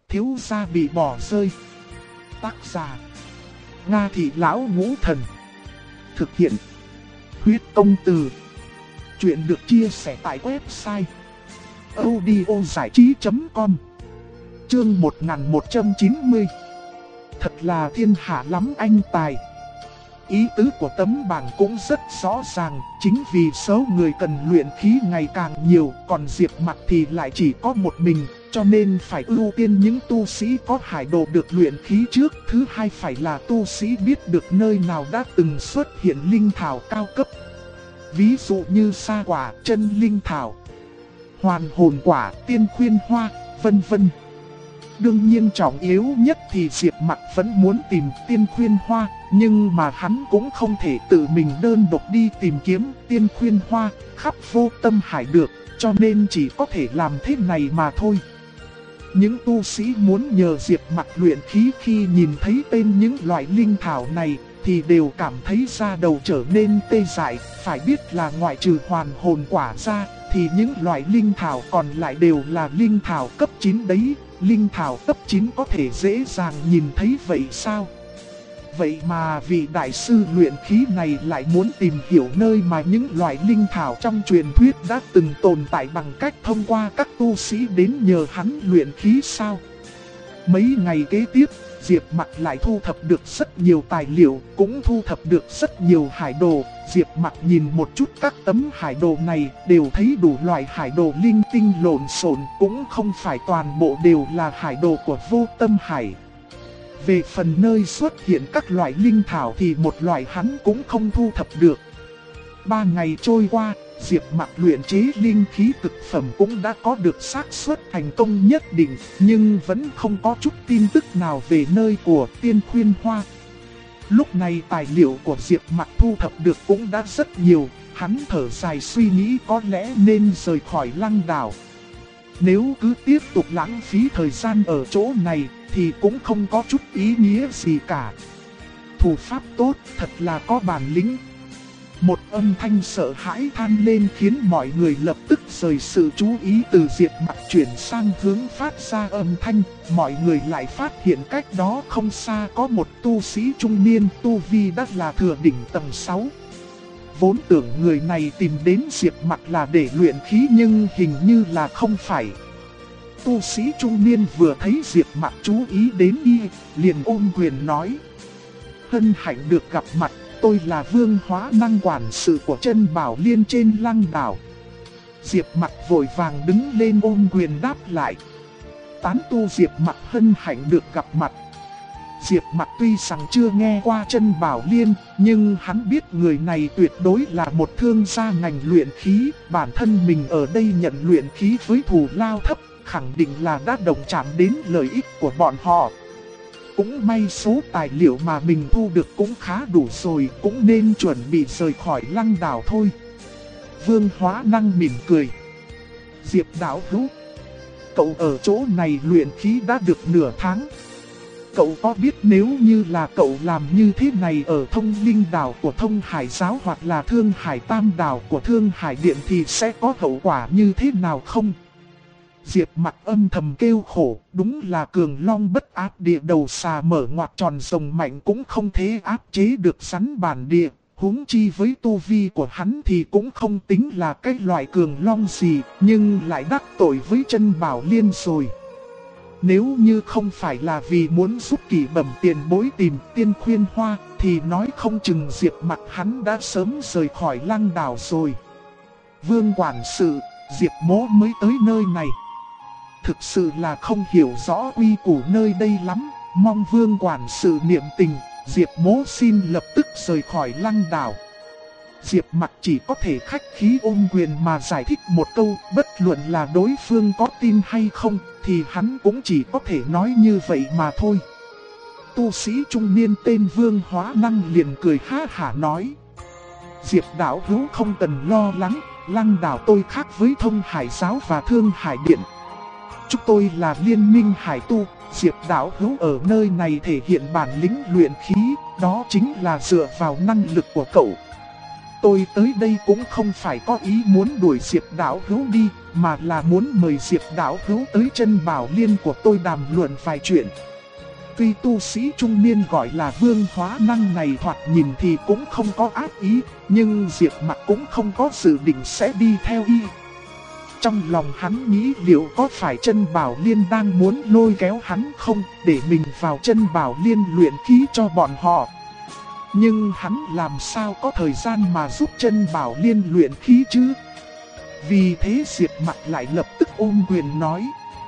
thiếu gia bị bỏ rơi. Tác giả Nga Thị Lão Ngũ Thần. Thực hiện Huyết Công Từ. Chuyện được chia sẻ tại website audiozảichí.com. Chương 1190. Thật là thiên hạ lắm anh tài. Ý tứ của tấm bảng cũng rất rõ ràng, chính vì số người cần luyện khí ngày càng nhiều, còn Diệp Mặc thì lại chỉ có một mình, cho nên phải ưu tiên những tu sĩ có hải đồ được luyện khí trước. Thứ hai phải là tu sĩ biết được nơi nào đã từng xuất hiện linh thảo cao cấp. Ví dụ như sa quả, chân linh thảo, hoàn hồn quả, tiên khuyên hoa, vân vân. Đương nhiên trọng yếu nhất thì Diệp Mặc vẫn muốn tìm tiên khuyên hoa, nhưng mà hắn cũng không thể tự mình đơn độc đi tìm kiếm tiên khuyên hoa khắp vô tâm hải được, cho nên chỉ có thể làm thế này mà thôi. Những tu sĩ muốn nhờ Diệp Mặc luyện khí khi nhìn thấy tên những loại linh thảo này thì đều cảm thấy da đầu trở nên tê dại. Phải biết là ngoại trừ hoàn hồn quả ra thì những loại linh thảo còn lại đều là linh thảo cấp 9 đấy. Linh thảo cấp 9 có thể dễ dàng nhìn thấy vậy sao? Vậy mà vị đại sư luyện khí này lại muốn tìm hiểu nơi mà những loại linh thảo trong truyền thuyết đã từng tồn tại bằng cách thông qua các tu sĩ đến nhờ hắn luyện khí sao? Mấy ngày kế tiếp, Diệp Mặc lại thu thập được rất nhiều tài liệu, cũng thu thập được rất nhiều hải đồ. Diệp Mặc nhìn một chút các tấm hải đồ này, đều thấy đủ loại hải đồ linh tinh lộn xộn, cũng không phải toàn bộ đều là hải đồ của vô tâm hải. Về phần nơi xuất hiện các loại linh thảo thì một loại hắn cũng không thu thập được. 3 ngày trôi qua, Diệp Mặc luyện chế linh khí cực phẩm cũng đã có được xác suất thành công nhất định, nhưng vẫn không có chút tin tức nào về nơi của tiên khuyên hoa. Lúc này tài liệu của Diệp Mặc thu thập được cũng đã rất nhiều, hắn thở dài suy nghĩ có lẽ nên rời khỏi Lăng đảo. Nếu cứ tiếp tục lãng phí thời gian ở chỗ này thì cũng không có chút ý nghĩa gì cả. Thủ pháp tốt, thật là có bản lĩnh. Một âm thanh sợ hãi than lên khiến mọi người lập tức rời sự chú ý từ Diệp Mặc chuyển sang hướng phát ra âm thanh. Mọi người lại phát hiện cách đó không xa có một tu sĩ trung niên, tu vi đã là thừa đỉnh tầng 6. Vốn tưởng người này tìm đến Diệp Mặc là để luyện khí nhưng hình như là không phải. Tu sĩ trung niên vừa thấy Diệp Mặc chú ý đến y, liền ôm quyền nói: hân hạnh được gặp mặt. Tôi là Vương Hóa Năng, quản sự của Trân Bảo Liên trên Lăng đảo. Diệp Mặc vội vàng đứng lên ôm quyền đáp lại. Tán tu Diệp Mặc hân hạnh được gặp mặt. Diệp Mặc tuy rằng chưa nghe qua Trân Bảo Liên, nhưng hắn biết người này tuyệt đối là một thương gia ngành luyện khí. Bản thân mình ở đây nhận luyện khí với thù lao thấp, khẳng định là đã động chạm đến lợi ích của bọn họ. Cũng may số tài liệu mà mình thu được cũng khá đủ rồi, cũng nên chuẩn bị rời khỏi Lăng đảo thôi. Vương Hóa Năng mỉm cười. Diệp đạo hữu, cậu ở chỗ này luyện khí đã được nửa tháng. Cậu có biết nếu như là cậu làm như thế này ở Thông Linh đảo của Thông Hải giáo hoặc là Thương Hải Tam đảo của Thương Hải Điện thì sẽ có hậu quả như thế nào không? Diệp Mặc âm thầm kêu khổ, đúng là cường long bất áp địa đầu xà mở ngoặc tròn rồng mạnh cũng không thể áp chế được rắn bản địa. Huống chi với tu vi của hắn thì cũng không tính là cái loại cường long gì, nhưng lại đắc tội với Trân Bảo Liên rồi. Nếu như không phải là vì muốn giúp Kỳ Bẩm tiền bối tìm tiên khuyên hoa, thì nói không chừng Diệp Mặc hắn đã sớm rời khỏi Lăng đảo rồi. Vương quản sự, Diệp mỗ mới tới nơi này. Thực sự là không hiểu rõ quy củ nơi đây lắm, mong Vương quản sự niệm tình. Diệp mỗ xin lập tức rời khỏi Lăng đảo. Diệp Mặc chỉ có thể khách khí ôm quyền mà giải thích một câu, bất luận là đối phương có tin hay không, thì hắn cũng chỉ có thể nói như vậy mà thôi. Tu sĩ trung niên tên Vương Hóa Năng liền cười ha hả nói: Diệp đạo hữu không cần lo lắng, Lăng đảo tôi khác với Thông Hải giáo và Thương Hải Điện. Chúng tôi là liên minh hải tu, Diệp đạo hữu ở nơi này thể hiện bản lĩnh luyện khí, đó chính là dựa vào năng lực của cậu. Tôi tới đây cũng không phải có ý muốn đuổi Diệp Đạo Hữu đi, mà là muốn mời Diệp Đạo Hữu tới chân Bảo Liên của tôi đàm luận vài chuyện. Tuy tu sĩ trung niên gọi là Vương Hóa Năng này thoạt nhìn thì cũng không có ác ý, nhưng Diệp Mặc cũng không có dự định sẽ đi theo y. Trong lòng hắn nghĩ liệu có phải chân Bảo Liên đang muốn lôi kéo hắn không, để mình vào chân Bảo Liên luyện khí cho bọn họ. Nhưng hắn làm sao có thời gian mà giúp chân Bảo Liên luyện khí chứ? Vì thế Diệp Mặc lại lập tức ôm quyền nói: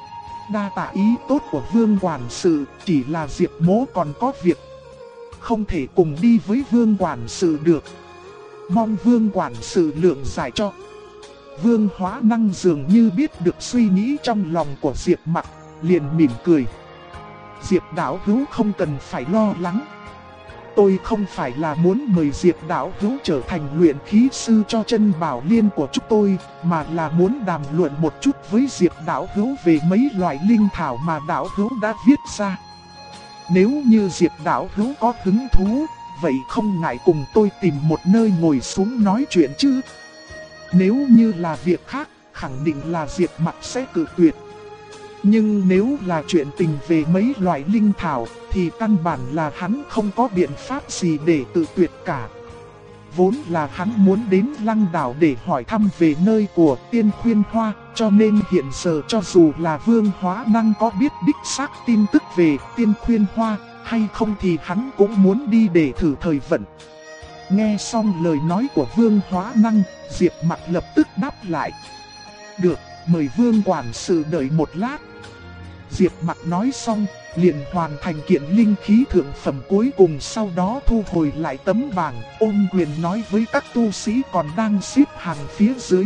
đa tạ ý tốt của Vương quản sự, chỉ là Diệp mỗ còn có việc, không thể cùng đi với Vương quản sự được. Mong Vương quản sự lượng giải cho. Vương Hóa Năng dường như biết được suy nghĩ trong lòng của Diệp Mặc, liền mỉm cười. Diệp Đạo Hữu không cần phải lo lắng. Tôi không phải là muốn mời Diệp Đạo Hữu trở thành luyện khí sư cho chân Bảo Liên của chúng tôi, mà là muốn đàm luận một chút với Diệp Đạo Hữu về mấy loại linh thảo mà Đạo Hữu đã viết ra. Nếu như Diệp Đạo Hữu có hứng thú, vậy không ngại cùng tôi tìm một nơi ngồi xuống nói chuyện chứ. Nếu như là việc khác, khẳng định là Diệp Mặc sẽ cự tuyệt. Nhưng nếu là chuyện tình về mấy loại linh thảo, thì căn bản là hắn không có biện pháp gì để tự tuyệt cả. Vốn là hắn muốn đến Lăng Đảo để hỏi thăm về nơi của Tiên Khuyên Hoa, cho nên hiện giờ cho dù là Vương Hóa Năng có biết đích xác tin tức về Tiên Khuyên Hoa hay không thì hắn cũng muốn đi để thử thời vận. Nghe xong lời nói của Vương Hóa Năng, Diệp Mặc lập tức đáp lại: được, mời Vương quản sự đợi một lát. Diệp Mặc nói xong, liền hoàn thành kiện linh khí thượng phẩm cuối cùng, sau đó thu hồi lại tấm bảng, ôm quyền nói với các tu sĩ còn đang xếp hàng phía dưới: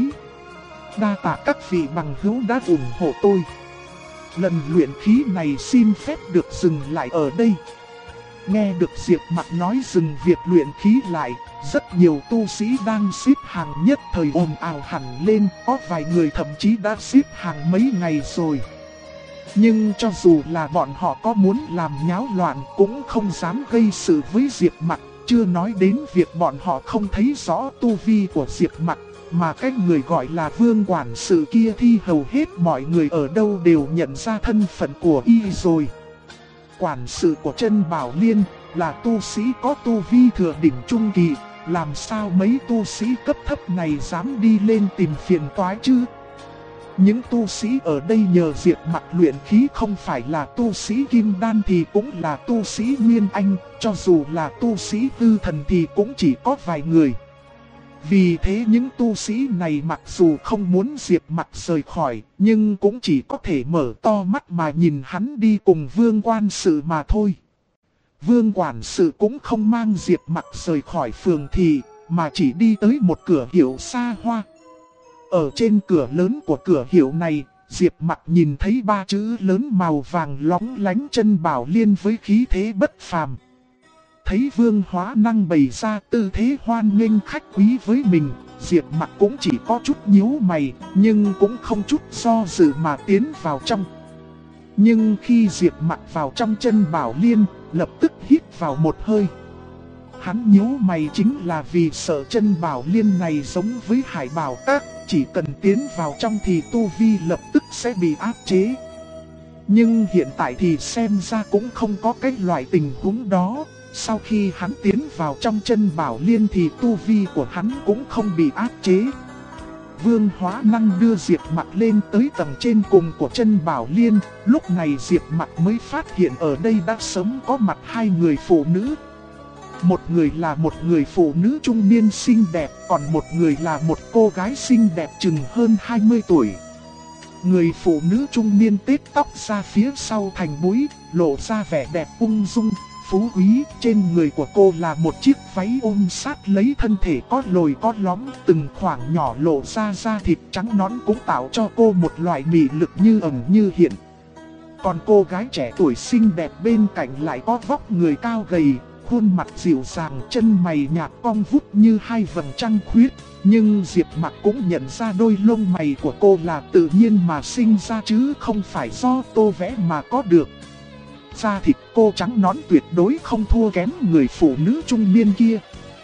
đa tạ các vị bằng hữu đã ủng hộ tôi. Lần luyện khí này xin phép được dừng lại ở đây. Nghe được Diệp Mặc nói dừng việc luyện khí lại, rất nhiều tu sĩ đang xếp hàng nhất thời ồn ào hẳn lên, có vài người thậm chí đã xếp hàng mấy ngày rồi. Nhưng cho dù là bọn họ có muốn làm nháo loạn cũng không dám gây sự với Diệp Mặc, chưa nói đến việc bọn họ không thấy rõ tu vi của Diệp Mặc, mà cái người gọi là Vương quản sự kia thì hầu hết mọi người ở đâu đều nhận ra thân phận của y rồi. Quản sự của chân Bảo Liên là tu sĩ có tu vi thừa đỉnh trung kỳ, làm sao mấy tu sĩ cấp thấp này dám đi lên tìm phiền toái chứ? Những tu sĩ ở đây nhờ Diệp Mặc luyện khí không phải là tu sĩ kim đan thì cũng là tu sĩ nguyên anh, cho dù là tu sĩ hư thần thì cũng chỉ có vài người. Vì thế những tu sĩ này mặc dù không muốn Diệp Mặc rời khỏi, nhưng cũng chỉ có thể mở to mắt mà nhìn hắn đi cùng Vương quản sự mà thôi. Vương quản sự cũng không mang Diệp Mặc rời khỏi phường thị, mà chỉ đi tới một cửa hiệu xa hoa. Ở trên cửa lớn của cửa hiệu này, Diệp Mặc nhìn thấy 3 chữ lớn màu vàng lóng lánh chân Bảo Liên với khí thế bất phàm. Thấy Vương Hóa Năng bày ra tư thế hoan nghênh khách quý với mình, Diệp Mặc cũng chỉ có chút nhíu mày, nhưng cũng không chút do dự mà tiến vào trong. Nhưng khi Diệp Mặc vào trong chân Bảo Liên, lập tức hít vào một hơi. Hắn nhíu mày chính là vì sợ chân Bảo Liên này giống với Hải Bảo Các, chỉ cần tiến vào trong thì tu vi lập tức sẽ bị áp chế. Nhưng hiện tại thì xem ra cũng không có cái loại tình huống đó. Sau khi hắn tiến vào trong chân Bảo Liên thì tu vi của hắn cũng không bị áp chế. Vương Hóa Năng đưa Diệp Mặc lên tới tầng trên cùng của chân Bảo Liên. Lúc này Diệp Mặc mới phát hiện ở đây đã sớm có mặt 2 người phụ nữ. Một người là một người phụ nữ trung niên xinh đẹp, còn một người là một cô gái xinh đẹp chừng hơn 20 tuổi. Người phụ nữ trung niên tết tóc ra phía sau thành búi, lộ ra vẻ đẹp ung dung, phú quý. Trên người của cô là một chiếc váy ôm sát lấy thân thể có lồi có lõm, từng khoảng nhỏ lộ ra da thịt trắng nõn cũng tạo cho cô một loại mị lực như ẩn như hiện. Còn cô gái trẻ tuổi xinh đẹp bên cạnh lại có vóc người cao gầy, khuôn mặt dịu dàng, chân mày nhạt cong vút như 2 vầng trăng khuyết. Nhưng Diệp Mặc cũng nhận ra đôi lông mày của cô là tự nhiên mà sinh ra chứ không phải do tô vẽ mà có được. Da thịt cô trắng nõn tuyệt đối không thua kém người phụ nữ trung niên kia.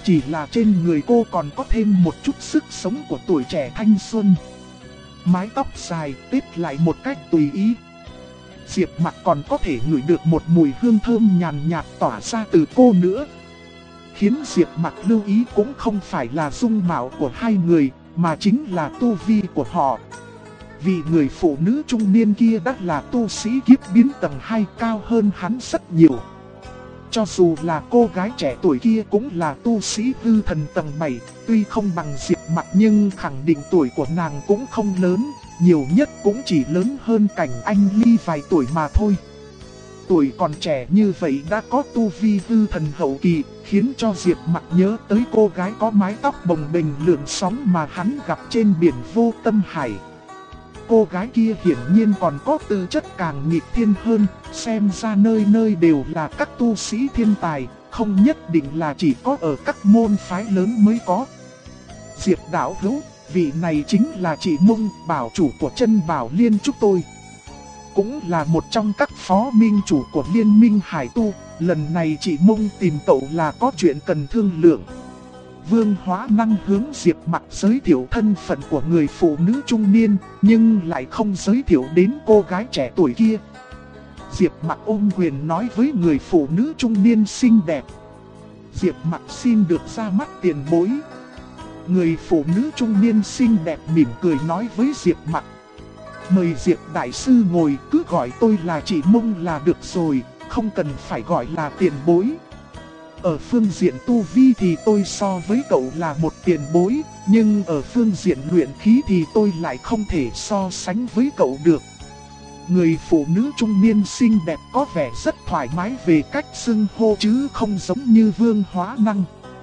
chỉ là trên người cô còn có thêm một chút sức sống của tuổi trẻ thanh xuân. Mái tóc dài tết lại một cách tùy ý. Diệp Mặc còn có thể ngửi được một mùi hương thơm nhàn nhạt tỏa ra từ cô nữa. Khiến Diệp Mặc lưu ý cũng không phải là dung mạo của hai người, mà chính là tu vi của họ. Vì người phụ nữ trung niên kia đã là tu sĩ kiếp biến tầng 2 cao hơn hắn rất nhiều. Cho dù là cô gái trẻ tuổi kia cũng là tu sĩ hư thần tầng 7, tuy không bằng Diệp Mặc nhưng khẳng định tuổi của nàng cũng không lớn, nhiều nhất cũng chỉ lớn hơn Cảnh Anh Ly vài tuổi mà thôi. Tuổi còn trẻ như vậy đã có tu vi hư thần hậu kỳ, khiến cho Diệp Mặc nhớ tới cô gái có mái tóc bồng bềnh lượn sóng mà hắn gặp trên biển Vô Tâm Hải. Cô gái kia hiển nhiên còn có tư chất càng nghịch thiên hơn, xem ra nơi nơi đều là các tu sĩ thiên tài, không nhất định là chỉ có ở các môn phái lớn mới có. Diệp đạo hữu, vị này chính là chị Mông, bảo chủ của Chân Bảo Liên chúng tôi. Cũng là một trong các phó minh chủ của Liên minh Hải Tu, lần này chị Mông tìm cậu là có chuyện cần thương lượng. Vương Hóa Năng hướng Diệp Mặc giới thiệu thân phận của người phụ nữ trung niên, nhưng lại không giới thiệu đến cô gái trẻ tuổi kia. Diệp Mặc ôm quyền nói với người phụ nữ trung niên xinh đẹp. Diệp Mặc xin được ra mắt tiền bối. Người phụ nữ trung niên xinh đẹp mỉm cười nói với Diệp Mặc. Mời Diệp đại sư ngồi, cứ gọi tôi là chị Mông là được rồi, không cần phải gọi là tiền bối. Ở phương diện tu vi thì tôi so với cậu là một tiền bối, nhưng ở phương diện luyện khí thì tôi lại không thể so sánh với cậu được. Người phụ nữ trung niên xinh đẹp có vẻ rất thoải mái về cách xưng hô chứ không giống như Vương Hóa Năng.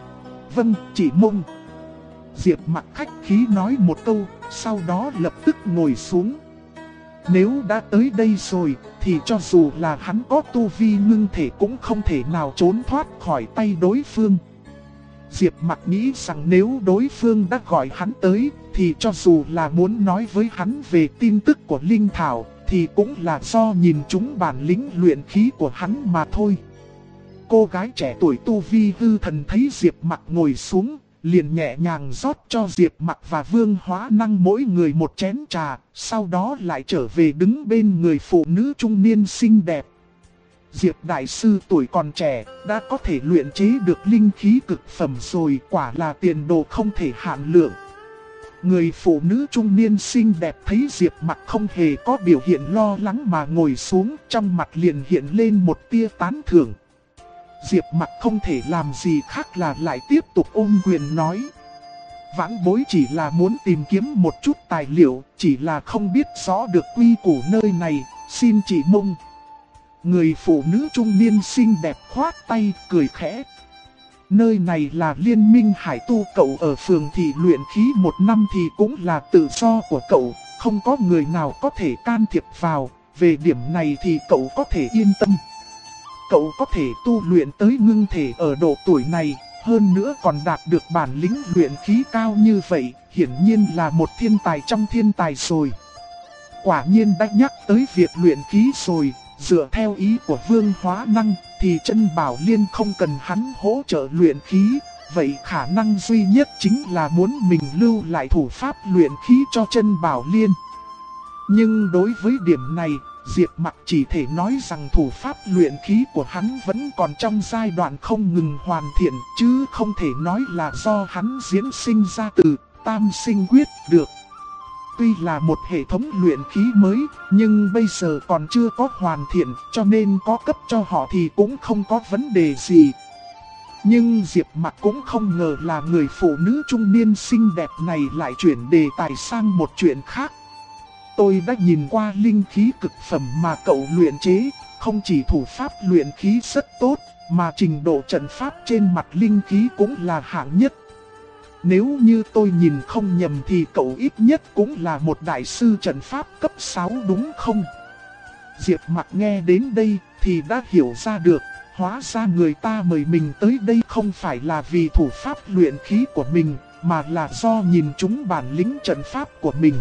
Vâng, chị Mông. Diệp Mặc khách khí nói một câu, sau đó lập tức ngồi xuống. Nếu đã tới đây rồi, thì cho dù là hắn có tu vi ngưng thể cũng không thể nào trốn thoát khỏi tay đối phương. Diệp Mặc nghĩ rằng nếu đối phương đã gọi hắn tới, thì cho dù là muốn nói với hắn về tin tức của Linh Thảo, thì cũng là do nhìn trúng bản lĩnh luyện khí của hắn mà thôi. Cô gái trẻ tuổi tu vi hư thần thấy Diệp Mặc ngồi xuống, liền nhẹ nhàng rót cho Diệp Mặc và Vương Hóa Năng mỗi người một chén trà, sau đó lại trở về đứng bên người phụ nữ trung niên xinh đẹp. Diệp đại sư tuổi còn trẻ, đã có thể luyện chế được linh khí cực phẩm rồi, quả là tiền đồ không thể hạn lượng. Người phụ nữ trung niên xinh đẹp thấy Diệp Mặc không hề có biểu hiện lo lắng mà ngồi xuống, trong mặt liền hiện lên một tia tán thưởng. Diệp Mặc không thể làm gì khác là lại tiếp tục ôm quyền nói. Vãn bối chỉ là muốn tìm kiếm một chút tài liệu, chỉ là không biết rõ được quy củ nơi này, xin chị Mông. Người phụ nữ trung niên xinh đẹp khoát tay, cười khẽ. Nơi này là Liên minh Hải Tu, cậu ở phường thị luyện khí một năm thì cũng là tự do của cậu, không có người nào có thể can thiệp vào, về điểm này thì cậu có thể yên tâm. Cậu có thể tu luyện tới ngưng thể ở độ tuổi này, hơn nữa còn đạt được bản lĩnh luyện khí cao như vậy, hiển nhiên là một thiên tài trong thiên tài rồi. Quả nhiên đã nhắc tới việc luyện khí rồi, dựa theo ý của Vương Hóa Năng, thì Chân Bảo Liên không cần hắn hỗ trợ luyện khí, vậy khả năng duy nhất chính là muốn mình lưu lại thủ pháp luyện khí cho Chân Bảo Liên. Nhưng đối với điểm này, Diệp Mặc chỉ thể nói rằng thủ pháp luyện khí của hắn vẫn còn trong giai đoạn không ngừng hoàn thiện, chứ không thể nói là do hắn diễn sinh ra từ Tam Sinh Quyết được. Tuy là một hệ thống luyện khí mới, nhưng bây giờ còn chưa có hoàn thiện, cho nên có cấp cho họ thì cũng không có vấn đề gì. Nhưng Diệp Mặc cũng không ngờ là người phụ nữ trung niên xinh đẹp này lại chuyển đề tài sang một chuyện khác. Tôi đã nhìn qua linh khí cực phẩm mà cậu luyện chế, không chỉ thủ pháp luyện khí rất tốt, mà trình độ trận pháp trên mặt linh khí cũng là hạng nhất. Nếu như tôi nhìn không nhầm thì cậu ít nhất cũng là một đại sư trận pháp cấp 6 đúng không? Diệp Mặc nghe đến đây thì đã hiểu ra được, hóa ra người ta mời mình tới đây không phải là vì thủ pháp luyện khí của mình, mà là do nhìn trúng bản lĩnh trận pháp của mình.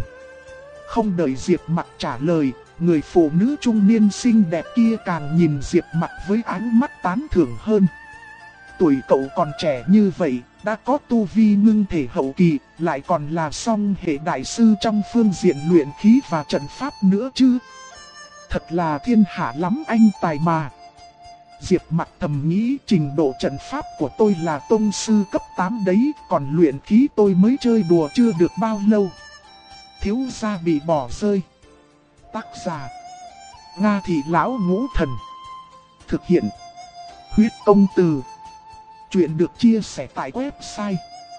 Không đợi Diệp Mặc trả lời, người phụ nữ trung niên xinh đẹp kia càng nhìn Diệp Mặc với ánh mắt tán thưởng hơn. Tuổi cậu còn trẻ như vậy, đã có tu vi ngưng thể hậu kỳ, lại còn là song hệ đại sư trong phương diện luyện khí và trận pháp nữa chứ. Thật là thiên hạ lắm anh tài mà. Diệp Mặc thầm nghĩ trình độ trận pháp của tôi là tông sư cấp 8 đấy, còn luyện khí tôi mới chơi đùa chưa được bao lâu. Thiếu gia bị bỏ rơi. Tác giả Nga Thị Lão Ngũ Thần. Thực hiện Huyết Công Từ. Chuyện được chia sẻ tại website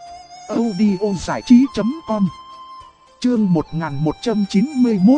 audiozảichí.com. Chương 1191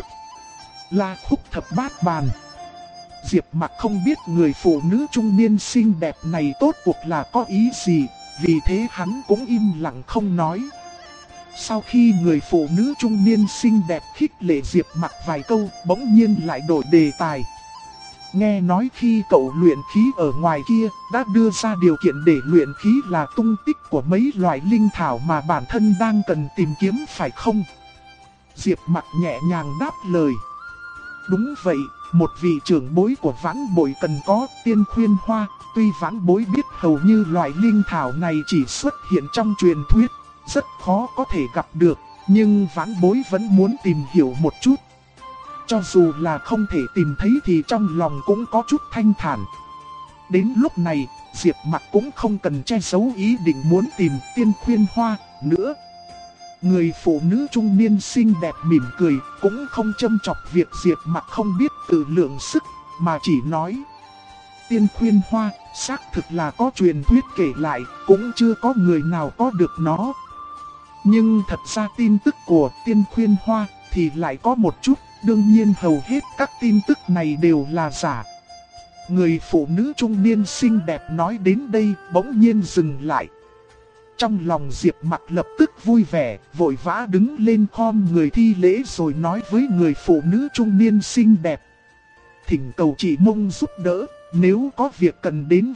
La Khúc Thập Bát Bàn. Diệp Mặc không biết người phụ nữ trung niên xinh đẹp này tốt cuộc là có ý gì, vì thế hắn cũng im lặng không nói. Sau khi người phụ nữ trung niên xinh đẹp khích lệ Diệp Mặc vài câu, bỗng nhiên lại đổi đề tài. Nghe nói khi cậu luyện khí ở ngoài kia, đã đưa ra điều kiện để luyện khí là tung tích của mấy loại linh thảo mà bản thân đang cần tìm kiếm phải không? Diệp Mặc nhẹ nhàng đáp lời. Đúng vậy, một vị trưởng bối của vãn bối cần có tiên khuyên hoa, tuy vãn bối biết hầu như loại linh thảo này chỉ xuất hiện trong truyền thuyết, rất khó có thể gặp được, nhưng vãn bối vẫn muốn tìm hiểu một chút. Cho dù là không thể tìm thấy thì trong lòng cũng có chút thanh thản. Đến lúc này, Diệp Mặc cũng không cần che giấu ý định muốn tìm tiên khuyên hoa nữa. Người phụ nữ trung niên xinh đẹp mỉm cười, cũng không châm chọc việc Diệp Mặc không biết tự lượng sức, mà chỉ nói. Tiên khuyên hoa, xác thực là có truyền thuyết kể lại, cũng chưa có người nào có được nó. Nhưng thật ra tin tức của tiên khuyên hoa thì lại có một chút, đương nhiên hầu hết các tin tức này đều là giả. Người phụ nữ trung niên xinh đẹp nói đến đây bỗng nhiên dừng lại. Trong lòng Diệp Mặc lập tức vui vẻ, vội vã đứng lên khom người thi lễ rồi nói với người phụ nữ trung niên xinh đẹp. Thỉnh cầu chị mông giúp đỡ, nếu có việc cần đến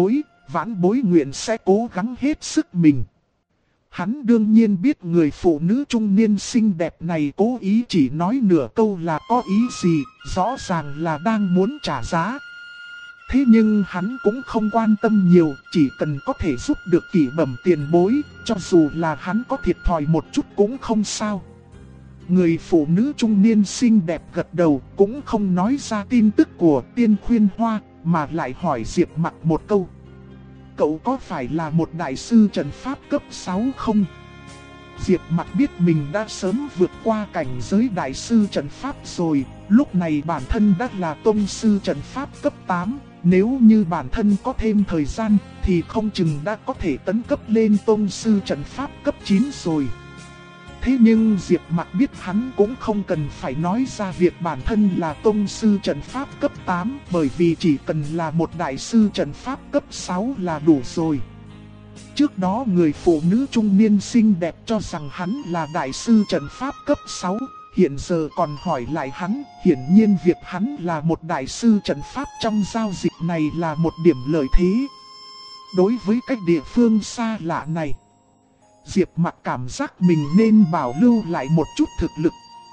vãn bối nguyện sẽ cố gắng hết sức mình. Hắn đương nhiên biết người phụ nữ trung niên xinh đẹp này cố ý chỉ nói nửa câu là có ý gì, rõ ràng là đang muốn trả giá. Thế nhưng hắn cũng không quan tâm nhiều, chỉ cần có thể giúp được kỷ bẩm tiền bối, cho dù là hắn có thiệt thòi một chút cũng không sao. Người phụ nữ trung niên xinh đẹp gật đầu, cũng không nói ra tin tức của tiên khuyên hoa, mà lại hỏi Diệp Mặc một câu. Cậu có phải là một đại sư trận pháp cấp 6 không? Diệp Mặc biết mình đã sớm vượt qua cảnh giới đại sư trận pháp rồi, lúc này bản thân đã là tông sư trận pháp cấp 8. Nếu như bản thân có thêm thời gian thì không chừng đã có thể tấn cấp lên tông sư trận pháp cấp 9 rồi. Thế nhưng Diệp Mặc biết hắn cũng không cần phải nói ra việc bản thân là tông sư trận pháp cấp 8, bởi vì chỉ cần là một đại sư trận pháp cấp 6 là đủ rồi. Trước đó người phụ nữ trung niên xinh đẹp cho rằng hắn là đại sư trận pháp cấp 6, hiện giờ còn hỏi lại hắn, hiển nhiên việc hắn là một đại sư trận pháp trong giao dịch này là một điểm lợi thế. Đối với cách địa phương xa lạ này, Diệp Mặc cảm giác mình nên bảo lưu lại một chút thực lực.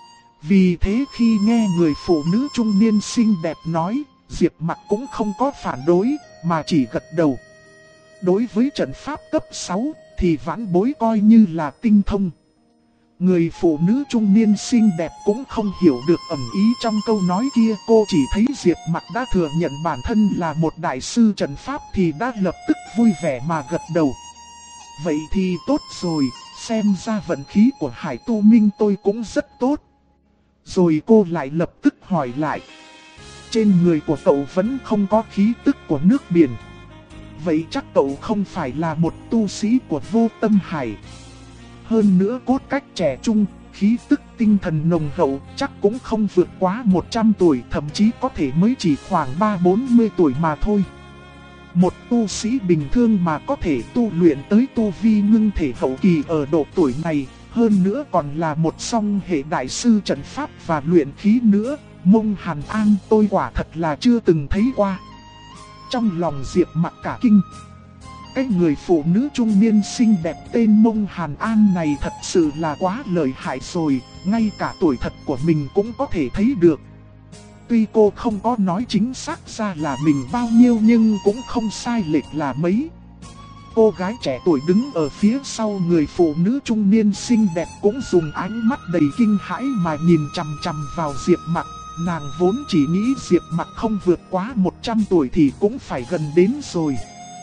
Vì thế khi nghe người phụ nữ trung niên xinh đẹp nói, Diệp Mặc cũng không có phản đối, mà chỉ gật đầu. Đối với trận pháp cấp 6 thì vãn bối coi như là tinh thông. Người phụ nữ trung niên xinh đẹp cũng không hiểu được ẩn ý trong câu nói kia. Cô chỉ thấy Diệp Mặc đã thừa nhận bản thân là một đại sư trận pháp thì đã lập tức vui vẻ mà gật đầu. Vậy thì tốt rồi, xem ra vận khí của Hải Tu Minh tôi cũng rất tốt. Rồi cô lại lập tức hỏi lại. Trên người của cậu vẫn không có khí tức của nước biển. Vậy chắc cậu không phải là một tu sĩ của Vô Tâm Hải. Hơn nữa cốt cách trẻ trung, khí tức tinh thần nồng hậu chắc cũng không vượt quá 100 tuổi, thậm chí có thể mới chỉ khoảng 30-40 tuổi mà thôi. Một tu sĩ bình thường mà có thể tu luyện tới tu vi ngưng thể hậu kỳ ở độ tuổi này, hơn nữa còn là một song hệ đại sư trận pháp và luyện khí nữa, Mông Hàn An tôi quả thật là chưa từng thấy qua. Trong lòng Diệp Mặc cả kinh. Cái người phụ nữ trung niên xinh đẹp tên Mông Hàn An này thật sự là quá lợi hại rồi, ngay cả tuổi thật của mình cũng có thể thấy được. Tuy cô không có nói chính xác ra là mình bao nhiêu nhưng cũng không sai lệch là mấy. cô gái trẻ tuổi đứng ở phía sau người phụ nữ trung niên xinh đẹp cũng dùng ánh mắt đầy kinh hãi mà nhìn chằm chằm vào Diệp Mặc. Nàng vốn chỉ nghĩ Diệp Mặc không vượt quá 100 tuổi thì cũng phải gần đến rồi.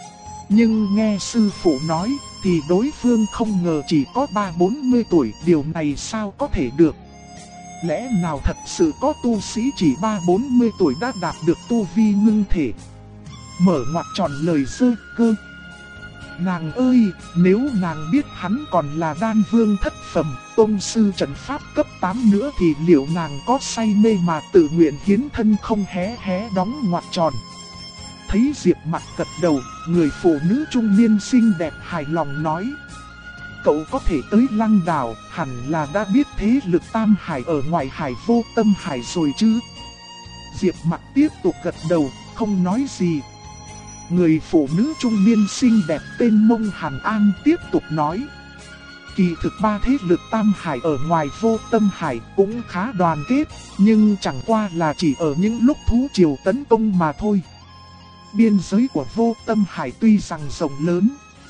Nhưng nghe sư phụ nói thì đối phương không ngờ chỉ có 30-40 tuổi, điều này sao có thể được. Lẽ nào thật sự có tu sĩ chỉ 30-40 tuổi đã đạt được tu vi ngưng thể? Mở ngoặc tròn lời sơ cơ. Nàng ơi, nếu nàng biết hắn còn là đan vương thất phẩm, tôn sư trận pháp cấp 8 nữa thì liệu nàng có say mê mà tự nguyện hiến thân không hé đóng ngoặc tròn. Thấy Diệp Mặc gật đầu, người phụ nữ trung niên xinh đẹp hài lòng nói: cậu có thể tới Lăng Đảo, hẳn là đã biết thế lực Tam Hải ở ngoài Hải Vô Tâm Hải rồi chứ. Diệp Mặc tiếp tục gật đầu, không nói gì. Người phụ nữ trung niên xinh đẹp tên Mông Hàn An tiếp tục nói: kỳ thực ba thế lực Tam Hải ở ngoài Vô Tâm Hải cũng khá đoàn kết, nhưng chẳng qua là chỉ ở những lúc thú triều tấn công mà thôi. Biên giới của Vô Tâm Hải tuy rằng rộng lớn,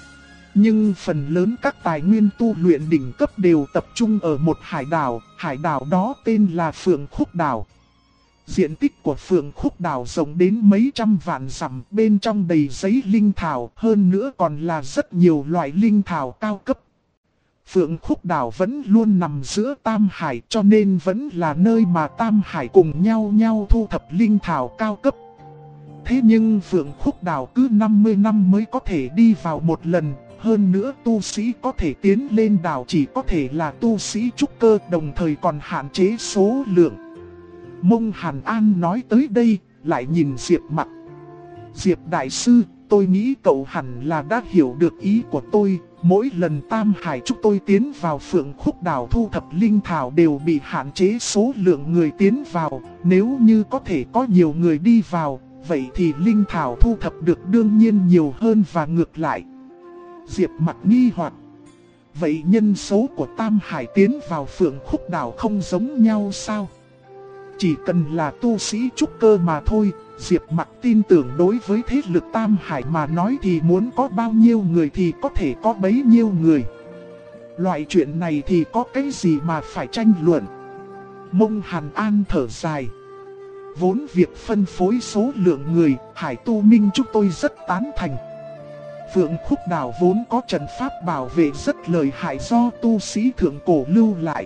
nhưng phần lớn các tài nguyên tu luyện đỉnh cấp đều tập trung ở một hải đảo đó tên là Phượng Khúc Đảo. Diện tích của Phượng Khúc Đảo rộng đến mấy trăm vạn dặm, bên trong đầy giấy linh thảo, hơn nữa còn là rất nhiều loại linh thảo cao cấp. Phượng Khúc Đảo vẫn luôn nằm giữa Tam Hải, cho nên vẫn là nơi mà Tam Hải cùng nhau thu thập linh thảo cao cấp. Thế nhưng Phượng Khúc Đảo cứ 50 năm mới có thể đi vào một lần, hơn nữa tu sĩ có thể tiến lên đảo chỉ có thể là tu sĩ trúc cơ, đồng thời còn hạn chế số lượng. Mông Hàn An nói tới đây, lại nhìn Diệp Mặc. Diệp Đại Sư, tôi nghĩ cậu hẳn là đã hiểu được ý của tôi. Mỗi lần Tam Hải chúng tôi tiến vào Phượng Khúc Đảo thu thập linh thảo đều bị hạn chế số lượng người tiến vào. Nếu như có thể có nhiều người đi vào, vậy thì linh thảo thu thập được đương nhiên nhiều hơn và ngược lại. Diệp Mặc nghi hoặc: vậy nhân số của Tam Hải tiến vào Phượng Khúc Đảo không giống nhau sao? Chỉ cần là tu sĩ trúc cơ mà thôi. Diệp Mặc tin tưởng đối với thế lực Tam Hải mà nói thì muốn có bao nhiêu người thì có thể có bấy nhiêu người. Loại chuyện này thì có cái gì mà phải tranh luận. Mông Hàn An thở dài: vốn việc phân phối số lượng người, Hải Tu Minh chúng tôi rất tán thành. Phượng Khúc Đảo vốn có trận pháp bảo vệ rất lợi hại do tu sĩ thượng cổ lưu lại.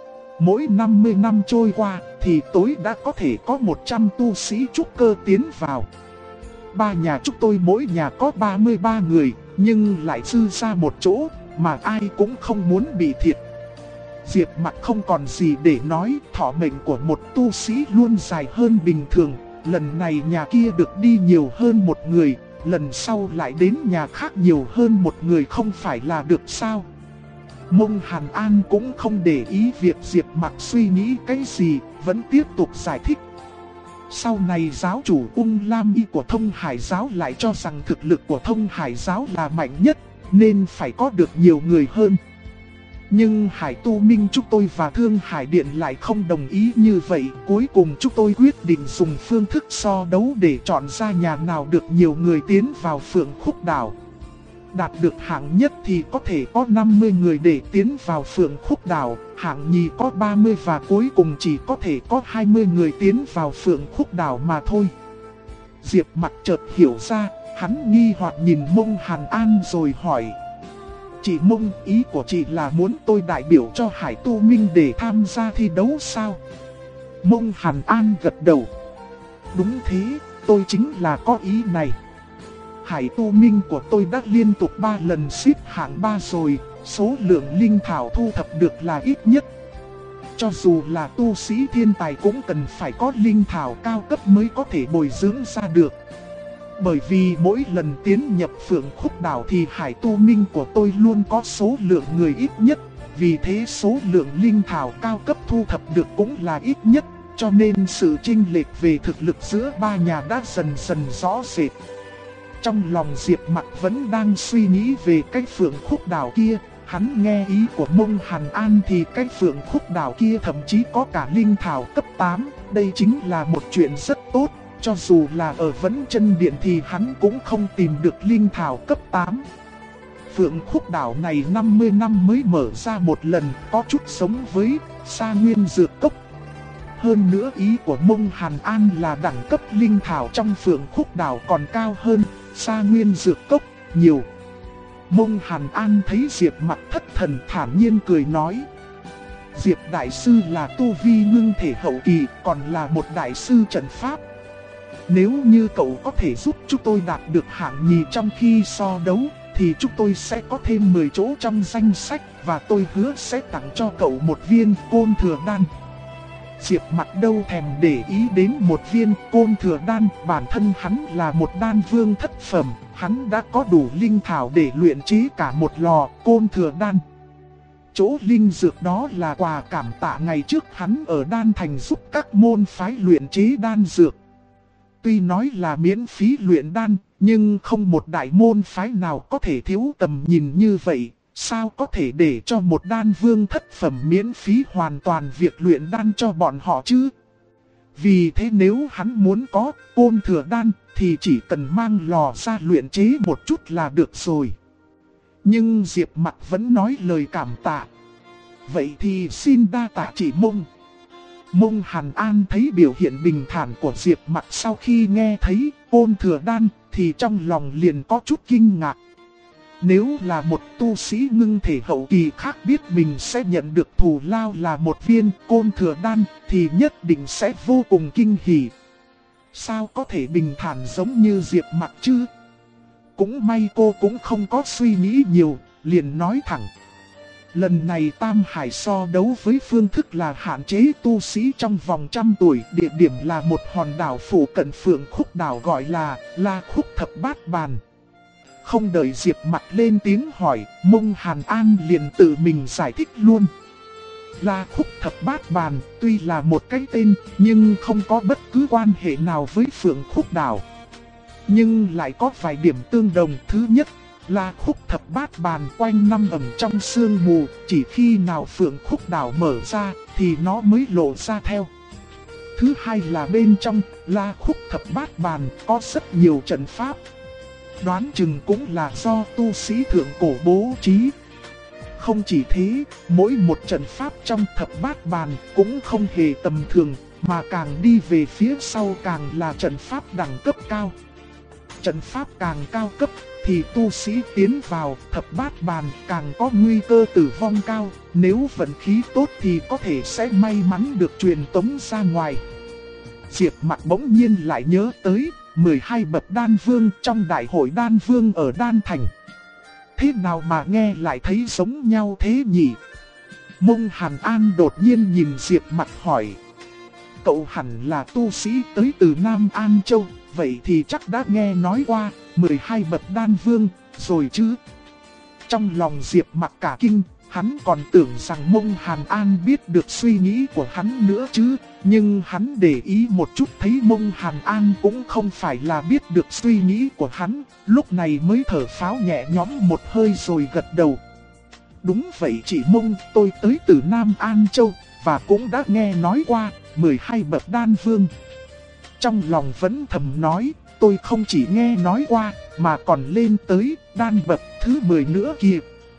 Mỗi 50 năm trôi qua thì tối đã có thể có 100 tu sĩ trúc cơ tiến vào. Ba nhà chúng tôi mỗi nhà có 33 người, nhưng lại dư ra một chỗ mà ai cũng không muốn bị thiệt. Diệp Mặc không còn gì để nói, thọ mệnh của một tu sĩ luôn dài hơn bình thường. Lần này nhà kia được đi nhiều hơn một người, lần sau lại đến nhà khác nhiều hơn một người không phải là được sao? Mông Hàn An cũng không để ý việc Diệp Mặc suy nghĩ cái gì, vẫn tiếp tục giải thích. Sau này giáo chủ Ung Lam Y của Thông Hải Giáo lại cho rằng thực lực của Thông Hải Giáo là mạnh nhất, nên phải có được nhiều người hơn. Nhưng Hải Tu Minh chúng tôi và Thương Hải Điện lại không đồng ý như vậy. Cuối cùng chúng tôi quyết định dùng phương thức so đấu để chọn ra nhà nào được nhiều người tiến vào Phượng Khúc Đảo. Đạt được hạng nhất thì có thể có 50 người để tiến vào Phượng Khúc Đảo, hạng nhì có 30 và cuối cùng chỉ có thể có 20 người tiến vào Phượng Khúc Đảo mà thôi. Diệp Mặc chợt hiểu ra, hắn nghi hoặc nhìn Mông Hàn An rồi hỏi: chị Mông, ý của chị là muốn tôi đại biểu cho Hải Tu Minh để tham gia thi đấu sao? Mông Hàn An gật đầu: đúng thế, tôi chính là có ý này. Hải Tu Minh của tôi đã liên tục 3 lần xếp hạng 3 rồi, số lượng linh thảo thu thập được là ít nhất. Cho dù là tu sĩ thiên tài cũng cần phải có linh thảo cao cấp mới có thể bồi dưỡng ra được. Bởi vì mỗi lần tiến nhập Phượng Khúc Đảo thì Hải Tu Minh của tôi luôn có số lượng người ít nhất. Vì thế số lượng linh thảo cao cấp thu thập được cũng là ít nhất. Cho nên sự chênh lệch về thực lực giữa ba nhà đã dần dần rõ rệt. Trong lòng Diệp Mặc vẫn đang suy nghĩ về cái Phượng Khúc Đảo kia. Hắn nghe ý của Mông Hàn An thì cái Phượng Khúc Đảo kia thậm chí có cả linh thảo cấp 8. Đây chính là một chuyện rất tốt. Cho dù là ở Vấn Chân Điện thì hắn cũng không tìm được linh thảo cấp 8. Phượng Khúc Đảo này 50 năm mới mở ra một lần, có chút giống với Sa Nguyên Dược Cốc. Hơn nữa ý của Mông Hàn An là đẳng cấp linh thảo trong Phượng Khúc Đảo còn cao hơn Sa Nguyên Dược Cốc nhiều. Mông Hàn An thấy Diệp Mặc thất thần thản nhiên cười nói. Diệp Đại Sư là tu vi ngưng thể hậu kỳ, còn là một đại sư trận pháp. Nếu như cậu có thể giúp chúng tôi đạt được hạng nhì trong khi so đấu, thì chúng tôi sẽ có thêm 10 chỗ trong danh sách, và tôi hứa sẽ tặng cho cậu một viên Côn Thừa Đan. Diệp Mặc đâu thèm để ý đến một viên Côn Thừa Đan, bản thân hắn là một đan vương thất phẩm, hắn đã có đủ linh thảo để luyện chế cả một lò Côn Thừa Đan. Chỗ linh dược đó là quà cảm tạ ngày trước hắn ở Đan Thành giúp các môn phái luyện chế đan dược. Tuy nói là miễn phí luyện đan, nhưng không một đại môn phái nào có thể thiếu tầm nhìn như vậy. Sao có thể để cho một đan vương thất phẩm miễn phí hoàn toàn việc luyện đan cho bọn họ chứ? Vì thế nếu hắn muốn có Côn Thừa Đan thì chỉ cần mang lò ra luyện chế một chút là được rồi. Nhưng Diệp Mặc vẫn nói lời cảm tạ. Vậy thì xin đa tạ chị Mông. Mông Hàn An thấy biểu hiện bình thản của Diệp Mặc sau khi nghe thấy Côn Thừa Đan thì trong lòng liền có chút kinh ngạc. Nếu là một tu sĩ ngưng thể hậu kỳ khác biết mình sẽ nhận được thù lao là một viên Côn Thừa Đan thì nhất định sẽ vô cùng kinh hỉ. Sao có thể bình thản giống như Diệp Mặc chứ? Cũng may cô cũng không có suy nghĩ nhiều, liền nói thẳng. Lần này Tam Hải so đấu với phương thức là hạn chế tu sĩ trong vòng 100 tuổi. Địa điểm là một hòn đảo phụ cận Phượng Khúc Đảo gọi là La Khúc Thập Bát Bàn. Không đợi Diệp Mặc lên tiếng hỏi, Mông Hàn An liền tự mình giải thích luôn. La Khúc Thập Bát Bàn tuy là một cái tên nhưng không có bất cứ quan hệ nào với Phượng Khúc Đảo. Nhưng lại có vài điểm tương đồng. Thứ nhất, La Khúc Thập Bát Bàn quanh năm ẩn trong sương mù, chỉ khi nào Phượng Khúc Đảo mở ra thì nó mới lộ ra theo. Thứ hai là bên trong La Khúc Thập Bát Bàn có rất nhiều trận pháp. Đoán chừng cũng là do tu sĩ thượng cổ bố trí. Không chỉ thế, mỗi một trận pháp trong Thập Bát Bàn cũng không hề tầm thường, mà càng đi về phía sau càng là trận pháp đẳng cấp cao. Trận pháp càng cao cấp thì tu sĩ tiến vào Thập Bát Bàn càng có nguy cơ tử vong cao. Nếu vận khí tốt thì có thể sẽ may mắn được truyền tống ra ngoài. Diệp Mặc bỗng nhiên lại nhớ tới 12 bậc đan vương trong đại hội đan vương ở Đan Thành. Thế nào mà nghe lại thấy giống nhau thế nhỉ? Mông Hàn An đột nhiên nhìn Diệp Mặc hỏi. Cậu hẳn là tu sĩ tới từ Nam An Châu, vậy thì chắc đã nghe nói qua 12 bậc đan vương rồi chứ? Trong lòng Diệp Mặc cả kinh, hắn còn tưởng rằng Mông Hàn An biết được suy nghĩ của hắn nữa chứ. Nhưng hắn để ý một chút thấy Mông Hàn An cũng không phải là biết được suy nghĩ của hắn, lúc này mới thở phào nhẹ nhõm một hơi rồi gật đầu. Đúng vậy chị Mông, tôi tới từ Nam An Châu, và cũng đã nghe nói qua 12 bậc đan vương. Trong lòng vẫn thầm nói, tôi không chỉ nghe nói qua, mà còn lên tới đan bậc thứ 10 nữa kìa.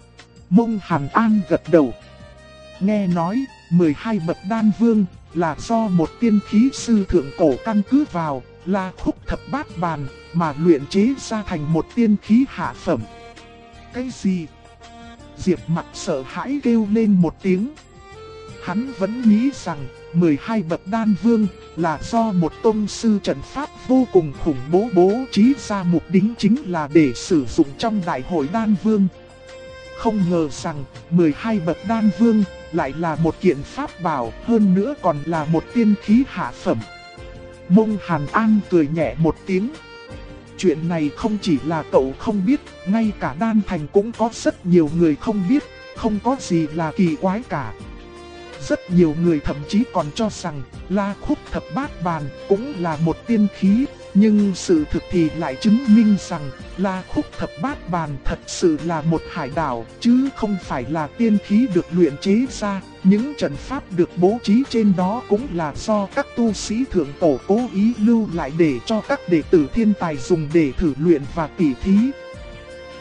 Mông Hàn An gật đầu. Nghe nói 12 bậc đan vương là do một tiên khí sư thượng cổ căn cứ vào La Khúc Thập Bát Bàn mà luyện chế ra thành một tiên khí hạ phẩm. Cái gì? Diệp Mặc sợ hãi kêu lên một tiếng. Hắn vẫn nghĩ rằng 12 bậc đan vương là do một tông sư trận pháp vô cùng khủng bố bố trí ra, mục đích chính là để sử dụng trong đại hội đan vương. Không ngờ rằng 12 bậc đan vương lại là một kiện pháp bảo, hơn nữa còn là một tiên khí hạ phẩm. Mông Hàn An cười nhẹ một tiếng. Chuyện này không chỉ là cậu không biết, ngay cả Đan Thành cũng có rất nhiều người không biết, không có gì là kỳ quái cả. Rất nhiều người thậm chí còn cho rằng La Khúc Thập Bát Bàn cũng là một tiên khí, nhưng sự thực thì lại chứng minh rằng La Khúc Thập Bát Bàn thật sự là một hải đảo, chứ không phải là tiên khí được luyện chế ra. Những trận pháp được bố trí trên đó cũng là do các tu sĩ thượng cổ cố ý lưu lại để cho các đệ tử thiên tài dùng để thử luyện và tỉ thí.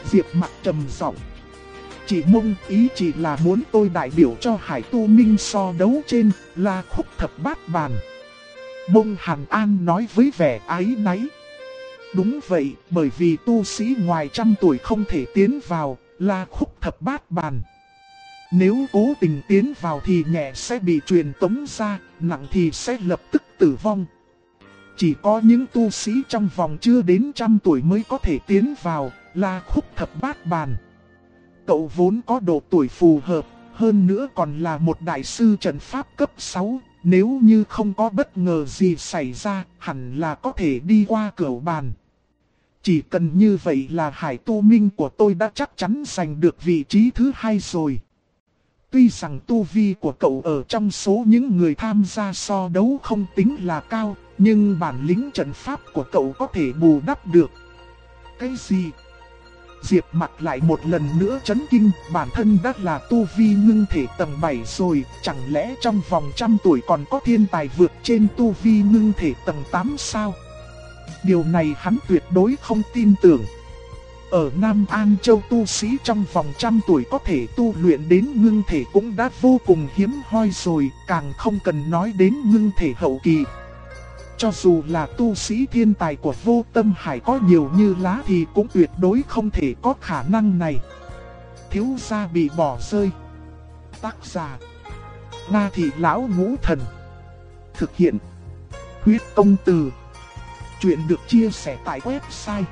Diệp Mặc trầm giọng. Chị Mông, ý chị là muốn tôi đại biểu cho Hải Tu Minh so đấu trên La Khúc Thập Bát Bàn. Mông Hàn An nói với vẻ áy náy. Đúng vậy, bởi vì tu sĩ ngoài trăm tuổi không thể tiến vào La Khúc Thập Bát Bàn. Nếu cố tình tiến vào thì nhẹ sẽ bị truyền tống ra, nặng thì sẽ lập tức tử vong. Chỉ có những tu sĩ trong vòng chưa đến trăm tuổi mới có thể tiến vào La Khúc Thập Bát Bàn. Cậu vốn có độ tuổi phù hợp, hơn nữa còn là một đại sư trận pháp cấp 6. Nếu như không có bất ngờ gì xảy ra, hẳn là có thể đi qua cửu bàn. Chỉ cần như vậy là Hải Tu Minh của tôi đã chắc chắn giành được vị trí thứ 2 rồi. Tuy rằng tu vi của cậu ở trong số những người tham gia so đấu không tính là cao, nhưng bản lĩnh trận pháp của cậu có thể bù đắp được. Cái gì? Diệp Mặc lại một lần nữa chấn kinh, bản thân đã là tu vi ngưng thể tầng 7 rồi, chẳng lẽ trong vòng trăm tuổi còn có thiên tài vượt trên tu vi ngưng thể tầng 8 sao? Điều này hắn tuyệt đối không tin tưởng. Ở Nam An Châu tu sĩ trong vòng trăm tuổi có thể tu luyện đến ngưng thể cũng đã vô cùng hiếm hoi rồi, càng không cần nói đến ngưng thể hậu kỳ. Cho dù là tu sĩ thiên tài của Vô Tâm Hải có nhiều như lá thì cũng tuyệt đối không thể có khả năng này. Thiếu gia bị bỏ rơi. Tác giả: Nga Thị Lão Ngũ Thần. Thực hiện: Huyết Công Từ. Chuyện được chia sẻ tại website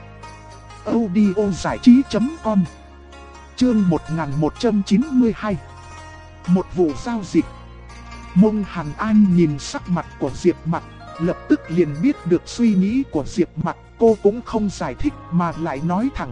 audiozảichí.com. Chương 1192. Một vụ giao dịch. Mông Hàn An nhìn sắc mặt của Diệp Mặc, lập tức liền biết được suy nghĩ của Diệp Mặc. Cô cũng không giải thích mà lại nói thẳng.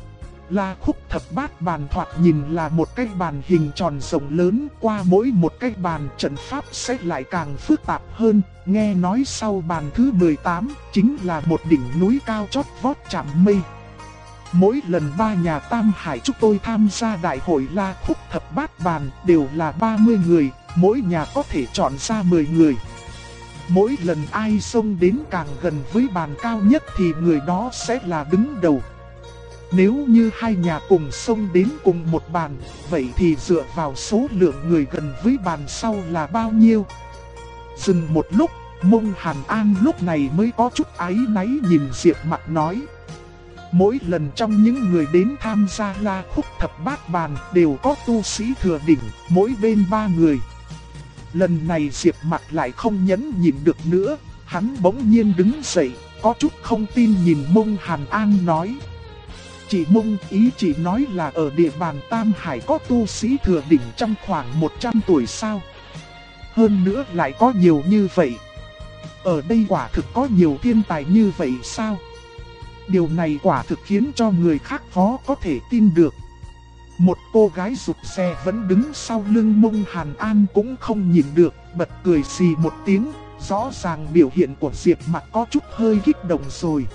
La Khúc Thập Bát Bàn thoạt nhìn là một cái bàn hình tròn rộng lớn, qua mỗi một cái bàn trận pháp sẽ lại càng phức tạp hơn. Nghe nói sau bàn thứ 18 chính là một đỉnh núi cao chót vót chạm mây. Mỗi lần ba nhà Tam Hải chúng tôi tham gia đại hội La Khúc Thập Bát Bàn đều là 30 người, mỗi nhà có thể chọn ra 10 người. Mỗi lần ai xông đến càng gần với bàn cao nhất thì người đó sẽ là đứng đầu. Nếu như hai nhà cùng xông đến cùng một bàn, vậy thì dựa vào số lượng người gần với bàn sau là bao nhiêu? Dừng một lúc, Mông Hàn An lúc này mới có chút áy náy nhìn Diệp Mặc nói. Mỗi lần trong những người đến tham gia La Khúc Thập Bát Bàn đều có tu sĩ thừa đỉnh, mỗi bên 3 người. Lần này Diệp Mặc lại không nhẫn nhịn được nữa, hắn bỗng nhiên đứng dậy, có chút không tin nhìn Mông Hàn An nói. Chị Mông, ý chị nói là ở địa bàn Tam Hải có tu sĩ thừa đỉnh trong khoảng 100 tuổi sao? Hơn nữa lại có nhiều như vậy. Ở đây quả thực có nhiều thiên tài như vậy sao? Điều này quả thực khiến cho người khác khó có thể tin được. Một cô gái rụt rè vẫn đứng sau lưng Mông Hàn An cũng không nhìn được, bật cười xì một tiếng. Rõ ràng biểu hiện của Diệp Mặc có chút hơi kích động rồi.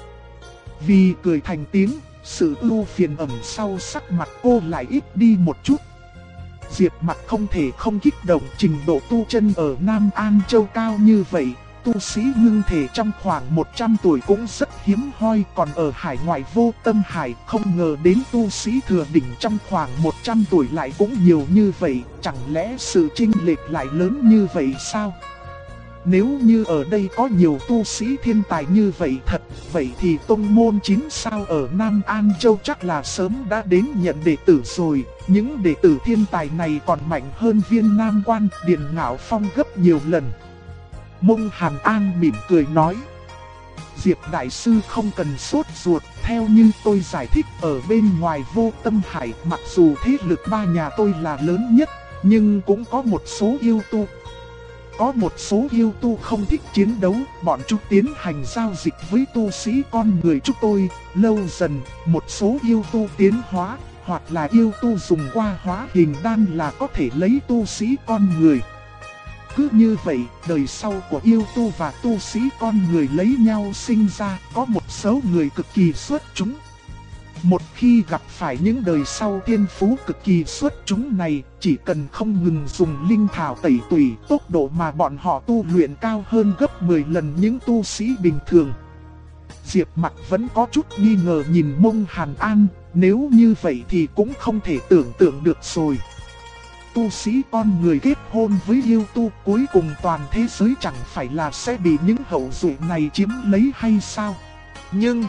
Vì cười thành tiếng, sự ưu phiền ẩn sau sắc mặt cô lại ít đi một chút. Diệp Mặc không thể không kích động, trình độ tu chân ở Nam An Châu cao như vậy. Tu sĩ ngưng thể trong khoảng 100 tuổi cũng rất hiếm hoi, còn ở hải ngoại Vô Tâm Hải không ngờ đến tu sĩ thừa đỉnh trong khoảng 100 tuổi lại cũng nhiều như vậy, chẳng lẽ sự chênh lệch lại lớn như vậy sao? Nếu như ở đây có nhiều tu sĩ thiên tài như vậy thật, vậy thì tông môn 9 sao ở Nam An Châu chắc là sớm đã đến nhận đệ tử rồi. Những đệ tử thiên tài này còn mạnh hơn Viên Nam Quan, Điền Ngạo Phong gấp nhiều lần. Mông Hàn An mỉm cười nói. Diệp Đại Sư không cần sốt ruột, theo như tôi giải thích ở bên ngoài Vô Tâm Hải, mặc dù thế lực ba nhà tôi là lớn nhất, nhưng cũng có một số yêu tu. Có một số yêu tu không thích chiến đấu, bọn chúng tiến hành giao dịch với tu sĩ con người chúng tôi. Lâu dần, một số yêu tu tiến hóa, hoặc là yêu tu dùng qua hóa hình đan là có thể lấy tu sĩ con người. Cứ như vậy, đời sau của yêu tu và tu sĩ con người lấy nhau sinh ra, có một số người cực kỳ xuất chúng. Một khi gặp phải những đời sau thiên phú cực kỳ xuất chúng này, chỉ cần không ngừng dùng linh thảo tẩy tùy, tốc độ mà bọn họ tu luyện cao hơn gấp 10 lần những tu sĩ bình thường. Diệp Mặc vẫn có chút nghi ngờ nhìn Mông Hàn An, nếu như vậy thì cũng không thể tưởng tượng được rồi. Tu sĩ con người kết hôn với yêu tu, cuối cùng toàn thế giới chẳng phải là sẽ bị những hậu duệ này chiếm lấy hay sao? Nhưng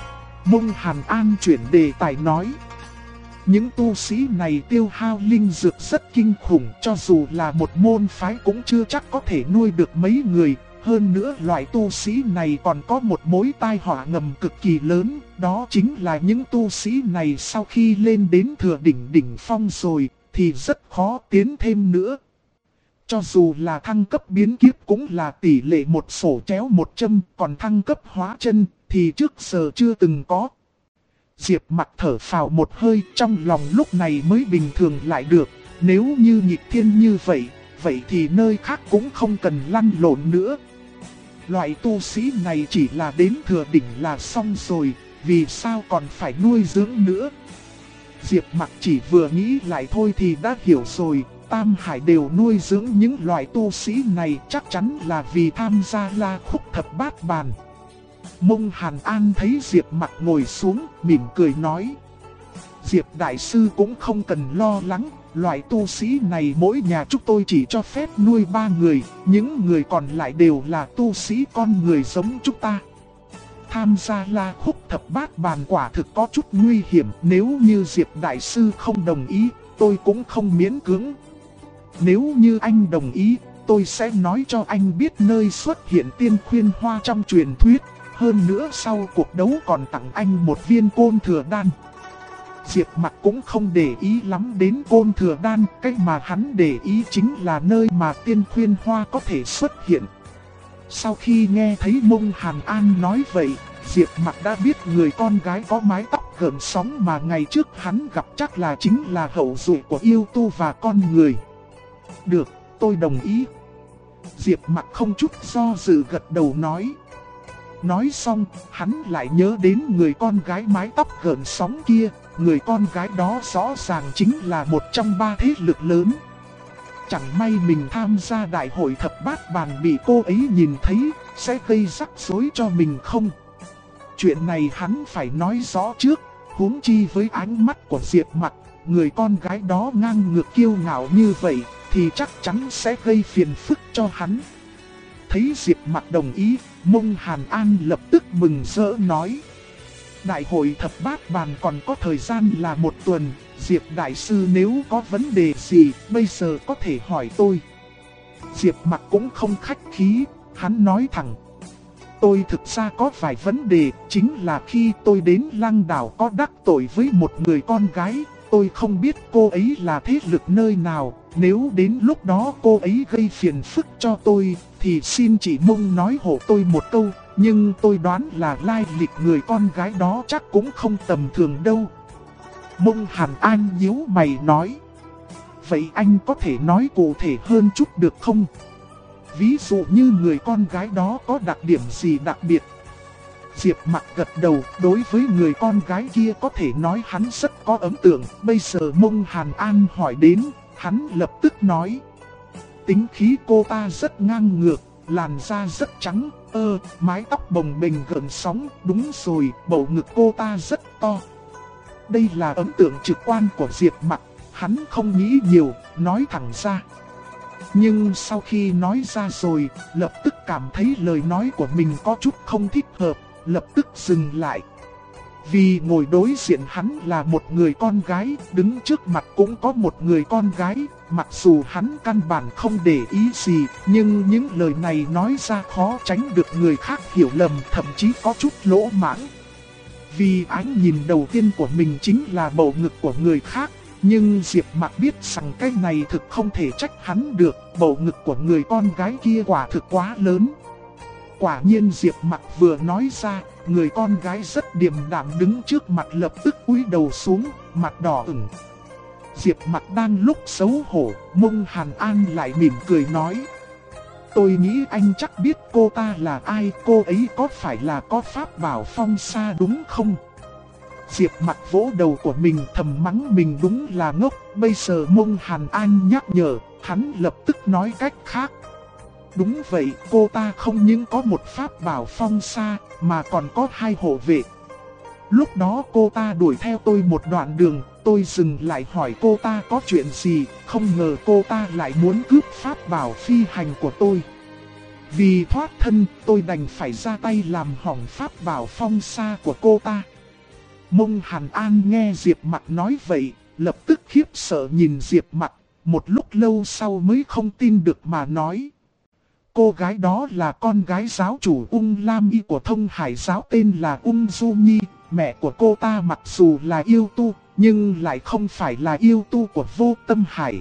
Mông Hàn An chuyển đề tài nói, những tu sĩ này tiêu hao linh dược rất kinh khủng, cho dù là một môn phái cũng chưa chắc có thể nuôi được mấy người. Hơn nữa loại tu sĩ này còn có một mối tai họa ngầm cực kỳ lớn, đó chính là những tu sĩ này sau khi lên đến thừa đỉnh phong rồi thì rất khó tiến thêm nữa. Cho dù là thăng cấp biến kiếp cũng là tỷ lệ một sổ chéo 100, còn thăng cấp hóa chân thì trước giờ chưa từng có. Diệp Mặc thở phào một hơi, trong lòng lúc này mới bình thường lại được. Nếu như nghịch thiên như vậy, vậy thì nơi khác cũng không cần lăn lộn nữa. Loại tu sĩ này chỉ là đến thừa đỉnh là xong rồi, vì sao còn phải nuôi dưỡng nữa? Diệp Mặc chỉ vừa nghĩ lại thôi thì đã hiểu rồi, Tam Hải đều nuôi dưỡng những loại tu sĩ này chắc chắn là vì tham gia La Khúc Thập Bát Bàn. Mông Hàn An thấy Diệp Mặc ngồi xuống, mỉm cười nói, Diệp Đại Sư cũng không cần lo lắng, loại tu sĩ này mỗi nhà chúng tôi chỉ cho phép nuôi 3 người, những người còn lại đều là tu sĩ con người giống chúng ta. Tham gia La Khúc Thập Bát Bàn quả thực có chút nguy hiểm, nếu như Diệp Đại Sư không đồng ý, tôi cũng không miễn cưỡng. Nếu như anh đồng ý, tôi sẽ nói cho anh biết nơi xuất hiện tiên khuyên hoa trong truyền thuyết, hơn nữa sau cuộc đấu còn tặng anh một viên côn thừa đan. Diệp Mặc cũng không để ý lắm đến côn thừa đan, cái mà hắn để ý chính là nơi mà tiên khuyên hoa có thể xuất hiện. Sau khi nghe thấy Mông Hàn An nói vậy, Diệp Mặc đã biết người con gái có mái tóc gợn sóng mà ngày trước hắn gặp chắc là chính là hậu duệ của yêu tu và con người. Được, tôi đồng ý. Diệp Mặc không chút do dự gật đầu nói. Nói xong, hắn lại nhớ đến người con gái mái tóc gợn sóng kia. Người con gái đó rõ ràng chính là một trong 3 thế lực lớn. Chẳng may mình tham gia đại hội thập bát bàn bị cô ấy nhìn thấy, sẽ gây rắc rối cho mình không? Chuyện này hắn phải nói rõ trước, huống chi với ánh mắt của Diệp Mặc, người con gái đó ngang ngược kiêu ngạo như vậy, thì chắc chắn sẽ gây phiền phức cho hắn. Thấy Diệp Mặc đồng ý, Mông Hàn An lập tức mừng rỡ nói. Đại hội thập bát bàn còn có thời gian là 1 tuần, Diệp Đại Sư nếu có vấn đề gì, bây giờ có thể hỏi tôi. Diệp Mặc cũng không khách khí, hắn nói thẳng. Tôi thực ra có vài vấn đề, chính là khi tôi đến Lăng Đảo có đắc tội với một người con gái, tôi không biết cô ấy là thế lực nơi nào, nếu đến lúc đó cô ấy gây phiền phức cho tôi, thì xin chị Mông nói hộ tôi một câu, nhưng tôi đoán là lai lịch người con gái đó chắc cũng không tầm thường đâu. Mông Hàn An nhíu mày nói. Vậy anh có thể nói cụ thể hơn chút được không? Ví dụ như người con gái đó có đặc điểm gì đặc biệt? Diệp Mặc gật đầu, đối với người con gái kia có thể nói hắn rất có ấn tượng. Bây giờ Mông Hàn An hỏi đến, hắn lập tức nói. Tính khí cô ta rất ngang ngược, làn da rất trắng, mái tóc bồng bềnh gợn sóng, đúng rồi, bầu ngực cô ta rất to. Đây là ấn tượng trực quan của Diệp Mặc, hắn không nghĩ nhiều, nói thẳng ra. Nhưng sau khi nói ra rồi, lập tức cảm thấy lời nói của mình có chút không thích hợp, lập tức dừng lại. Vì ngồi đối diện hắn là một người con gái, đứng trước mặt cũng có một người con gái, mặc dù hắn căn bản không để ý gì, nhưng những lời này nói ra khó tránh được người khác hiểu lầm, thậm chí có chút lỗ mãng. Vì ánh nhìn đầu tiên của mình chính là bầu ngực của người khác, nhưng Diệp Mặc biết rằng cái này thực không thể trách hắn được, bầu ngực của người con gái kia quả thực quá lớn. Quả nhiên Diệp Mặc vừa nói ra, người con gái rất điềm đạm đứng trước mặt lập tức cúi đầu xuống, mặt đỏ ửng. Diệp Mặc đang lúc xấu hổ, Mông Hàn An lại mỉm cười nói. Tôi nghĩ anh chắc biết cô ta là ai, cô ấy có phải là có pháp bảo phong sa đúng không? Diệp Mặc vỗ đầu của mình thầm mắng mình đúng là ngốc, bây giờ Mông Hàn An nhắc nhở, hắn lập tức nói cách khác. Đúng vậy, cô ta không những có một pháp bảo phong sa, mà còn có 2 hộ vệ. Lúc đó cô ta đuổi theo tôi một đoạn đường, tôi dừng lại hỏi cô ta có chuyện gì, không ngờ cô ta lại muốn cướp pháp bảo phi hành của tôi. Vì thoát thân, tôi đành phải ra tay làm hỏng pháp bảo phong sa của cô ta. Mông Hàn An nghe Diệp Mặc nói vậy, lập tức khiếp sợ nhìn Diệp Mặc, một lúc lâu sau mới không tin được mà nói. Cô gái đó là con gái giáo chủ Ung Lam Y của Thông Hải giáo, tên là Ung Du Nhi. Mẹ của cô ta mặc dù là yêu tu, nhưng lại không phải là yêu tu của Vô Tâm Hải.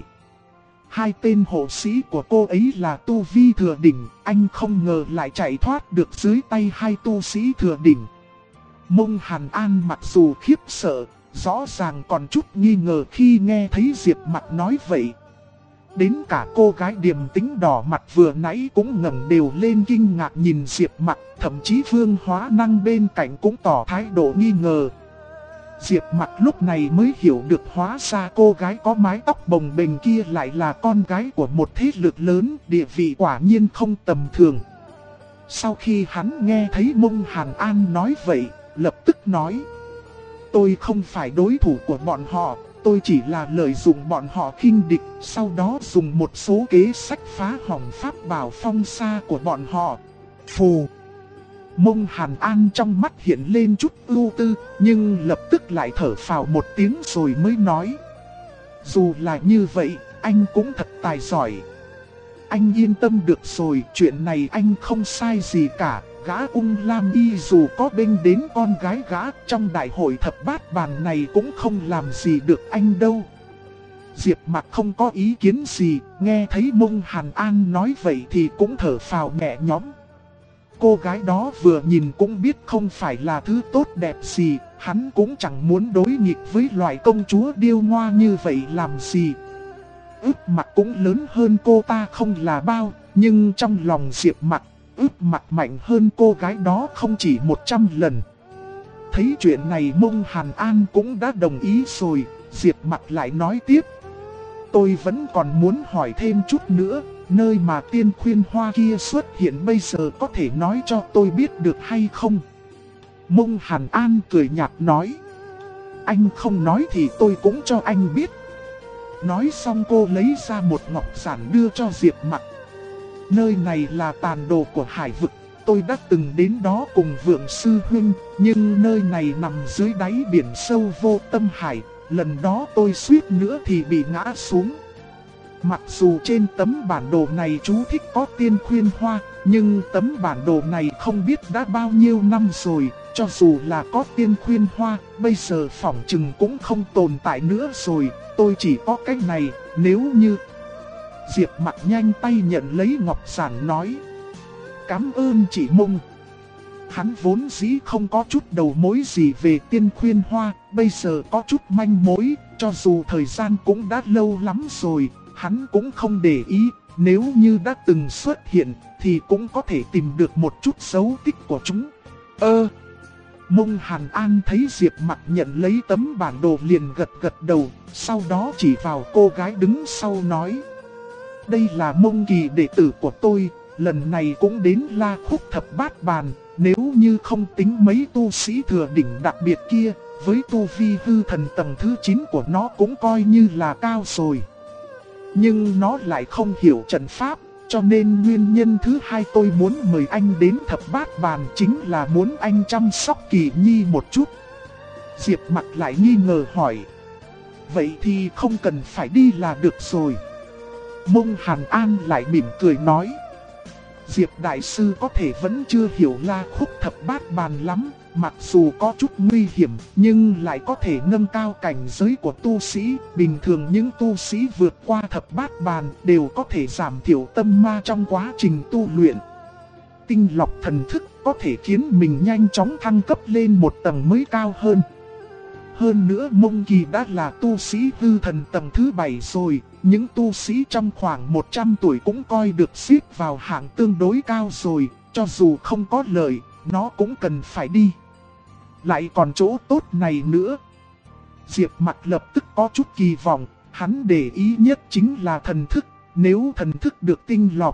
2 tên hộ sĩ của cô ấy là tu vi thừa đỉnh, anh không ngờ lại chạy thoát được dưới tay 2 tu sĩ thừa đỉnh. Mông Hàn An mặc dù khiếp sợ, rõ ràng còn chút nghi ngờ khi nghe thấy Diệp Mặc nói vậy. Đến cả cô gái điềm tĩnh đỏ mặt vừa nãy cũng ngẩng đều lên kinh ngạc nhìn Diệp Mặc, thậm chí Vương Hóa Năng bên cạnh cũng tỏ thái độ nghi ngờ. Diệp Mặc lúc này mới hiểu được hóa ra cô gái có mái tóc bồng bềnh kia lại là con gái của một thế lực lớn, địa vị quả nhiên không tầm thường. Sau khi hắn nghe thấy Mông Hàn An nói vậy, lập tức nói: tôi không phải đối thủ của bọn họ, tôi chỉ là lợi dụng bọn họ khinh địch, sau đó dùng một số kế sách phá hỏng pháp bảo phong sa của bọn họ. Phù! Mông Hàn An trong mắt hiện lên chút ưu tư, nhưng lập tức lại thở phào một tiếng rồi mới nói: dù là như vậy, anh cũng thật tài giỏi. Anh yên tâm được rồi, chuyện này anh không sai gì cả. Gã Ung Lam Y dù có bênh đến con gái gã trong đại hội thập bát bàn này cũng không làm gì được anh đâu. Diệp Mặc không có ý kiến gì, nghe thấy Mông Hàn An nói vậy thì cũng thở phào nhẹ nhõm. Cô gái đó vừa nhìn cũng biết không phải là thứ tốt đẹp gì, hắn cũng chẳng muốn đối nghịch với loại công chúa điêu ngoa như vậy làm gì. Ước Mặc cũng lớn hơn cô ta không là bao, nhưng trong lòng Diệp Mặc, Ước Mặc mạnh hơn cô gái đó không chỉ 100 lần. Thấy chuyện này Mông Hàn An cũng đã đồng ý rồi, Diệp Mặc lại nói tiếp: tôi vẫn còn muốn hỏi thêm chút nữa, nơi mà tiên khuyên hoa kia xuất hiện bây giờ có thể nói cho tôi biết được hay không? Mông Hàn An cười nhạt nói: anh không nói thì tôi cũng cho anh biết. Nói xong cô lấy ra một ngọc giản đưa cho Diệp Mặc. Nơi này là tàn đồ của hải vực, tôi đã từng đến đó cùng Vượng Sư Huynh, nhưng nơi này nằm dưới đáy biển sâu Vô Tâm Hải, lần đó tôi suýt nữa thì bị ngã xuống. Mặc dù trên tấm bản đồ này chú thích có tiên khuyên hoa, nhưng tấm bản đồ này không biết đã bao nhiêu năm rồi, cho dù là có tiên khuyên hoa, bây giờ phỏng chừng cũng không tồn tại nữa rồi, tôi chỉ có cách này, nếu như... Diệp Mặc nhanh tay nhận lấy ngọc giản nói: cảm ơn chị Mông. Hắn vốn dĩ không có chút đầu mối gì về tiên khuyên hoa, bây giờ có chút manh mối, cho dù thời gian cũng đã lâu lắm rồi, hắn cũng không để ý, nếu như đã từng xuất hiện thì cũng có thể tìm được một chút dấu tích của chúng. Mông Hàn An thấy Diệp Mặc nhận lấy tấm bản đồ liền gật gật đầu, sau đó chỉ vào cô gái đứng sau nói: đây là Mông Kỳ đệ tử của tôi, lần này cũng đến La Khúc thập bát bàn, nếu như không tính mấy tu sĩ thừa đỉnh đặc biệt kia, với tu vi hư thần tầng thứ 9 của nó cũng coi như là cao rồi. Nhưng nó lại không hiểu trận pháp, cho nên nguyên nhân thứ hai tôi muốn mời anh đến thập bát bàn chính là muốn anh chăm sóc Kỳ Nhi một chút. Diệp Mặc lại nghi ngờ hỏi: vậy thì không cần phải đi là được rồi. Mông Hàn An lại mỉm cười nói: Diệp Đại Sư có thể vẫn chưa hiểu La Khúc thập bát bàn lắm, mặc dù có chút nguy hiểm nhưng lại có thể nâng cao cảnh giới của tu sĩ. Bình thường những tu sĩ vượt qua thập bát bàn đều có thể giảm thiểu tâm ma trong quá trình tu luyện. Tinh lọc thần thức có thể khiến mình nhanh chóng thăng cấp lên một tầng mới cao hơn. Hơn nữa Mông Kỳ đã là tu sĩ hư thần tầng thứ 7 rồi, những tu sĩ trong khoảng 100 tuổi cũng coi được xếp vào hạng tương đối cao rồi, cho dù không có lợi, nó cũng cần phải đi. Lại còn chỗ tốt này nữa. Diệp Mặc lập tức có chút kỳ vọng, hắn để ý nhất chính là thần thức, nếu thần thức được tinh lọc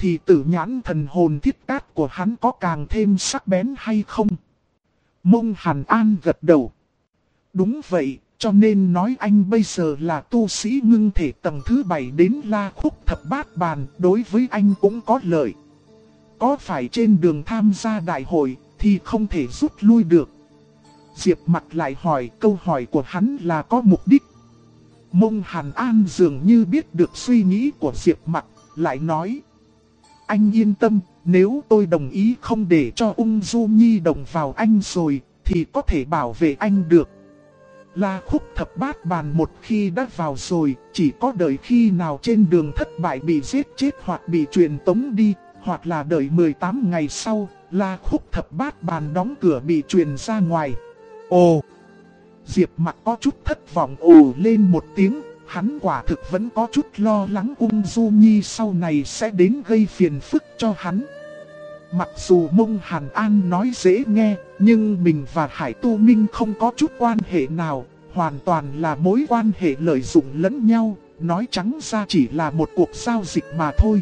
thì tử nhãn thần hồn thiết cát của hắn có càng thêm sắc bén hay không? Mông Hàn An gật đầu. Đúng vậy, cho nên nói anh bây giờ là tu sĩ ngưng thể tầng thứ 7 đến La Khúc Thập Bát Bàn, đối với anh cũng có lợi. Có phải trên đường tham gia đại hội thì không thể rút lui được. Diệp Mặc lại hỏi, câu hỏi của hắn là có mục đích. Mông Hàn An dường như biết được suy nghĩ của Diệp Mặc, lại nói: anh yên tâm, nếu tôi đồng ý không để cho Ung Du Nhi động vào anh rồi, thì có thể bảo vệ anh được. La Khúc Thập Bát Bàn một khi đã vào rồi, chỉ có đợi khi nào trên đường thất bại bị giết chết hoặc bị truyền tống đi, hoặc là đợi 18 ngày sau, La Khúc Thập Bát Bàn đóng cửa bị truyền ra ngoài. Ồ! Diệp Mặc có chút thất vọng ồ lên một tiếng, hắn quả thực vẫn có chút lo lắng Ung Du Nhi sau này sẽ đến gây phiền phức cho hắn. Mặc dù Mông Hàn An nói dễ nghe, nhưng mình và Hải Tu Minh không có chút quan hệ nào, hoàn toàn là mối quan hệ lợi dụng lẫn nhau, nói trắng ra chỉ là một cuộc giao dịch mà thôi.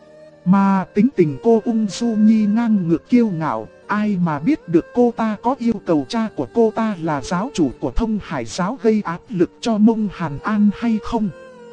Mà tính tình cô Ung Du Nhi ngang ngược kiêu ngạo, ai mà biết được cô ta có yêu cầu cha của cô ta là giáo chủ của Thông Hải giáo gây áp lực cho Mông Hàn An hay không.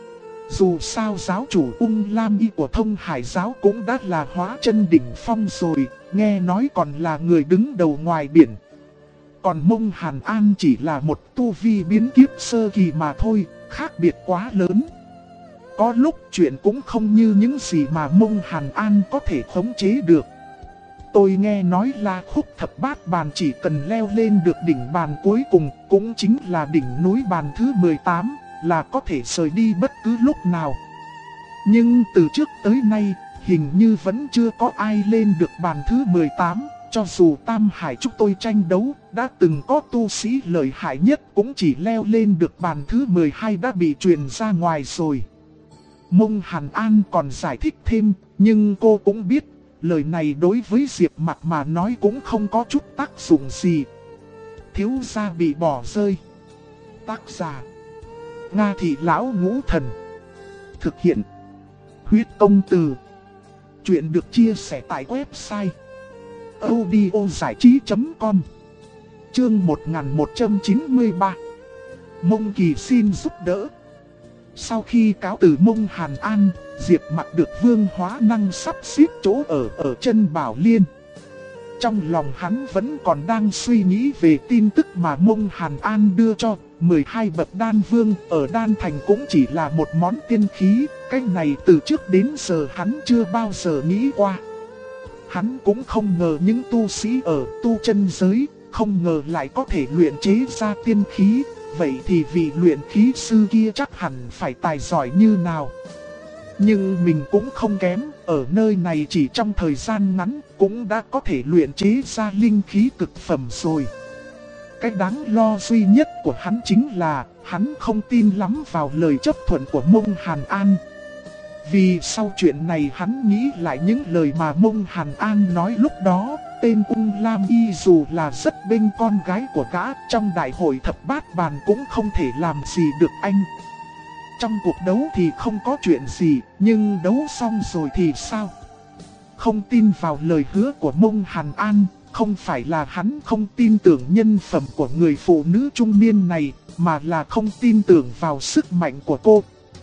Dù sao giáo chủ Ung Lam Y của Thông Hải giáo cũng đã là hóa chân đỉnh phong rồi, nghe nói còn là người đứng đầu ngoài biển. Còn Mông Hàn An chỉ là một tu vi biến kiếp sơ kỳ mà thôi, khác biệt quá lớn. Có lúc chuyện cũng không như những gì mà Mông Hàn An có thể khống chế được. Tôi nghe nói La Khúc Thập Bát Bàn chỉ cần leo lên được đỉnh bàn cuối cùng, cũng chính là đỉnh núi bàn thứ 18, là có thể rời đi bất cứ lúc nào. Nhưng từ trước tới nay, hình như vẫn chưa có ai lên được bàn thứ 18, cho dù Tam Hải chúng tôi tranh đấu, đã từng có tu sĩ lợi hại nhất cũng chỉ leo lên được bàn thứ 12 đã bị truyền ra ngoài rồi. Mông Hàn An còn giải thích thêm, nhưng cô cũng biết, lời này đối với Diệp Mặc mà nói cũng không có chút tác dụng gì. Thiếu gia bị bỏ rơi. Tác giả: Nga Thị Lão Ngũ Thần. Thực hiện: Huyết Công Từ. Chuyện được chia sẻ tại website audiozảichí.com. Chương 1193. Mông Kỳ xin giúp đỡ. Sau khi cáo từ Mông Hàn An, Diệp Mặc được Vương Hóa Năng sắp xếp chỗ ở chân Bảo Liên. Trong lòng hắn vẫn còn đang suy nghĩ về tin tức mà Mông Hàn An đưa cho. 12 bậc đan vương ở đan thành cũng chỉ là một món tiên khí. Cái này từ trước đến giờ hắn chưa bao giờ nghĩ qua. Hắn cũng không ngờ những tu sĩ ở tu chân giới không ngờ lại có thể luyện chế ra tiên khí. Vậy thì vị luyện khí sư kia chắc hẳn phải tài giỏi như nào. Nhưng mình cũng không kém, ở nơi này chỉ trong thời gian ngắn cũng đã có thể luyện chế ra linh khí cực phẩm rồi. Cái đáng lo duy nhất của hắn chính là hắn không tin lắm vào lời chấp thuận của Mông Hàn An. Vì sau chuyện này hắn nghĩ lại những lời mà Mông Hàn An nói lúc đó. Tên Ung Lam Y dù là rất bênh con gái của gã, trong đại hội thập bát bàn cũng không thể làm gì được anh. Trong cuộc đấu thì không có chuyện gì, nhưng đấu xong rồi thì sao? Không tin vào lời hứa của Mông Hàn An, không phải là hắn không tin tưởng nhân phẩm của người phụ nữ trung niên này, mà là không tin tưởng vào sức mạnh của cô.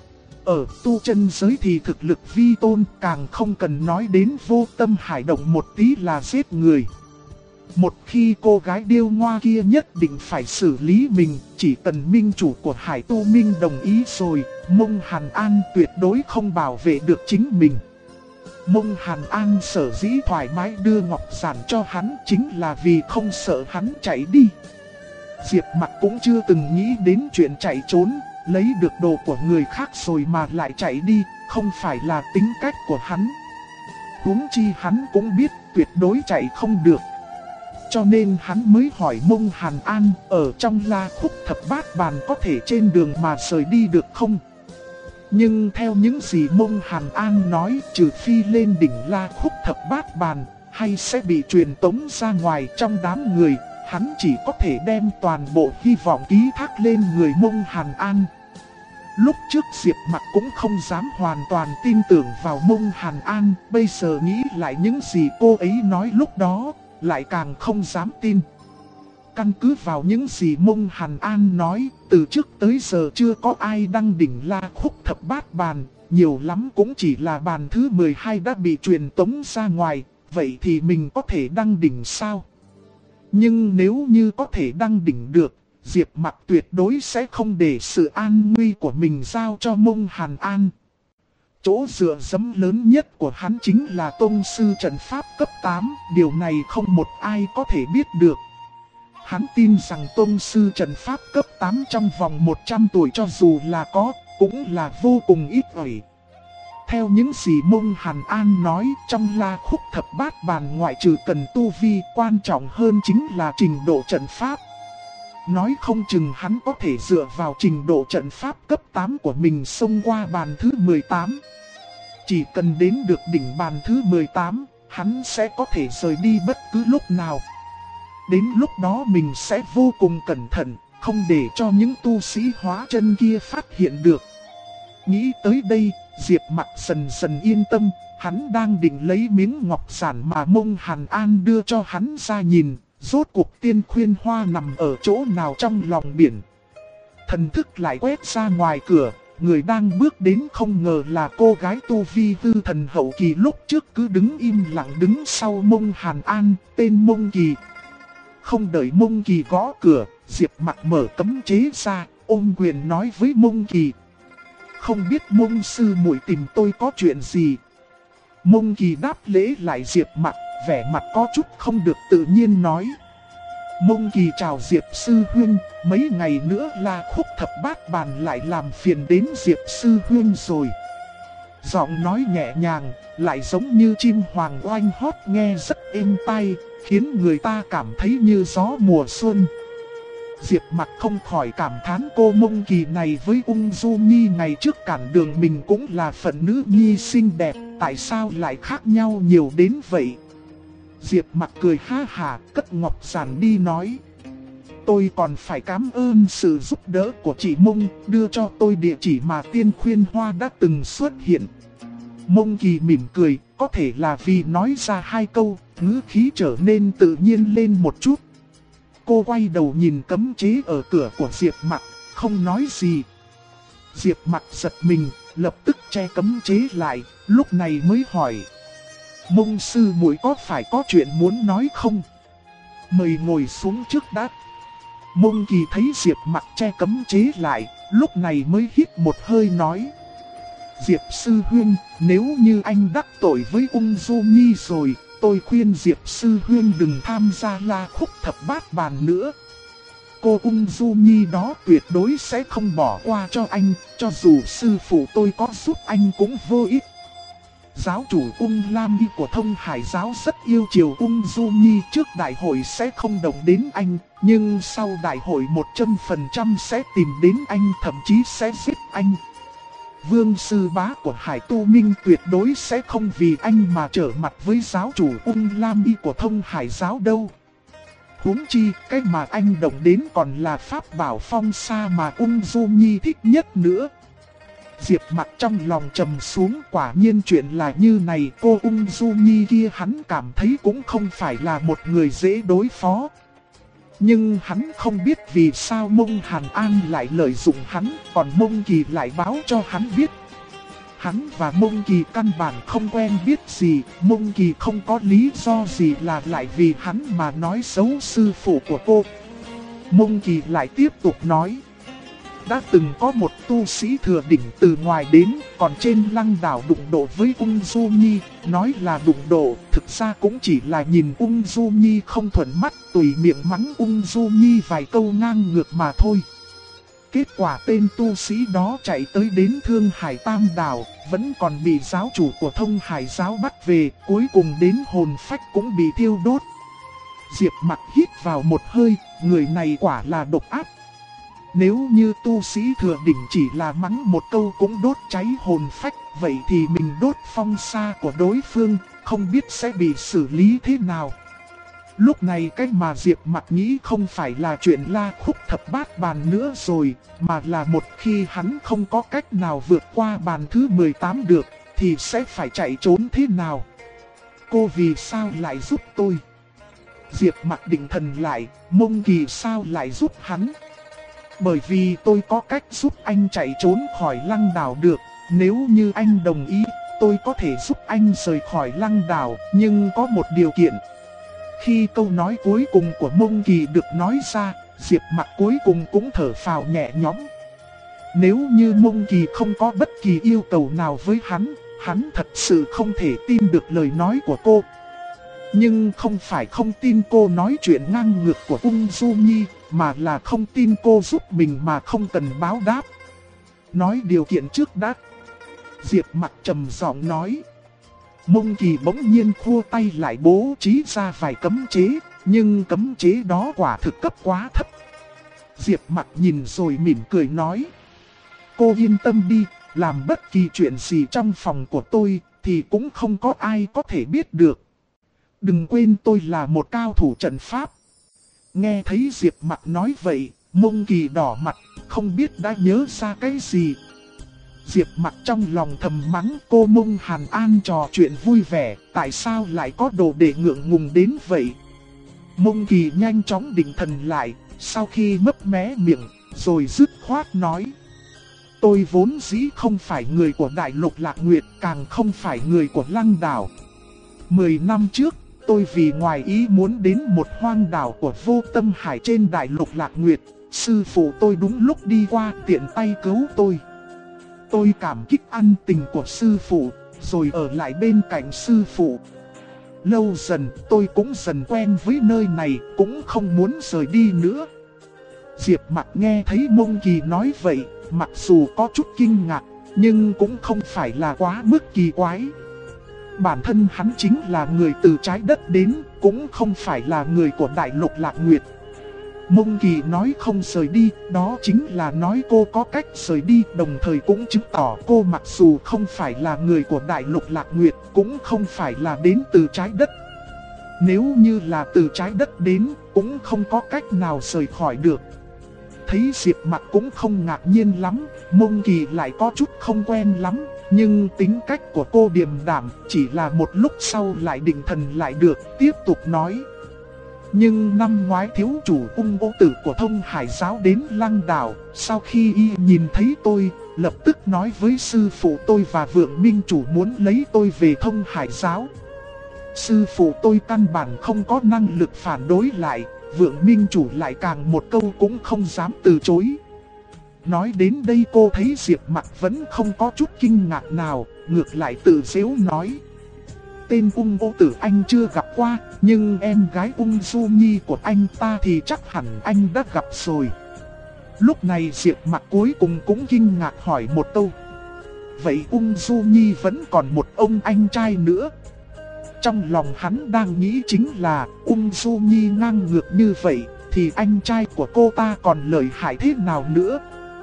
Ở tu chân giới thì thực lực vi tôn, càng không cần nói đến Vô Tâm Hải động một tí là giết người. Một khi cô gái điêu ngoa kia nhất định phải xử lý mình, chỉ cần minh chủ của Hải Tu Minh đồng ý rồi, Mông Hàn An tuyệt đối không bảo vệ được chính mình. Mông Hàn An sở dĩ thoải mái đưa ngọc giản cho hắn chính là vì không sợ hắn chạy đi. Diệp Mặc cũng chưa từng nghĩ đến chuyện chạy trốn, lấy được đồ của người khác rồi mà lại chạy đi, không phải là tính cách của hắn. Huống chi hắn cũng biết tuyệt đối chạy không được. Cho nên hắn mới hỏi Mông Hàn An ở trong La Khúc Thập Bát Bàn có thể trên đường mà rời đi được không? Nhưng theo những gì Mông Hàn An nói, trừ phi lên đỉnh La Khúc Thập Bát Bàn, hay sẽ bị truyền tống ra ngoài trong đám người, hắn chỉ có thể đem toàn bộ hy vọng ký thác lên người Mông Hàn An. Lúc trước Diệp Mặc cũng không dám hoàn toàn tin tưởng vào Mông Hàn An, bây giờ nghĩ lại những gì cô ấy nói lúc đó, lại càng không dám tin. Căn cứ vào những gì Mông Hàn An nói, từ trước tới giờ chưa có ai đăng đỉnh La Khúc Thập Bát Bàn, nhiều lắm cũng chỉ là bàn thứ 12 đã bị truyền tống ra ngoài, vậy thì mình có thể đăng đỉnh sao? Nhưng nếu như có thể đăng đỉnh được, Diệp Mặc tuyệt đối sẽ không để sự an nguy của mình giao cho Mông Hàn An. Chỗ dựa dẫm lớn nhất của hắn chính là tông sư trận pháp cấp 8, điều này không một ai có thể biết được. Hắn tin rằng tông sư trận pháp cấp 8 trong vòng 100 tuổi cho dù là có, cũng là vô cùng ít ỏi. Theo những gì Mông Hàn An nói, trong La Khúc Thập Bát Bàn ngoại trừ cần tu vi, quan trọng hơn chính là trình độ trận pháp. Nói không chừng hắn có thể dựa vào trình độ trận pháp cấp 8 của mình xông qua bàn thứ 18. Chỉ cần đến được đỉnh bàn thứ 18, hắn sẽ có thể rời đi bất cứ lúc nào. Đến lúc đó mình sẽ vô cùng cẩn thận, không để cho những tu sĩ hóa chân kia phát hiện được. Nghĩ tới đây, Diệp Mặc dần dần yên tâm, hắn đang định lấy miếng ngọc giản mà Mông Hàn An đưa cho hắn ra nhìn, rốt cuộc Tiên Khuyên Hoa nằm ở chỗ nào trong lòng biển. Thần thức lại quét ra ngoài cửa, người đang bước đến không ngờ là cô gái tu vi hư thần hậu kỳ lúc trước cứ đứng im lặng đứng sau Mông Hàn An, tên Mông Kỳ. Không đợi Mông Kỳ gõ cửa, Diệp Mặc mở cấm chế ra, ôm quyền nói với Mông Kỳ. Không biết Mông sư muội tìm tôi có chuyện gì? Mông Kỳ đáp lễ lại Diệp Mặc, vẻ mặt có chút không được tự nhiên nói. Mông Kỳ chào Diệp sư huynh, mấy ngày nữa La Khúc Thập Bát Bàn lại làm phiền đến Diệp sư huynh rồi. Giọng nói nhẹ nhàng, lại giống như chim hoàng oanh hót nghe rất êm tai, khiến người ta cảm thấy như gió mùa xuân. Diệp Mặc không khỏi cảm thán cô Mông Kỳ này với Ung Du Nhi ngày trước cản đường mình cũng là phận nữ nhi xinh đẹp, tại sao lại khác nhau nhiều đến vậy? Diệp Mặc cười ha hả, cất ngọc giản đi nói. Tôi còn phải cảm ơn sự giúp đỡ của chị Mông, đưa cho tôi địa chỉ mà Tiên Khuyên Hoa đã từng xuất hiện. Mông Kỳ mỉm cười, có thể là vì nói ra hai câu, ngữ khí trở nên tự nhiên lên một chút. Cô quay đầu nhìn cấm chế ở cửa của Diệp Mặc, không nói gì. Diệp Mặc giật mình, lập tức che cấm chế lại, lúc này mới hỏi. Mông sư muội có phải có chuyện muốn nói không? Mời ngồi xuống trước đã. Mông Kỳ thấy Diệp Mặc che cấm chế lại, lúc này mới hít một hơi nói. Diệp sư huynh, nếu như anh đắc tội với Ung Du Nhi rồi, tôi khuyên Diệp sư huynh đừng tham gia La Khúc Thập Bát Bàn nữa. Cô Ung Du Nhi đó tuyệt đối sẽ không bỏ qua cho anh, cho dù sư phụ tôi có giúp anh cũng vô ích. Giáo chủ Ung Lam Y của Thông Hải giáo rất yêu chiều Ung Du Nhi, trước đại hội sẽ không động đến anh, nhưng sau đại hội 100% sẽ tìm đến anh, thậm chí sẽ giết anh. Vương sư bá của Hải Tu Minh tuyệt đối sẽ không vì anh mà trở mặt với giáo chủ Ung Lam Y của Thông Hải giáo đâu. Huống chi, cái mà anh động đến còn là pháp bảo phong sa mà Ung Du Nhi thích nhất nữa. Diệp Mặc trong lòng trầm xuống, quả nhiên chuyện là như này, cô Ung Du Nhi kia hắn cảm thấy cũng không phải là một người dễ đối phó. Nhưng hắn không biết vì sao Mông Hàn An lại lợi dụng hắn, còn Mông Kỳ lại báo cho hắn biết. Hắn và Mông Kỳ căn bản không quen biết gì, Mông Kỳ không có lý do gì là lại vì hắn mà nói xấu sư phụ của cô. Mông Kỳ lại tiếp tục nói. Đã từng có một tu sĩ thừa đỉnh từ ngoài đến, còn trên lăng đảo đụng độ với Ung Du Nhi, nói là đụng độ, thực ra cũng chỉ là nhìn Ung Du Nhi không thuận mắt, tùy miệng mắng Ung Du Nhi vài câu ngang ngược mà thôi. Kết quả tên tu sĩ đó chạy tới đến Thương Hải Tam Đảo, vẫn còn bị giáo chủ của Thông Hải giáo bắt về, cuối cùng đến hồn phách cũng bị thiêu đốt. Diệp Mặc hít vào một hơi, người này quả là độc ác. Nếu như tu sĩ thừa đỉnh chỉ là mắng một câu cũng đốt cháy hồn phách, vậy thì mình đốt phong sa của đối phương, không biết sẽ bị xử lý thế nào. Lúc này cái mà Diệp Mặc nghĩ không phải là chuyện La Khúc thập bát bàn nữa rồi, mà là một khi hắn không có cách nào vượt qua bàn thứ 18 được, thì sẽ phải chạy trốn thế nào? Cô vì sao lại giúp tôi? Diệp Mặc định thần lại, Mông Kỳ sao lại giúp hắn? Bởi vì tôi có cách giúp anh chạy trốn khỏi Lăng Đảo được, nếu như anh đồng ý, tôi có thể giúp anh rời khỏi Lăng Đảo, nhưng có một điều kiện. Khi câu nói cuối cùng của Mông Kỳ được nói ra, Diệp Mặc cuối cùng cũng thở phào nhẹ nhõm. Nếu như Mông Kỳ không có bất kỳ yêu cầu nào với hắn thật sự không thể tin được lời nói của cô. Nhưng không phải không tin cô nói chuyện ngang ngược của Ung Du Nhi, mà là không tin cô giúp mình mà không cần báo đáp. Nói điều kiện trước đã. Diệp Mặc trầm giọng nói. Mông Kỳ bỗng nhiên khua tay lại bố trí ra vài cấm chế, nhưng cấm chế đó quả thực cấp quá thấp. Diệp Mặc nhìn rồi mỉm cười nói. Cô yên tâm đi, làm bất kỳ chuyện gì trong phòng của tôi thì cũng không có ai có thể biết được. Đừng quên tôi là một cao thủ trận pháp. Nghe thấy Diệp Mặc nói vậy, Mông Kỳ đỏ mặt, không biết đã nhớ ra cái gì. Diệp Mặc trong lòng thầm mắng cô Mông Hàn An trò chuyện vui vẻ, tại sao lại có đồ để ngượng ngùng đến vậy. Mông Kỳ nhanh chóng định thần lại, sau khi mấp mé miệng, rồi dứt khoát nói. Tôi vốn dĩ không phải người của Đại Lục Lạc Nguyệt, càng không phải người của Lăng Đảo. 10 năm trước, tôi vì ngoài ý muốn đến một hoang đảo của Vô Tâm Hải trên Đại Lục Lạc Nguyệt, sư phụ tôi đúng lúc đi qua tiện tay cứu tôi. Tôi cảm kích ân tình của sư phụ, rồi ở lại bên cạnh sư phụ. Lâu dần tôi cũng dần quen với nơi này, cũng không muốn rời đi nữa. Diệp Mặc nghe thấy Mông Kỳ nói vậy, mặc dù có chút kinh ngạc, nhưng cũng không phải là quá mức kỳ quái. Bản thân hắn chính là người từ trái đất đến, cũng không phải là người của Đại Lục Lạc Nguyệt. Mông Kỳ nói không rời đi, đó chính là nói cô có cách rời đi, đồng thời cũng chứng tỏ cô mặc dù không phải là người của Đại Lục Lạc Nguyệt, cũng không phải là đến từ trái đất. Nếu như là từ trái đất đến, cũng không có cách nào rời khỏi được. Thấy Diệp Mặc cũng không ngạc nhiên lắm, Mông Kỳ lại có chút không quen lắm, nhưng tính cách của cô điềm đạm, chỉ là một lúc sau lại định thần lại được, tiếp tục nói. Nhưng năm ngoái thiếu chủ Ung Ô Tử của Thông Hải Giáo đến Lăng Đảo, sau khi y nhìn thấy tôi, lập tức nói với sư phụ tôi và Vượng Minh Chủ muốn lấy tôi về Thông Hải Giáo. Sư phụ tôi căn bản không có năng lực phản đối lại, Vượng Minh Chủ lại càng một câu cũng không dám từ chối. Nói đến đây cô thấy Diệp Mặc vẫn không có chút kinh ngạc nào, ngược lại tự giễu nói. Tên Ung Ô Tử anh chưa gặp qua, nhưng em gái Ung Du Nhi của anh ta thì chắc hẳn anh đã gặp rồi. Lúc này Diệp Mặc cuối cùng cũng kinh ngạc hỏi một câu. Vậy Ung Du Nhi vẫn còn một ông anh trai nữa? Trong lòng hắn đang nghĩ chính là Ung Du Nhi ngang ngược như vậy, thì anh trai của cô ta còn lợi hại thế nào nữa?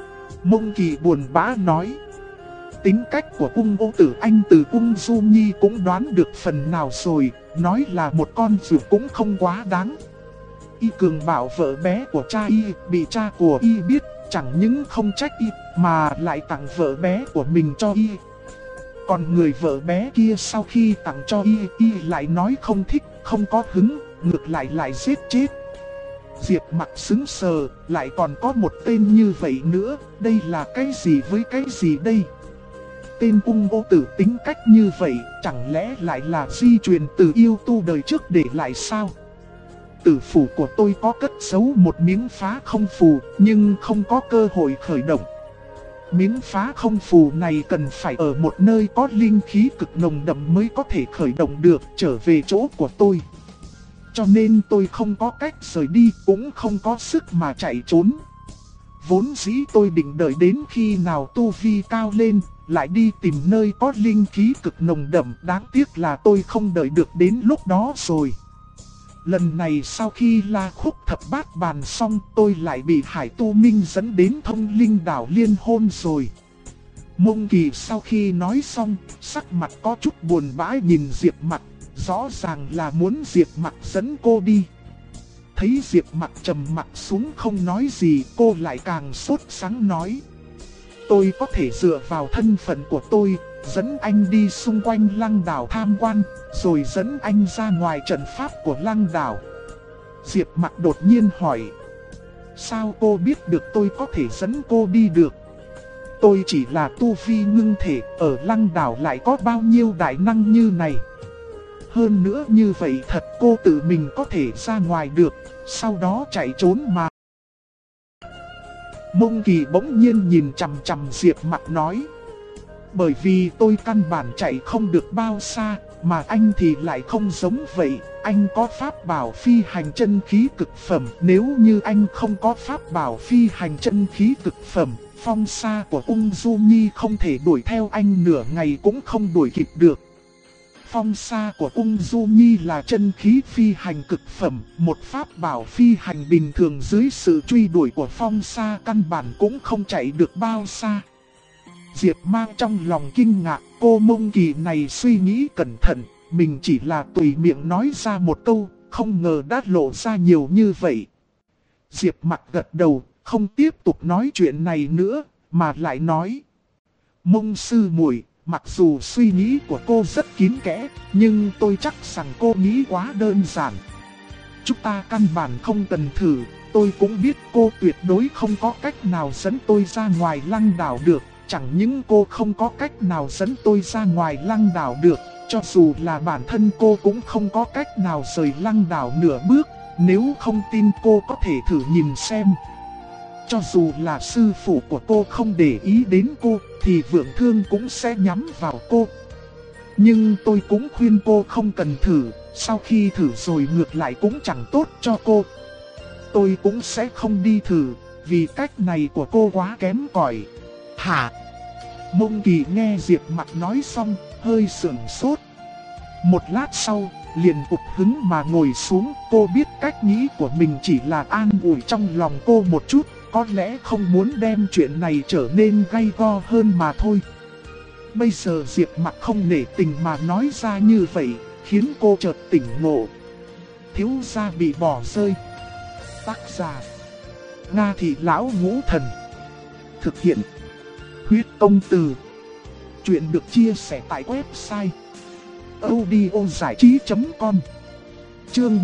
Mông Kỳ buồn bã nói. Tính cách của Ung Ô Tử anh từ Ung Du Nhi cũng đoán được phần nào rồi, nói là một con rùa cũng không quá đáng. Y cường bảo vợ bé của cha y bị cha của y biết, chẳng những không trách y mà lại tặng vợ bé của mình cho y. Còn người vợ bé kia sau khi tặng cho y lại nói không thích, không có hứng, ngược lại giết chết. Diệp Mặc sững sờ, lại còn có một tên như vậy nữa, đây là cái gì với cái gì đây? Tên Ung Ô Tử tính cách như vậy, chẳng lẽ lại là di truyền từ yêu tu đời trước để lại sao? Tử phủ của tôi có cất giấu một miếng phá không phù, nhưng không có cơ hội khởi động. Miếng phá không phù này cần phải ở một nơi có linh khí cực nồng đậm mới có thể khởi động được, trở về chỗ của tôi. Cho nên tôi không có cách rời đi, cũng không có sức mà chạy trốn. Vốn dĩ tôi định đợi đến khi nào tu vi cao lên, lại đi tìm nơi có linh khí cực nồng đậm, đáng tiếc là tôi không đợi được đến lúc đó rồi. Lần này sau khi La Khúc thập bát bàn xong, tôi lại bị Hải Tu Minh dẫn đến Thông Linh Đảo liên hôn rồi. Mông Kỳ sau khi nói xong, sắc mặt có chút buồn bã nhìn Diệp Mặc, rõ ràng là muốn Diệp Mặc dẫn cô đi. Thấy Diệp Mặc trầm mặt xuống không nói gì, cô lại càng sốt sắng nói. Tôi có thể dựa vào thân phận của tôi, dẫn anh đi xung quanh Lăng Đảo tham quan, rồi dẫn anh ra ngoài trận pháp của Lăng Đảo. Diệp Mặc đột nhiên hỏi. Sao cô biết được tôi có thể dẫn cô đi được? Tôi chỉ là tu vi ngưng thể, ở Lăng Đảo lại có bao nhiêu đại năng như này. Hơn nữa như vậy thật cô tự mình có thể ra ngoài được, sau đó chạy trốn mà. Mông Kỳ bỗng nhiên nhìn chằm chằm Diệp Mặc nói. Bởi vì tôi căn bản chạy không được bao xa, mà anh thì lại không giống vậy. Anh có pháp bảo phi hành chân khí cực phẩm. Nếu như anh không có pháp bảo phi hành chân khí cực phẩm, phong sa của Ung Du Nhi không thể đuổi theo anh nửa ngày cũng không đuổi kịp được. Phong sa của Ung Du Nhi là chân khí phi hành cực phẩm, một pháp bảo phi hành bình thường dưới sự truy đuổi của phong sa căn bản cũng không chạy được bao xa. Diệp Mang trong lòng kinh ngạc, cô Mông Kỳ này suy nghĩ cẩn thận, mình chỉ là tùy miệng nói ra một câu, không ngờ đã lộ ra nhiều như vậy. Diệp Mặc gật đầu, không tiếp tục nói chuyện này nữa, mà lại nói. Mông sư muội, mặc dù suy nghĩ của cô rất kín kẽ, nhưng tôi chắc rằng cô nghĩ quá đơn giản. Chúng ta căn bản không cần thử, tôi cũng biết cô tuyệt đối không có cách nào dẫn tôi ra ngoài Lăng Đảo được. Chẳng những cô không có cách nào dẫn tôi ra ngoài Lăng Đảo được, cho dù là bản thân cô cũng không có cách nào rời Lăng Đảo nửa bước. Nếu không tin cô có thể thử nhìn xem. Cho dù là sư phụ của cô không để ý đến cô, thì Vượng Thương cũng sẽ nhắm vào cô. Nhưng tôi cũng khuyên cô không cần thử, sau khi thử rồi ngược lại cũng chẳng tốt cho cô. Tôi cũng sẽ không đi thử, vì cách này của cô quá kém cỏi. Hả? Mông Kỳ nghe Diệp Mặc nói xong, hơi sửng sốt. Một lát sau, liền cục hứng mà ngồi xuống. Cô biết cách nghĩ của mình chỉ là an ủi trong lòng cô một chút, có lẽ không muốn đem chuyện này trở nên gay go hơn mà thôi. Bây giờ Diệp Mặc không nể tình mà nói ra như vậy, khiến cô chợt tỉnh ngộ. Thiếu gia bị bỏ rơi. Tác giả: Nga Thị Lão Ngũ Thần. Thực hiện: Huyết Công Từ. Chuyện được chia sẻ tại website audiozảichí.com. Chương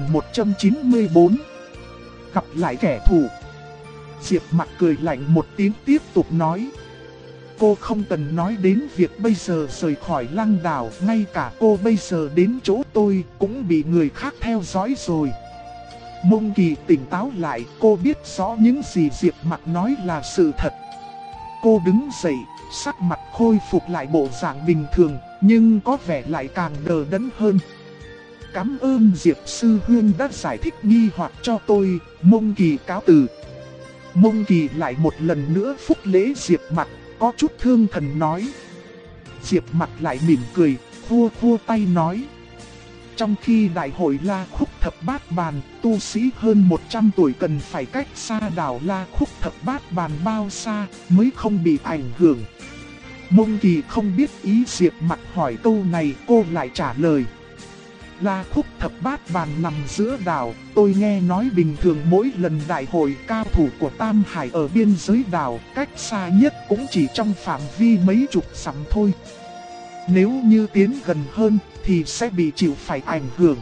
1194. Gặp lại kẻ thù. Diệp Mặc cười lạnh một tiếng tiếp tục nói. Cô không cần nói đến việc bây giờ rời khỏi Lăng Đảo, ngay cả cô bây giờ đến chỗ tôi cũng bị người khác theo dõi rồi. Mông Kỳ tỉnh táo lại, cô biết rõ những gì Diệp Mặc nói là sự thật. Cô đứng dậy, sắc mặt khôi phục lại bộ dạng bình thường, nhưng có vẻ lại càng đờ đẫn hơn. Cảm ơn Diệp Sư Huynh đã giải thích nghi hoặc cho tôi. Mông Kỳ cáo từ. Mông Kỳ lại một lần nữa phúc lễ Diệp Mặc, có chút thương thần nói. Diệp Mặc lại mỉm cười, khua tay nói. Trong khi đại hội La Khúc Thập Bát Bàn, tu sĩ hơn 100 tuổi cần phải cách xa đảo La Khúc Thập Bát Bàn bao xa mới không bị ảnh hưởng. Mông Kỳ không biết ý Diệp Mặc hỏi câu này, cô lại trả lời. La Khúc Thập Bát Bàn nằm giữa đảo, tôi nghe nói bình thường mỗi lần đại hội cao thủ của Tam Hải ở biên giới đảo, cách xa nhất cũng chỉ trong phạm vi mấy chục dặm thôi. Nếu như tiến gần hơn thì sẽ bị chịu phải ảnh hưởng.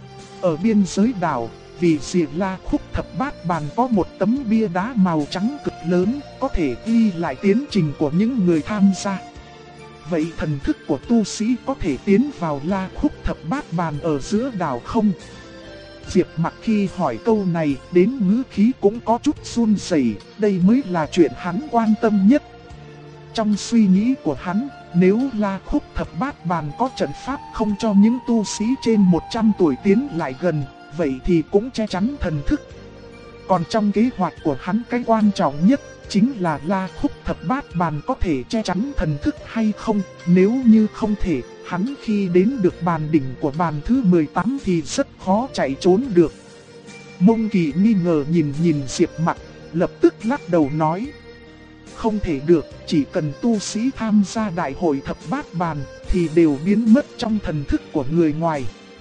Ở biên giới đảo, vì diệt La Khúc Thập Bát Bàn có một tấm bia đá màu trắng cực lớn, có thể ghi lại tiến trình của những người tham gia. Vậy thần thức của tu sĩ có thể tiến vào La Khúc Thập Bát Bàn ở giữa đảo không? Diệp Mặc khi hỏi câu này, đến ngữ khí cũng có chút run rẩy, đây mới là chuyện hắn quan tâm nhất. Trong suy nghĩ của hắn, nếu La Khúc Thập Bát Bàn có trận pháp không cho những tu sĩ trên 100 tuổi tiến lại gần, vậy thì cũng che chắn thần thức. Còn trong kế hoạch của hắn, cái quan trọng nhất chính là La Khúc Thập Bát Bàn có thể che chắn thần thức hay không. Nếu như không thể, hắn khi đến được bàn đỉnh của bàn thứ 18 thì rất khó chạy trốn được. Mông Kỳ nghi ngờ nhìn Diệp Mặc, lập tức lắc đầu nói. Không thể được, chỉ cần tu sĩ tham gia đại hội Thập Bát Bàn thì đều biến mất trong thần thức của người ngoài.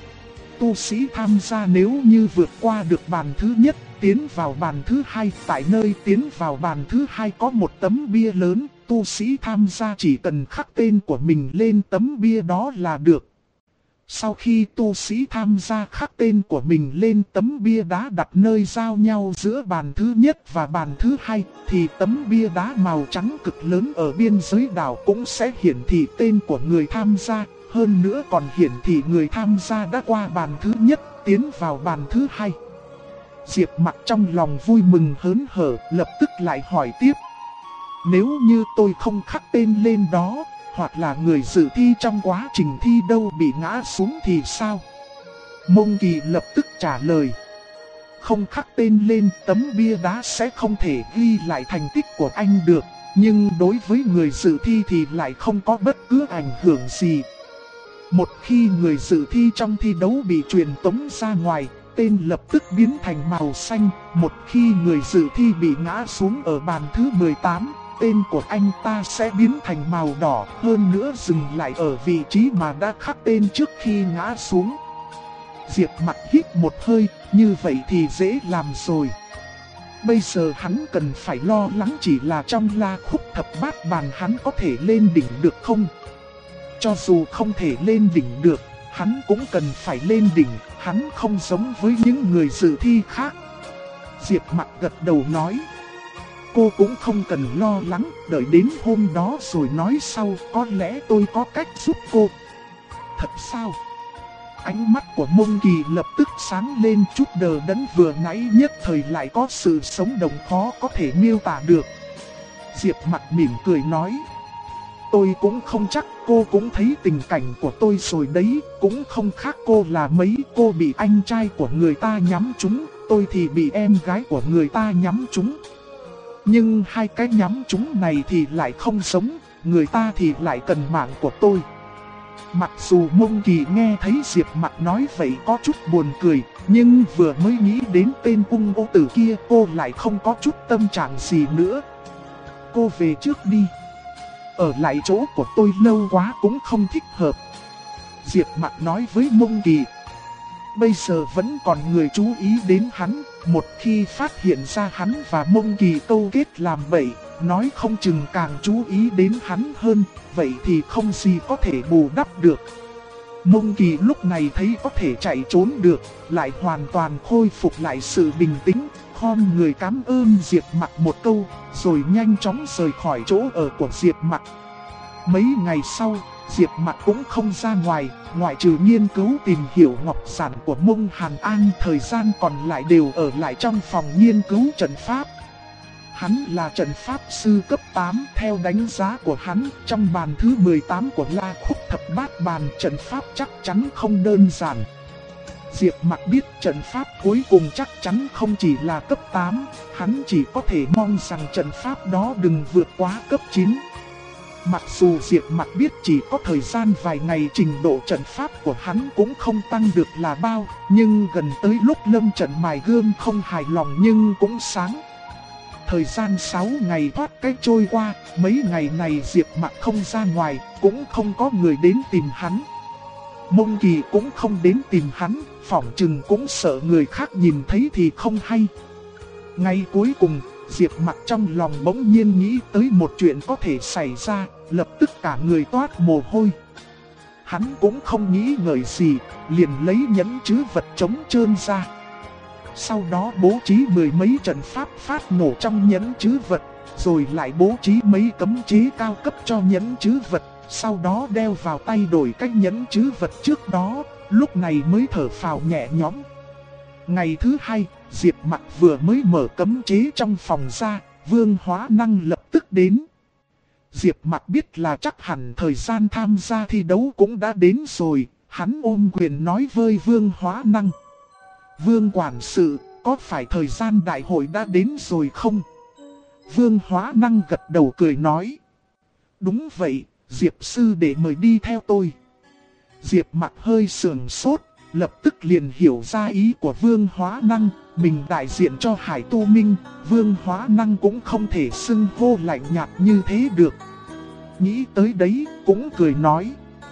Tu sĩ tham gia nếu như vượt qua được bàn thứ nhất, tiến vào bàn thứ hai, tại nơi tiến vào bàn thứ hai có một tấm bia lớn, tu sĩ tham gia chỉ cần khắc tên của mình lên tấm bia đó là được. Sau khi tu sĩ tham gia khắc tên của mình lên tấm bia đá đặt nơi giao nhau giữa bàn thứ nhất và bàn thứ hai, thì tấm bia đá màu trắng cực lớn ở biên giới đảo cũng sẽ hiển thị tên của người tham gia, hơn nữa còn hiển thị người tham gia đã qua bàn thứ nhất, tiến vào bàn thứ hai. Diệp Mặc trong lòng vui mừng hớn hở, lập tức lại hỏi tiếp. Nếu như tôi không khắc tên lên đó, hoặc là người dự thi trong quá trình thi đâu bị ngã xuống thì sao? Mông Kỳ lập tức trả lời. Không khắc tên lên tấm bia đá sẽ không thể ghi lại thành tích của anh được, nhưng đối với người dự thi thì lại không có bất cứ ảnh hưởng gì. Một khi người dự thi trong thi đấu bị truyền tống ra ngoài, tên lập tức biến thành màu xanh. Một khi người dự thi bị ngã xuống ở bàn thứ 18, tên của anh ta sẽ biến thành màu đỏ, hơn nữa dừng lại ở vị trí mà đã khắc tên trước khi ngã xuống. Diệp Mặc hít một hơi, như vậy thì dễ làm rồi. Bây giờ hắn cần phải lo lắng chỉ là trong La Khúc Thập Bát Bàn hắn có thể lên đỉnh được không? Cho dù không thể lên đỉnh được, hắn cũng cần phải lên đỉnh, hắn không giống với những người dự thi khác. Diệp Mặc gật đầu nói. Cô cũng không cần lo lắng, đợi đến hôm đó rồi nói sau, có lẽ tôi có cách giúp cô. Thật sao? Ánh mắt của Mông Kỳ lập tức sáng lên, chút đờ đẫn vừa nãy nhất thời lại có sự sống động khó có thể miêu tả được. Diệp Mặc mỉm cười nói. Tôi cũng không chắc, cô cũng thấy tình cảnh của tôi rồi đấy, cũng không khác cô là mấy. Cô bị anh trai của người ta nhắm trúng, tôi thì bị em gái của người ta nhắm trúng. Nhưng hai cái nhắm trúng này thì lại không giống, người ta thì lại cần mạng của tôi. Mặc dù Mông Kỳ nghe thấy Diệp Mặc nói vậy có chút buồn cười, nhưng vừa mới nghĩ đến tên ung ô tử kia cô lại không có chút tâm trạng gì nữa. Cô về trước đi. Ở lại chỗ của tôi lâu quá cũng không thích hợp. Diệp Mặc nói với Mông Kỳ. Bây giờ vẫn còn người chú ý đến hắn, một khi phát hiện ra hắn và Mông Kỳ câu kết làm bậy, nói không chừng càng chú ý đến hắn hơn, vậy thì không gì có thể bù đắp được. Mông Kỳ lúc này thấy có thể chạy trốn được, lại hoàn toàn khôi phục lại sự bình tĩnh, khom người cảm ơn Diệp Mặc một câu, rồi nhanh chóng rời khỏi chỗ ở của Diệp Mặc. Mấy ngày sau, Diệp Mặc cũng không ra ngoài, ngoại trừ nghiên cứu tìm hiểu ngọc giản của Mông Hàn An, thời gian còn lại đều ở lại trong phòng nghiên cứu trận pháp. Hắn là trận pháp sư cấp 8, theo đánh giá của hắn, trong bàn thứ 18 của La Khúc Thập Bát Bàn trận pháp chắc chắn không đơn giản. Diệp Mặc biết trận pháp cuối cùng chắc chắn không chỉ là cấp 8, hắn chỉ có thể mong rằng trận pháp đó đừng vượt quá cấp 9. Mặc dù Diệp Mặc biết chỉ có thời gian vài ngày, trình độ trận pháp của hắn cũng không tăng được là bao, nhưng gần tới lúc lâm trận mài gươm không hài lòng nhưng cũng sáng. Thời gian 6 ngày thoát cách trôi qua, mấy ngày này Diệp Mặc không ra ngoài, cũng không có người đến tìm hắn. Mông Kỳ cũng không đến tìm hắn, phỏng chừng cũng sợ người khác nhìn thấy thì không hay. Ngày cuối cùng, Diệp Mặc trong lòng bỗng nhiên nghĩ tới một chuyện có thể xảy ra, lập tức cả người toát mồ hôi. Hắn cũng không nghĩ ngợi gì, liền lấy nhẫn trữ vật trống trơn ra. Sau đó bố trí mười mấy trận pháp phát nổ trong nhẫn trữ vật, rồi lại bố trí mấy cấm chế cao cấp cho nhẫn trữ vật, sau đó đeo vào tay đổi cách nhẫn trữ vật trước đó, lúc này mới thở phào nhẹ nhõm. Ngày thứ hai, Diệp Mặc vừa mới mở cấm chế trong phòng ra, Vương Hóa Năng lập tức đến. Diệp Mặc biết là chắc hẳn thời gian tham gia thi đấu cũng đã đến rồi, hắn ôm quyền nói với Vương Hóa Năng. Vương quản sự, có phải thời gian đại hội đã đến rồi không? Vương Hóa Năng gật đầu cười nói. Đúng vậy, Diệp sư để mời đi theo tôi. Diệp Mặc hơi sườn sốt, lập tức liền hiểu ra ý của Vương Hóa Năng, mình đại diện cho Hải Tu Minh, Vương Hóa Năng cũng không thể xưng hô lạnh nhạt như thế được. Nghĩ tới đấy, cũng cười nói.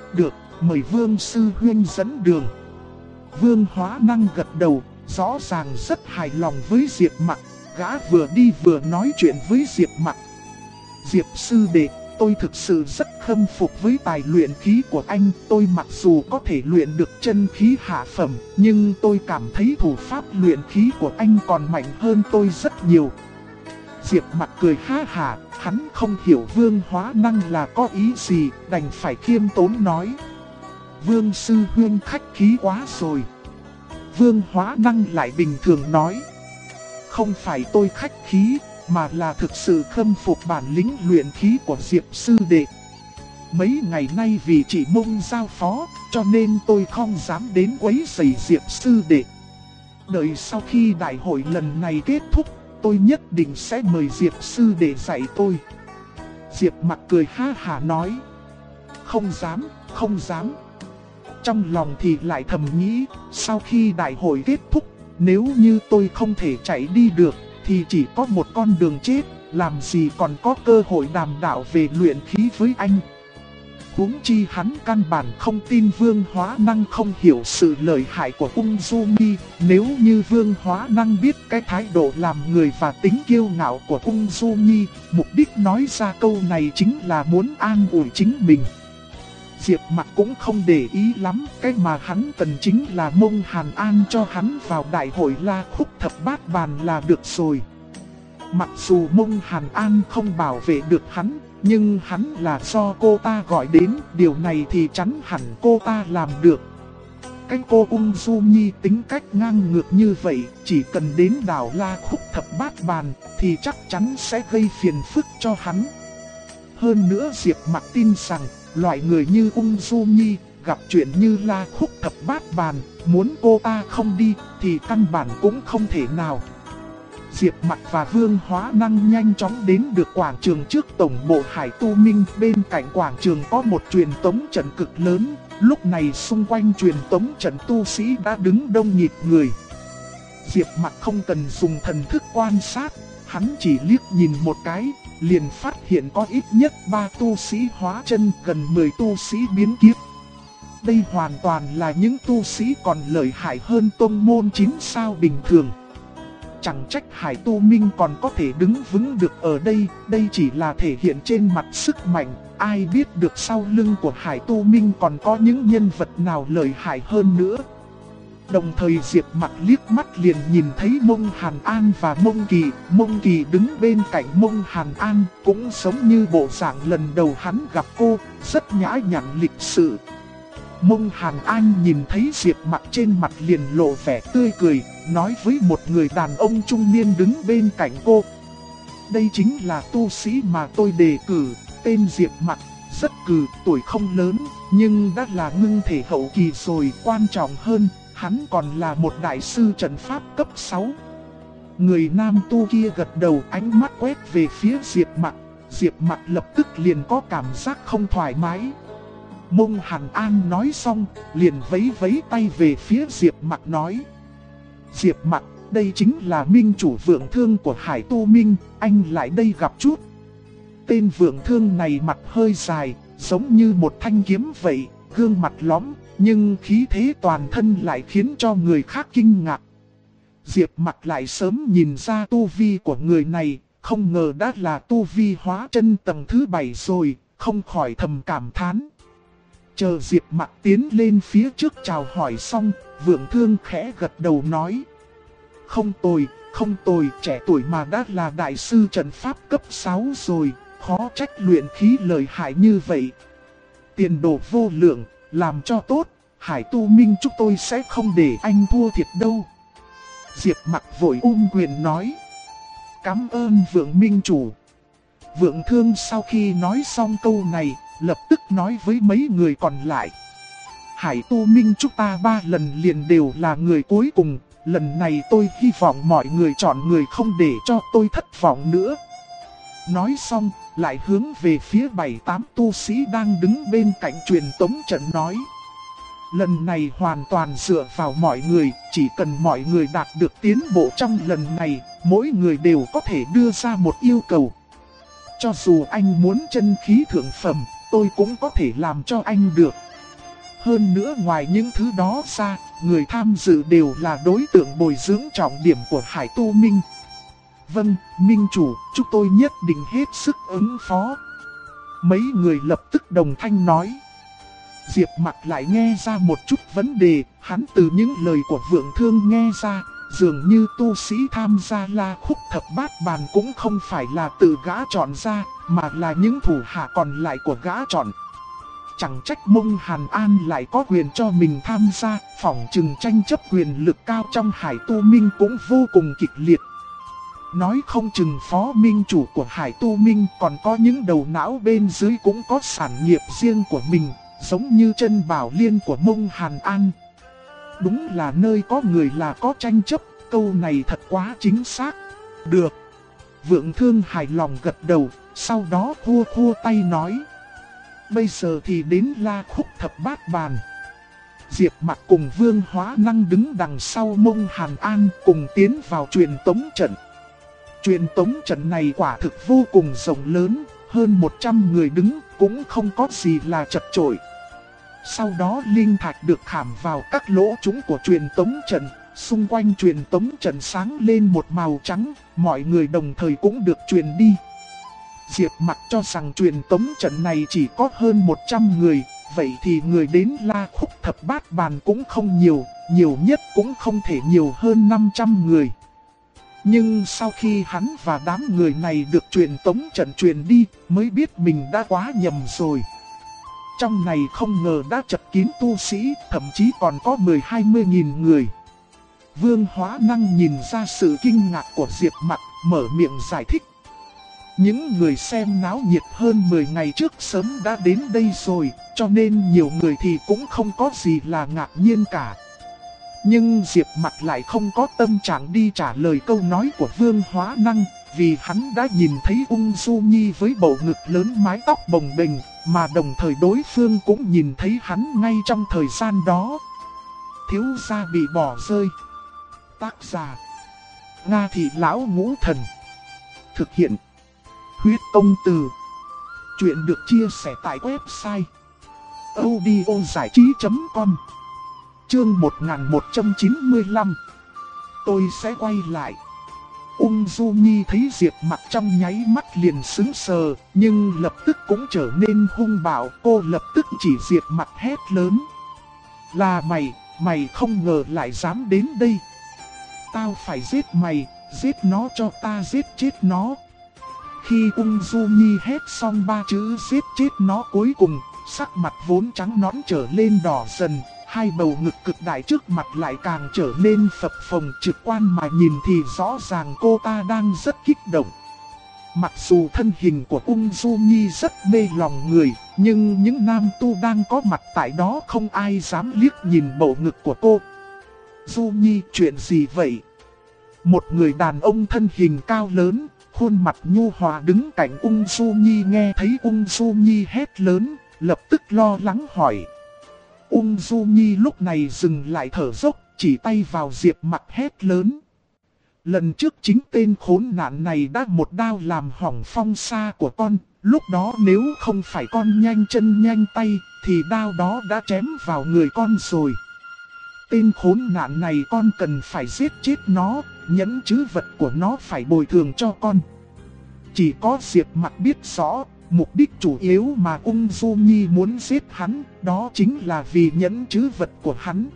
Được, mời Vương Sư Huynh dẫn đường. Vương Hóa Năng gật đầu, rõ ràng rất hài lòng với Diệp Mặc. Gã vừa đi vừa nói chuyện với Diệp Mặc. Diệp sư đệ, tôi thực sự rất khâm phục với tài luyện khí của anh. Tôi mặc dù có thể luyện được chân khí hạ phẩm, nhưng tôi cảm thấy thủ pháp luyện khí của anh còn mạnh hơn tôi rất nhiều. Diệp Mặc cười ha hả, hắn không hiểu Vương Hóa Năng là có ý gì, đành phải khiêm tốn nói. Vương sư huynh khách khí quá rồi. Vương Hóa Năng lại bình thường nói. Không phải tôi khách khí, mà là thực sự khâm phục bản lĩnh luyện khí của Diệp sư đệ. Mấy ngày nay vì chỉ Mông giao phó, cho nên tôi không dám đến quấy rầy Diệp sư đệ. Đợi sau khi đại hội lần này kết thúc, tôi nhất định sẽ mời Diệp sư đệ dạy tôi. Diệp Mặc cười ha hả nói. Không dám, không dám. Trong lòng thì lại thầm nghĩ, sau khi đại hội kết thúc, nếu như tôi không thể chạy đi được, thì chỉ có một con đường chết, làm gì còn có cơ hội đàm đạo về luyện khí với anh. Huống chi hắn căn bản không tin Vương Hóa Năng không hiểu sự lợi hại của Ung Du Nghi. Nếu như Vương Hóa Năng biết cái thái độ làm người và tính kiêu ngạo của Ung Du Nghi, mục đích nói ra câu này chính là muốn an ủi chính mình. Diệp Mặc cũng không để ý lắm, cái mà hắn cần chính là Mông Hàn An cho hắn vào đại hội La Khúc Thập Bát Bàn là được rồi. Mặc dù Mông Hàn An không bảo vệ được hắn, nhưng hắn là do cô ta gọi đến, điều này thì chắn hẳn cô ta làm được. Cái cô Ung Du Nhi tính cách ngang ngược như vậy, chỉ cần đến đảo La Khúc Thập Bát Bàn thì chắc chắn sẽ gây phiền phức cho hắn. Hơn nữa Diệp Mặc tin rằng, loại người như Ung Du Nhi gặp chuyện như La Khúc Thập Bát Bàn, muốn cô ta không đi thì căn bản cũng không thể nào. Diệp Mặc và Vương Hóa Năng nhanh chóng đến được quảng trường trước tổng bộ Hải Tu Minh. Bên cạnh quảng trường có một truyền tống trận cực lớn. Lúc này xung quanh truyền tống trận tu sĩ đã đứng đông nghịt người. Diệp Mặc không cần dùng thần thức quan sát, hắn chỉ liếc nhìn một cái, liền phát hiện có ít nhất 3 tu sĩ hóa chân, gần 10 tu sĩ biến kiếp. Đây hoàn toàn là những tu sĩ còn lợi hại hơn tông môn 9 sao bình thường. Chẳng trách Hải Tu Minh còn có thể đứng vững được ở đây, đây chỉ là thể hiện trên mặt sức mạnh, ai biết được sau lưng của Hải Tu Minh còn có những nhân vật nào lợi hại hơn nữa. Đồng thời Diệp Mặc liếc mắt liền nhìn thấy Mông Hàn An và Mông Kỳ đứng bên cạnh Mông Hàn An, cũng giống như bộ dạng lần đầu hắn gặp cô, rất nhã nhặn lịch sự. Mông Hàn An nhìn thấy Diệp Mặc trên mặt liền lộ vẻ tươi cười, nói với một người đàn ông trung niên đứng bên cạnh cô. Đây chính là tu sĩ mà tôi đề cử, tên Diệp Mặc, rất cừ, tuổi không lớn, nhưng đã là ngưng thể hậu kỳ rồi. Quan trọng hơn, hắn còn là một đại sư trận pháp cấp 6. Người nam tu kia gật đầu, ánh mắt quét về phía Diệp Mặc. Diệp Mặc lập tức liền có cảm giác không thoải mái. Mông Hàn An nói xong, liền vẫy vẫy tay về phía Diệp Mặc nói. Diệp Mặc, đây chính là minh chủ vượng thương của Hải Tu Minh, anh lại đây gặp chút. Tên vượng thương này mặt hơi dài, giống như một thanh kiếm vậy, gương mặt lõm, nhưng khí thế toàn thân lại khiến cho người khác kinh ngạc. Diệp Mặc lại sớm nhìn ra tu vi của người này, không ngờ đã là tu vi hóa chân tầng thứ 7 rồi, không khỏi thầm cảm thán. Chờ Diệp Mặc tiến lên phía trước chào hỏi xong, vượng thương khẽ gật đầu nói. Không tồi, trẻ tuổi mà đã là đại sư trận pháp cấp 6 rồi, khó trách luyện khí lợi hại như vậy. Tiền đồ vô lượng, làm cho tốt, Hải Tu Minh chúng tôi sẽ không để anh thua thiệt đâu. Diệp Mặc vội quyền nói. Cảm ơn vượng minh chủ. Vượng thương sau khi nói xong câu này, lập tức nói với mấy người còn lại. Hải Tu Minh chúng ta 3 lần liền đều là người cuối cùng. Lần này tôi hy vọng mọi người chọn người không để cho tôi thất vọng nữa. Nói xong, lại hướng về phía 7-8 tu sĩ đang đứng bên cạnh truyền tống trận nói. Lần này hoàn toàn dựa vào mọi người, chỉ cần mọi người đạt được tiến bộ trong lần này, mỗi người đều có thể đưa ra một yêu cầu. Cho dù anh muốn chân khí thượng phẩm, tôi cũng có thể làm cho anh được. Hơn nữa ngoài những thứ đó ra, người tham dự đều là đối tượng bồi dưỡng trọng điểm của Hải Tu Minh. Vâng, Minh chủ, chúng tôi nhất định hết sức ứng phó. Mấy người lập tức đồng thanh nói. Diệp Mặc lại nghe ra một chút vấn đề, hắn từ những lời của Vượng Thương nghe ra, dường như tu sĩ tham gia La Khúc Thập Bát Bàn cũng không phải là tự gã chọn ra, mà là những thủ hạ còn lại của gã chọn. Chẳng trách Mông Hàn An lại có quyền cho mình tham gia, phỏng chừng tranh chấp quyền lực cao trong Hải Tu Minh cũng vô cùng kịch liệt. Nói không chừng phó minh chủ của Hải Tu Minh còn có những đầu não bên dưới cũng có sản nghiệp riêng của mình, giống như Chân Bảo Liên của Mông Hàn An. Đúng là nơi có người là có tranh chấp, câu này thật quá chính xác. Được. Vượng Thương hài lòng gật đầu, sau đó khua khua tay nói. Bây giờ thì đến La Khúc Thập Bát Bàn. Diệp Mặc cùng Vương Hóa Năng đứng đằng sau Mông Hàn An cùng tiến vào truyền tống trận. Truyền tống trận này quả thực vô cùng rộng lớn, hơn 100 người đứng cũng không có gì là chật chội. Sau đó linh thạch được khảm vào các lỗ trũng của truyền tống trận, xung quanh truyền tống trận sáng lên một màu trắng, mọi người đồng thời cũng được truyền đi. Diệp Mặc cho rằng truyền tống trận này chỉ có hơn 100 người, vậy thì người đến La Khúc Thập Bát Bàn cũng không nhiều, nhiều nhất cũng không thể nhiều hơn 500 người. Nhưng sau khi hắn và đám người này được truyền tống trận truyền đi, mới biết mình đã quá nhầm rồi. Trong này không ngờ đã chật kín tu sĩ, thậm chí còn có 10-20 nghìn người. Vương Hóa Năng nhìn ra sự kinh ngạc của Diệp Mặc, mở miệng giải thích. Những người xem náo nhiệt hơn 10 ngày trước sớm đã đến đây rồi, cho nên nhiều người thì cũng không có gì là ngạc nhiên cả. Nhưng Diệp Mặc lại không có tâm trạng đi trả lời câu nói của Vương Hóa Năng, vì hắn đã nhìn thấy Ung Du Nhi với bầu ngực lớn mái tóc bồng bềnh, mà đồng thời đối phương cũng nhìn thấy hắn ngay trong thời gian đó. Thiếu gia bị bỏ rơi. Tác giả Nga Thị Lão Ngũ Thần. Thực hiện Huyết Công Từ. Chuyện được chia sẻ tại website audiozảichí.com. Chương 1195. Tôi sẽ quay lại. Ung Du Nhi thấy Diệp Mặc trong nháy mắt liền sững sờ, nhưng lập tức cũng trở nên hung bạo. Cô lập tức chỉ Diệp Mặc hét lớn. Là mày không ngờ lại dám đến đây. Tao phải giết mày, giết nó cho ta giết chết nó. Khi Ung Du Nhi hét xong 3 chữ giết chết nó cuối cùng, sắc mặt vốn trắng nõn trở lên đỏ dần. Hai bầu ngực cực đại trước mặt lại càng trở nên phập phồng, trực quan mà nhìn thì rõ ràng cô ta đang rất kích động. Mặc dù thân hình của Ung Du Nhi rất mê lòng người, nhưng những nam tu đang có mặt tại đó không ai dám liếc nhìn bầu ngực của cô. Du Nhi, chuyện gì vậy? Một người đàn ông thân hình cao lớn, khuôn mặt nhu hòa đứng cạnh Ung Du Nhi nghe thấy Ung Du Nhi hét lớn, lập tức lo lắng hỏi. Ung Du Nhi lúc này dừng lại thở dốc, chỉ tay vào Diệp Mặc hét lớn. Lần trước chính tên khốn nạn này đã một đao làm hỏng phong sa của con, lúc đó nếu không phải con nhanh chân nhanh tay, thì đao đó đã chém vào người con rồi. Tên khốn nạn này con cần phải giết chết nó, nhẫn trữ vật của nó phải bồi thường cho con. Chỉ có Diệp Mặc biết rõ, mục đích chủ yếu mà Ung Du Nhi muốn giết hắn, đó chính là vì nhẫn trữ vật của hắn.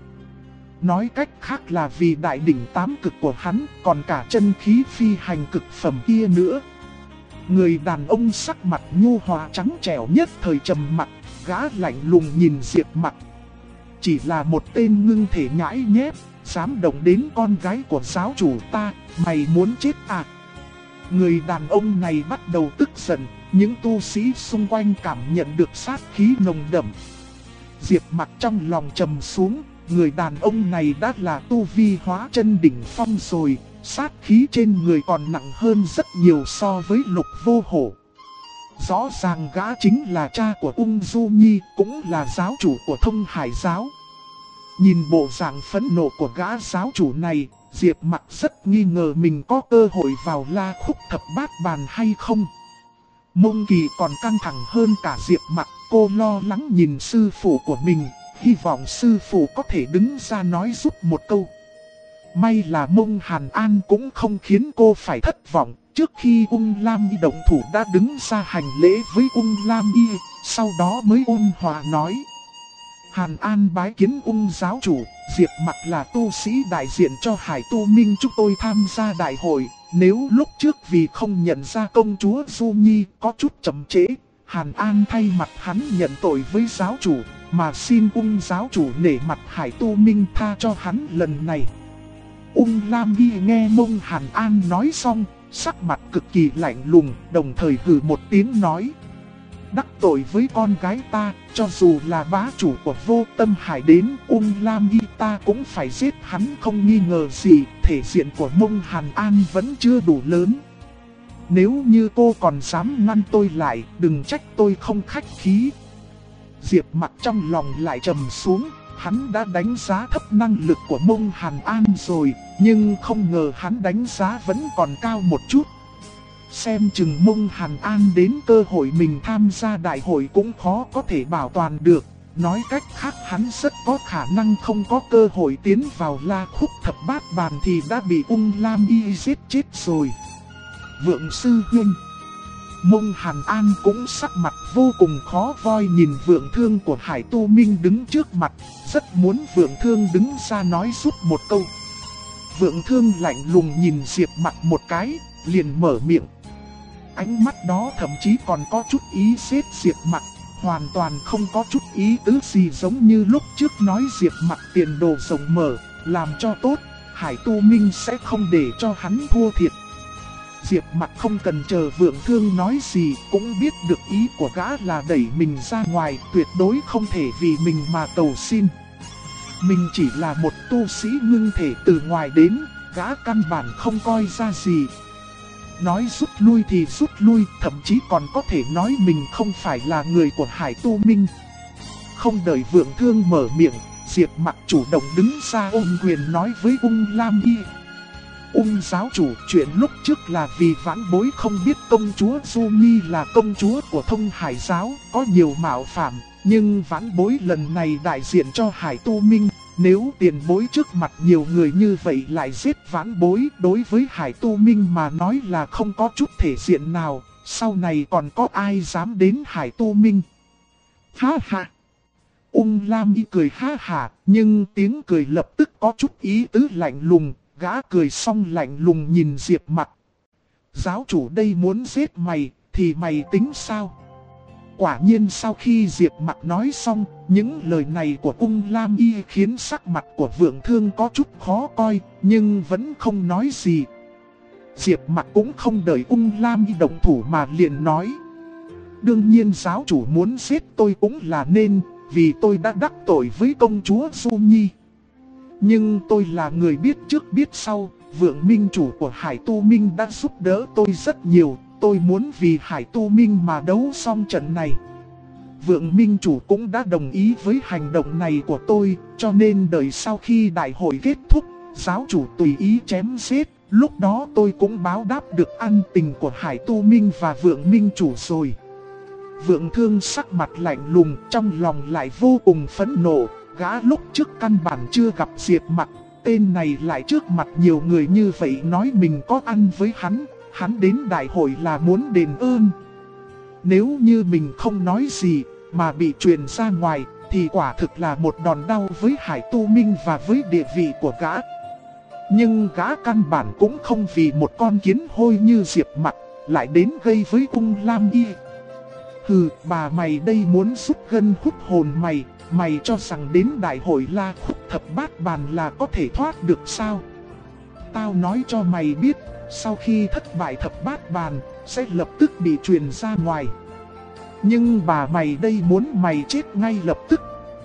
Nói cách khác là vì đại đỉnh tám cực của hắn, còn cả chân khí phi hành cực phẩm kia nữa. Người đàn ông sắc mặt nhu hòa trắng trẻo nhất thời trầm mặc, gã lạnh lùng nhìn Diệp Mặc. Chỉ là một tên ngưng thể nhãi nhép, dám động đến con gái của giáo chủ ta, mày muốn chết à? Người đàn ông này bắt đầu tức giận, những tu sĩ xung quanh cảm nhận được sát khí nồng đậm. Diệp Mặc trong lòng trầm xuống, người đàn ông này đã là tu vi hóa chân đỉnh phong rồi, sát khí trên người còn nặng hơn rất nhiều so với Lục Vô Hổ. Rõ ràng gã chính là cha của Ung Du Nhi, cũng là giáo chủ của Thông Hải Giáo. Nhìn bộ dạng phẫn nộ của gã giáo chủ này, Diệp Mặc rất nghi ngờ mình có cơ hội vào La Khúc Thập Bát Bàn hay không. Mông Kỳ còn căng thẳng hơn cả Diệp Mặc, cô lo lắng nhìn sư phụ của mình, hy vọng sư phụ có thể đứng ra nói giúp một câu. May là Mông Hàn An cũng không khiến cô phải thất vọng. Trước khi Ung Lam Y động thủ đã đứng ra hành lễ với Ung Lam Y, sau đó mới ôn hòa nói. Hàn An bái kiến Ung giáo chủ, Diệp Mặc là tu sĩ đại diện cho Hải Tu Minh chúng tôi tham gia đại hội. Nếu lúc trước vì không nhận ra công chúa Du Nhi có chút chậm trễ, Hàn An thay mặt hắn nhận tội với giáo chủ, mà xin Ung giáo chủ nể mặt Hải Tu Minh tha cho hắn lần này. Ung Lam Y nghe Mông Hàn An nói xong, sắc mặt cực kỳ lạnh lùng, đồng thời hừ một tiếng nói. Đắc tội với con gái ta, cho dù là bá chủ của Vô Tâm Hải đến, Ung Lam Y ta cũng phải giết hắn không nghi ngờ gì, thể diện của Mông Hàn An vẫn chưa đủ lớn. Nếu như cô còn dám ngăn tôi lại, đừng trách tôi không khách khí. Diệp Mặc trong lòng lại trầm xuống, hắn đã đánh giá thấp năng lực của Mông Hàn An rồi, nhưng không ngờ hắn đánh giá vẫn còn cao một chút. Xem chừng Mông Hàn An đến cơ hội mình tham gia đại hội cũng khó có thể bảo toàn được. Nói cách khác hắn rất có khả năng không có cơ hội tiến vào La Khúc Thập Bát Bàn thì đã bị Ung Lam Y giết chết rồi. Vượng sư huynh. Mông Hàn An cũng sắc mặt vô cùng khó voi nhìn Vượng Thương của Hải Tu Minh đứng trước mặt, rất muốn Vượng Thương đứng ra nói giúp một câu. Vượng Thương lạnh lùng nhìn Diệp Mặc một cái, liền mở miệng. Ánh mắt đó thậm chí còn có chút ý xếp Diệp Mặc, hoàn toàn không có chút ý tứ gì giống như lúc trước nói Diệp Mặc tiền đồ rộng mở, làm cho tốt, Hải Tu Minh sẽ không để cho hắn thua thiệt. Diệp Mặc không cần chờ Vượng Thương nói gì, cũng biết được ý của gã là đẩy mình ra ngoài, tuyệt đối không thể vì mình mà cầu xin. Mình chỉ là một tu sĩ ngưng thể từ ngoài đến, gã căn bản không coi ra gì. Nói rút lui thì rút lui, thậm chí còn có thể nói mình không phải là người của Hải Tu Minh. Không đợi Vượng Thương mở miệng, Diệp Mặc chủ động đứng ra ôm quyền nói với Ung Lam Y. Ung giáo chủ, chuyện lúc trước là vì vãn bối không biết công chúa Du Nhi là công chúa của Thông Hải giáo, có nhiều mạo phạm, nhưng vãn bối lần này đại diện cho Hải Tu Minh. Nếu tiền bối trước mặt nhiều người như vậy lại giết vãn bối, đối với Hải Tu Minh mà nói là không có chút thể diện nào, sau này còn có ai dám đến Hải Tu Minh. Ha ha! Ung Lam Y cười ha ha, nhưng tiếng cười lập tức có chút ý tứ lạnh lùng, gã cười xong lạnh lùng nhìn Diệp Mặc. Giáo chủ đây muốn giết mày, thì mày tính sao? Quả nhiên sau khi Diệp Mặc nói xong, những lời này của Ung Lam Y khiến sắc mặt của Vượng Thương có chút khó coi, nhưng vẫn không nói gì. Diệp Mặc cũng không đợi Ung Lam Y động thủ mà liền nói. Đương nhiên giáo chủ muốn giết tôi cũng là nên, vì tôi đã đắc tội với công chúa Du Nhi. Nhưng tôi là người biết trước biết sau, Vượng Minh chủ của Hải Tu Minh đã giúp đỡ tôi rất nhiều. Tôi muốn vì Hải Tu Minh mà đấu xong trận này. Vượng Minh chủ cũng đã đồng ý với hành động này của tôi, cho nên đợi sau khi đại hội kết thúc, giáo chủ tùy ý chém giết, lúc đó tôi cũng báo đáp được ân tình của Hải Tu Minh và Vượng Minh chủ rồi. Vượng Thương sắc mặt lạnh lùng, trong lòng lại vô cùng phẫn nộ, gã lúc trước căn bản chưa gặp Diệp Mặc, tên này lại trước mặt nhiều người như vậy nói mình có ăn với hắn. Hắn đến đại hội là muốn đền ơn. Nếu như mình không nói gì mà bị truyền ra ngoài thì quả thực là một đòn đau với Hải Tu Minh và với địa vị của gã. Nhưng gã căn bản cũng không vì một con kiến hôi như Diệp Mặc lại đến gây với Ung Lam Y. Hừ, bà mày đây muốn rút gân hút hồn mày, mày cho rằng đến đại hội La Khúc Thập Bát Bàn là có thể thoát được sao? Tao nói cho mày biết, sau khi thất bại thập bát bàn, sẽ lập tức bị truyền ra ngoài. Nhưng bà mày đây muốn mày chết ngay lập tức.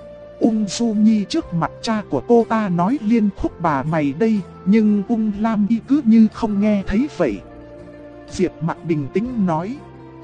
Ung Du Nhi trước mặt cha của cô ta nói liên khúc bà mày đây, nhưng Ung Lam Y cứ như không nghe thấy vậy. Diệp Mặc bình tĩnh nói.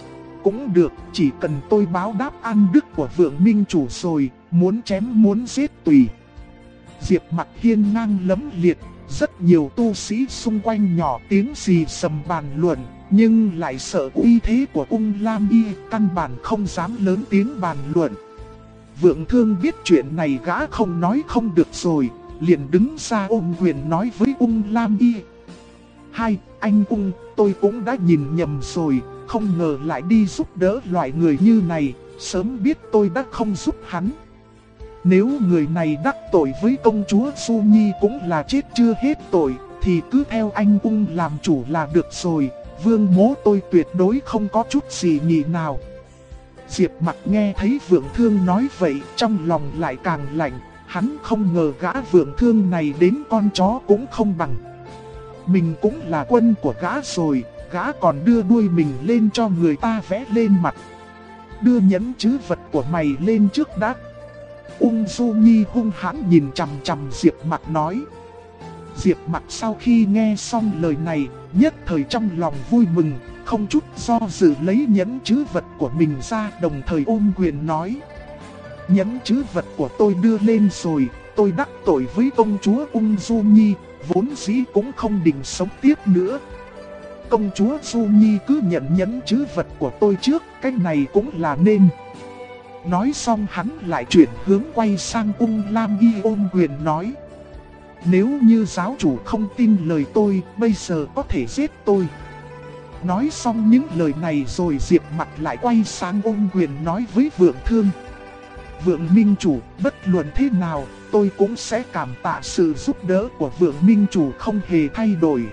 Cũng được, chỉ cần tôi báo đáp ăn đức của Vượng Minh chủ rồi, muốn chém muốn giết tùy. Diệp Mặc hiên ngang lẫm liệt. Rất nhiều tu sĩ xung quanh nhỏ tiếng xì xầm bàn luận, nhưng lại sợ uy thế của Ung Lam Y, căn bản không dám lớn tiếng bàn luận. Vượng Thương biết chuyện này gã không nói không được rồi, liền đứng ra ôm quyền nói với Ung Lam Y. Hai, anh Ung, tôi cũng đã nhìn nhầm rồi, không ngờ lại đi giúp đỡ loại người như này, sớm biết tôi đã không giúp hắn. Nếu người này đắc tội với công chúa Su Nhi cũng là chết chưa hết tội, thì cứ theo anh Ung làm chủ là được rồi, Vương Mỗ tôi tuyệt đối không có chút gì nhị nào. Diệp Mặc nghe thấy Vượng Thương nói vậy, trong lòng lại càng lạnh, hắn không ngờ gã Vượng Thương này đến con chó cũng không bằng. Mình cũng là quân của gã rồi, gã còn đưa đuôi mình lên cho người ta vẽ lên mặt. Đưa nhẫn chữ vật của mày lên trước đã. Ung Du Nhi hung hãn nhìn chằm chằm Diệp Mặc nói. Diệp Mặc sau khi nghe xong lời này, nhất thời trong lòng vui mừng, không chút do dự lấy nhẫn chữ vật của mình ra, đồng thời ôm quyền nói. Nhẫn chữ vật của tôi đưa lên rồi, tôi đắc tội với công chúa Ung Du Nhi, vốn dĩ cũng không định sống tiếp nữa. Công chúa Du Nhi cứ nhận nhẫn chữ vật của tôi trước, cái này cũng là nên. Nói xong hắn lại chuyển hướng quay sang Ung Lam Y ôm quyền nói. Nếu như giáo chủ không tin lời tôi, bây giờ có thể giết tôi. Nói xong những lời này rồi Diệp Mặc lại quay sang ôm quyền nói với Vượng Thương. Vượng Minh Chủ, bất luận thế nào, tôi cũng sẽ cảm tạ sự giúp đỡ của Vượng Minh Chủ không hề thay đổi.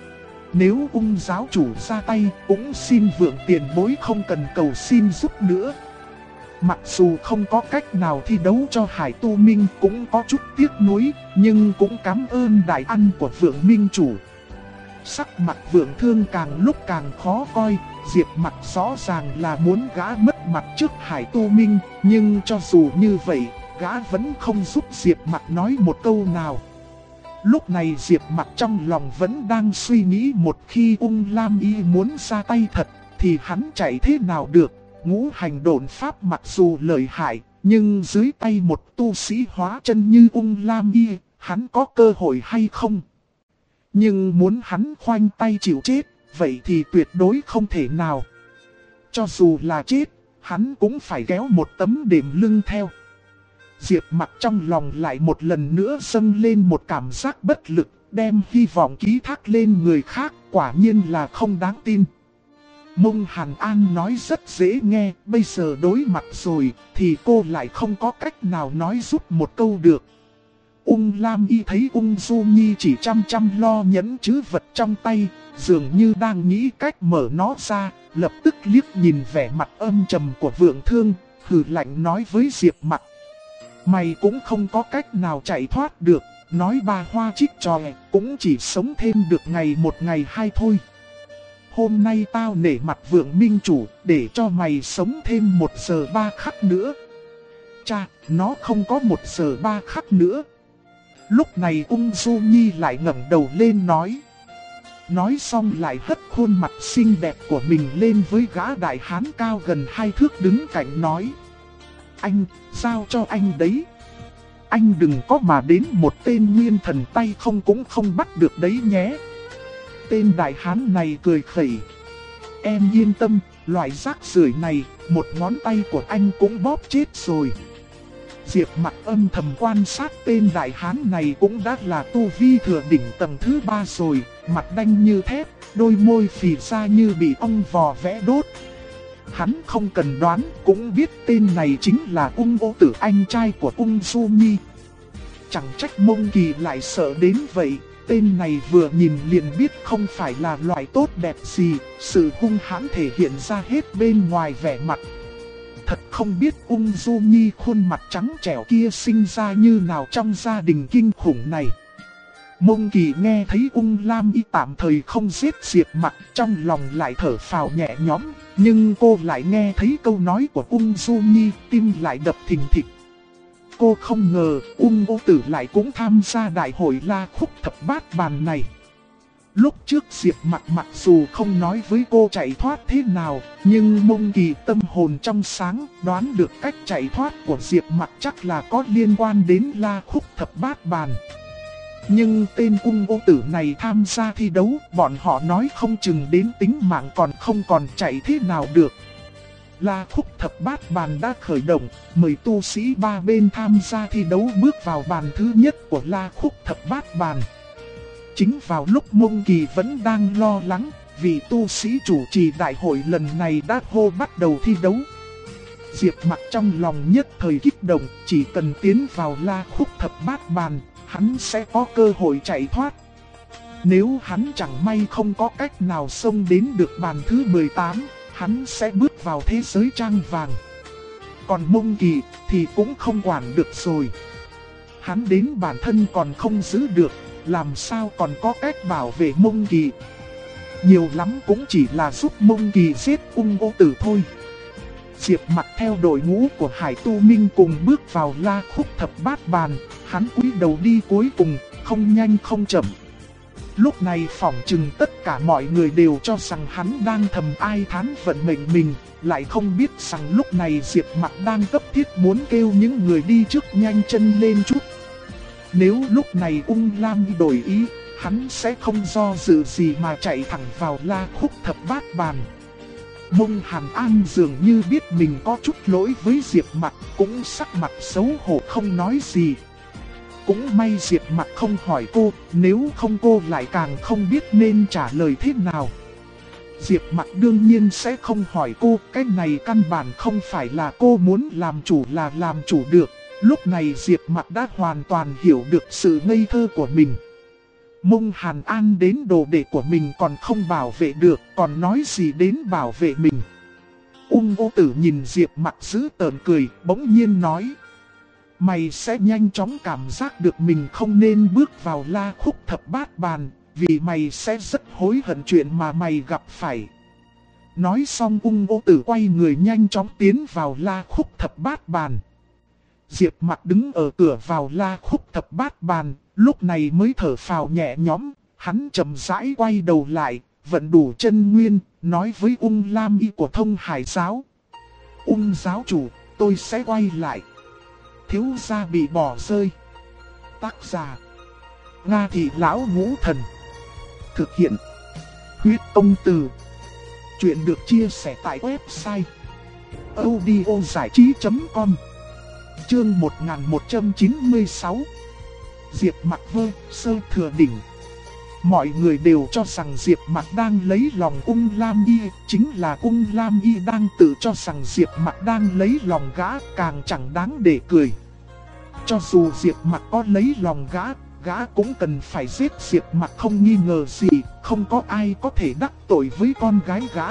Nếu Ung giáo chủ ra tay, cũng xin Vượng tiền bối không cần cầu xin giúp nữa. Mặc dù không có cách nào thi đấu cho Hải Tu Minh cũng có chút tiếc nuối, nhưng cũng cảm ơn đại ân của Vượng Minh Chủ. Sắc mặt Vượng Thương càng lúc càng khó coi, Diệp Mặc rõ ràng là muốn gã mất mặt trước Hải Tu Minh, nhưng cho dù như vậy, gã vẫn không giúp Diệp Mặc nói một câu nào. Lúc này Diệp Mặc trong lòng vẫn đang suy nghĩ, một khi Ung Lam Y muốn ra tay thật, thì hắn chạy thế nào được. Ngũ hành độn pháp mặc dù lợi hại, nhưng dưới tay một tu sĩ hóa chân như Ung Lam Y, hắn có cơ hội hay không? Nhưng muốn hắn khoanh tay chịu chết, vậy thì tuyệt đối không thể nào. Cho dù là chết, hắn cũng phải kéo một tấm đệm lưng theo. Diệp Mặc trong lòng lại một lần nữa dâng lên một cảm giác bất lực, đem hy vọng ký thác lên người khác, quả nhiên là không đáng tin. Mông Hàn An nói rất dễ nghe, bây giờ đối mặt rồi, thì cô lại không có cách nào nói giúp một câu được. Ung Lam Y thấy Ung Du Nhi chỉ chăm lo nhẫn chữ vật trong tay, dường như đang nghĩ cách mở nó ra, lập tức liếc nhìn vẻ mặt âm trầm của Vượng Thương, hừ lạnh nói với Diệp Mặc. Mày cũng không có cách nào chạy thoát được, nói ba hoa trích trò cũng chỉ sống thêm được ngày một ngày hai thôi. Hôm nay tao nể mặt Vượng Minh Chủ để cho mày sống thêm 1 giờ 3 khắc nữa. Cha, nó không có 1 giờ 3 khắc nữa. Lúc này Ung Du Nhi lại ngẩng đầu lên nói. Nói xong lại hất khuôn mặt xinh đẹp của mình lên với gã đại hán cao gần 2 thước đứng cạnh nói. Anh, giao cho anh đấy. Anh đừng có mà đến một tên nguyên thần tay không cũng không bắt được đấy nhé. Tên đại hán này cười khẩy. Em yên tâm, loại rác rưởi này, một ngón tay của anh cũng bóp chết rồi. Diệp Mặc âm thầm quan sát tên đại hán này cũng đã là tu vi thừa đỉnh tầng thứ 3 rồi, mặt đanh như thép, đôi môi phì ra như bị ong vò vẽ đốt. Hắn không cần đoán cũng biết tên này chính là Ung Ô Tử, anh trai của Ung Du Nhi. Chẳng trách Mông Kỳ lại sợ đến vậy. Tên này vừa nhìn liền biết không phải là loại tốt đẹp gì, sự hung hãn thể hiện ra hết bên ngoài vẻ mặt. Thật không biết Ung Du Nhi khuôn mặt trắng trẻo kia sinh ra như nào trong gia đình kinh khủng này. Mông Kỳ nghe thấy Ung Lam Y tạm thời không giết Diệp Mặc, trong lòng lại thở phào nhẹ nhõm, nhưng cô lại nghe thấy câu nói của Ung Du Nhi, tim lại đập thình thịch. Cô không ngờ Ung Ô Tử lại cũng tham gia đại hội La Khúc Thập Bát Bàn này. Lúc trước Diệp Mặc mặc dù không nói với cô chạy thoát thế nào, nhưng Mông Kỳ tâm hồn trong sáng, đoán được cách chạy thoát của Diệp Mặc chắc là có liên quan đến La Khúc Thập Bát Bàn. Nhưng tên Ung Ô Tử này tham gia thi đấu, bọn họ nói không chừng đến tính mạng còn không còn chạy thế nào được. La Khúc Thập Bát Bàn đã khởi động, mời tu sĩ ba bên tham gia thi đấu bước vào bàn thứ nhất của La Khúc Thập Bát Bàn. Chính vào lúc Mông Kỳ vẫn đang lo lắng, vị tu sĩ chủ trì đại hội lần này đã hô bắt đầu thi đấu. Diệp Mặc trong lòng nhất thời kích động, chỉ cần tiến vào La Khúc Thập Bát Bàn, hắn sẽ có cơ hội chạy thoát. Nếu hắn chẳng may không có cách nào xông đến được bàn thứ 18, hắn sẽ bước vào thế giới trang vàng. Còn Mông Kỳ thì cũng không quản được rồi. Hắn đến bản thân còn không giữ được, làm sao còn có cách bảo vệ Mông Kỳ. Nhiều lắm cũng chỉ là giúp Mông Kỳ giết Ung Ô Tử thôi. Diệp Mặc theo đội ngũ của Hải Tu Minh cùng bước vào La Khúc Thập Bát Bàn, hắn cúi đầu đi cuối cùng, không nhanh không chậm. Lúc này phỏng chừng tất cả mọi người đều cho rằng hắn đang thầm ai thán vận mệnh mình, lại không biết rằng lúc này Diệp Mặc đang cấp thiết muốn kêu những người đi trước nhanh chân lên chút. Nếu lúc này Ung Lam đổi ý, hắn sẽ không do dự gì mà chạy thẳng vào La Khúc Thập Bát Bàn. Mông Hàn An dường như biết mình có chút lỗi với Diệp Mặc, cũng sắc mặt xấu hổ không nói gì. Cũng may Diệp Mặc không hỏi cô, nếu không cô lại càng không biết nên trả lời thế nào. Diệp Mặc đương nhiên sẽ không hỏi cô, cái này căn bản không phải là cô muốn làm chủ là làm chủ được. Lúc này Diệp Mặc đã hoàn toàn hiểu được sự ngây thơ của mình. Mông Hàn An đến đồ đệ của mình còn không bảo vệ được, còn nói gì đến bảo vệ mình. Ung Ô Tử nhìn Diệp Mặc giữ tợn cười, bỗng nhiên nói: mày sẽ nhanh chóng cảm giác được mình không nên bước vào La Khúc Thập Bát Bàn, vì mày sẽ rất hối hận chuyện mà mày gặp phải. Nói xong Ung Ô Tử quay người nhanh chóng tiến vào La Khúc Thập Bát Bàn. Diệp Mặc đứng ở cửa vào La Khúc Thập Bát Bàn, lúc này mới thở phào nhẹ nhõm, hắn chậm rãi quay đầu lại, vận đủ chân nguyên, nói với Ung Lam Y của Thông Hải Giáo: Ung giáo chủ, tôi sẽ quay lại. Thiếu gia bị bỏ rơi. Tác giả: Nga Thị Lão Ngũ Thần. Thực hiện: Huyết Công Từ. Chuyện được chia sẻ tại website audiozảichí.com. Chương 1196. Diệp Mặc vơ sơ thừa đỉnh. Mọi người đều cho rằng Diệp Mặc đang lấy lòng Ung Lam Y, chính là Ung Lam Y đang tự cho rằng Diệp Mặc đang lấy lòng gã, càng chẳng đáng để cười. Cho dù Diệp Mặc có lấy lòng gã cũng cần phải giết Diệp Mặc không nghi ngờ gì, không có ai có thể đắc tội với con gái gã.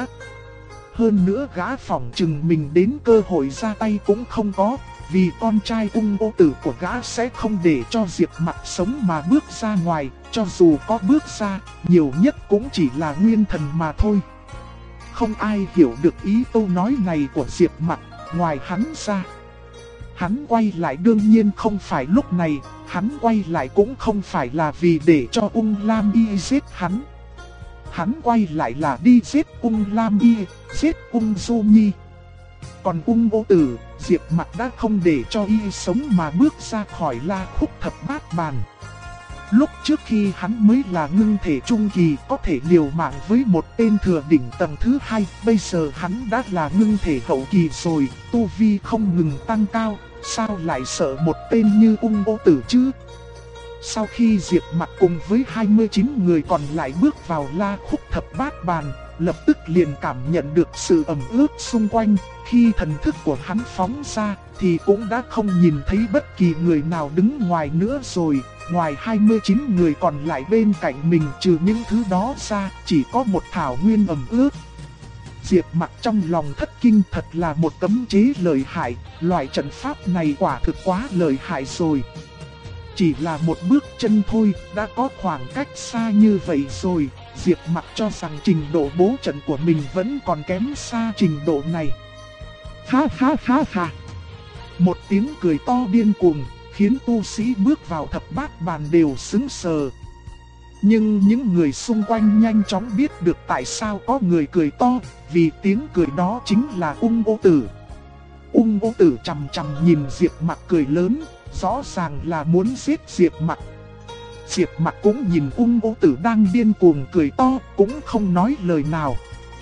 Hơn nữa gã phỏng chừng mình đến cơ hội ra tay cũng không có, vì con trai Ung Ô Tử của gã sẽ không để cho Diệp Mặc sống mà bước ra ngoài, cho dù có bước ra, nhiều nhất cũng chỉ là nguyên thần mà thôi. Không ai hiểu được ý câu nói này của Diệp Mặc, ngoài hắn ra. Hắn quay lại đương nhiên không phải lúc này, hắn quay lại cũng không phải là vì để cho Ung Lam Y giết hắn. Hắn quay lại là đi giết Ung Lam Y, giết Ung Du Nhi. Còn Ung Ô Tử, Diệp Mặc đã không để cho y sống mà bước ra khỏi La Khúc Thập Bát Bàn. Lúc trước khi hắn mới là ngưng thể trung kỳ có thể liều mạng với một tên thừa đỉnh tầng thứ 2, bây giờ hắn đã là ngưng thể hậu kỳ rồi, tu vi không ngừng tăng cao, sao lại sợ một tên như Ung Ô Tử chứ? Sau khi Diệp Mặc cùng với 29 người còn lại bước vào La Khúc Thập Bát Bàn, lập tức liền cảm nhận được sự ẩm ướt xung quanh. Khi thần thức của hắn phóng ra thì cũng đã không nhìn thấy bất kỳ người nào đứng ngoài nữa rồi. Ngoài 29 người còn lại bên cạnh mình, trừ những thứ đó ra, chỉ có một thảo nguyên ẩm ướt. Diệp Mặc trong lòng thất kinh, thật là một cấm chế lợi hại, loại trận pháp này quả thực quá lợi hại rồi. Chỉ là một bước chân thôi, đã có khoảng cách xa như vậy rồi. Diệp Mặc cho rằng trình độ bố trận của mình vẫn còn kém xa trình độ này. Ha ha ha ha. Một tiếng cười to điên cuồng, khiến tu sĩ bước vào thập bát bàn đều sững sờ. Nhưng những người xung quanh nhanh chóng biết được tại sao có người cười to, vì tiếng cười đó chính là Ung Ô Tử. Ung Ô Tử chằm chằm nhìn Diệp Mặc cười lớn, rõ ràng là muốn giết Diệp Mặc. Diệp Mặc cũng nhìn Ung Ô Tử đang điên cuồng cười to, cũng không nói lời nào.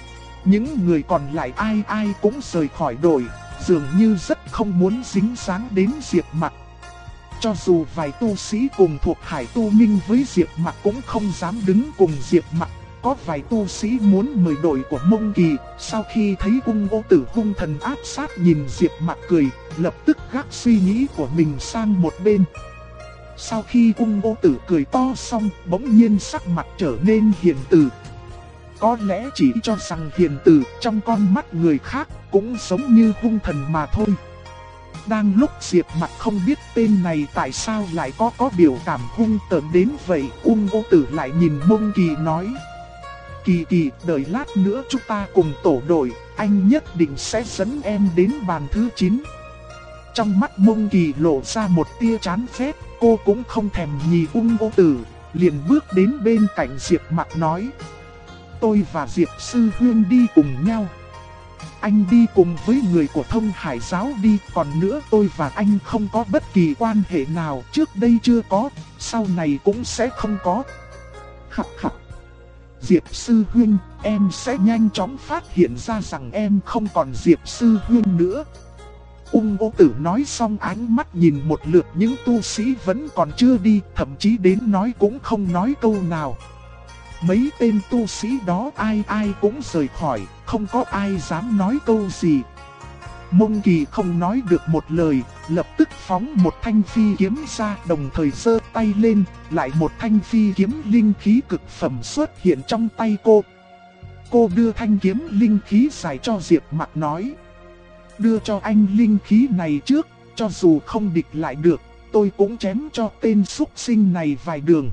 Những người còn lại ai ai cũng rời khỏi đội, dường như rất không muốn dính dáng đến Diệp Mặc. Cho dù vài tu sĩ cùng thuộc Hải Tu Minh với Diệp Mặc cũng không dám đứng cùng Diệp Mặc. Có vài tu sĩ muốn mời đội của Mông Kỳ, sau khi thấy Ung Ô Tử hung thần áp sát nhìn Diệp Mặc cười, lập tức gác suy nghĩ của mình sang một bên. Sau khi Ung Ô Tử cười to xong, bỗng nhiên sắc mặt trở nên hiền từ. Có lẽ chỉ cho rằng hiền từ trong con mắt người khác cũng giống như hung thần mà thôi. Đang lúc Diệp Mặc không biết tên này tại sao lại có biểu cảm hung tợn đến vậy, Ung Ô Tử lại nhìn Mông Kỳ nói: Kỳ Kỳ, đợi lát nữa chúng ta cùng tổ đội, anh nhất định sẽ dẫn em đến bàn thứ 9. Trong mắt Mông Kỳ lộ ra một tia chán ghét, cô cũng không thèm nhìn Ung Ô Tử, liền bước đến bên cạnh Diệp Mặc nói: Tôi và Diệp Sư Huynh đi cùng nhau. Anh đi cùng với người của Thông Hải giáo đi, còn nữa tôi và anh không có bất kỳ quan hệ nào, trước đây chưa có, sau này cũng sẽ không có. Khắc khắc. Diệp Sư Huynh, em sẽ nhanh chóng phát hiện ra rằng em không còn Diệp Sư Huynh nữa. Ung Ô Tử nói xong ánh mắt nhìn một lượt những tu sĩ vẫn còn chưa đi, thậm chí đến nói cũng không nói câu nào. Mấy tên tu sĩ đó ai ai cũng rời khỏi, không có ai dám nói câu gì. Mông Kỳ không nói được một lời, lập tức phóng một thanh phi kiếm ra, đồng thời giơ tay lên, lại một thanh phi kiếm linh khí cực phẩm xuất hiện trong tay cô. Cô đưa thanh kiếm linh khí dài cho Diệp Mặc nói: Đưa cho anh linh khí này trước, cho dù không địch lại được, tôi cũng chém cho tên súc sinh này vài đường.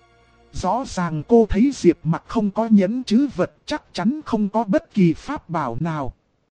Rõ ràng cô thấy Diệp Mặc không có nhẫn trữ vật, chắc chắn không có bất kỳ pháp bảo nào,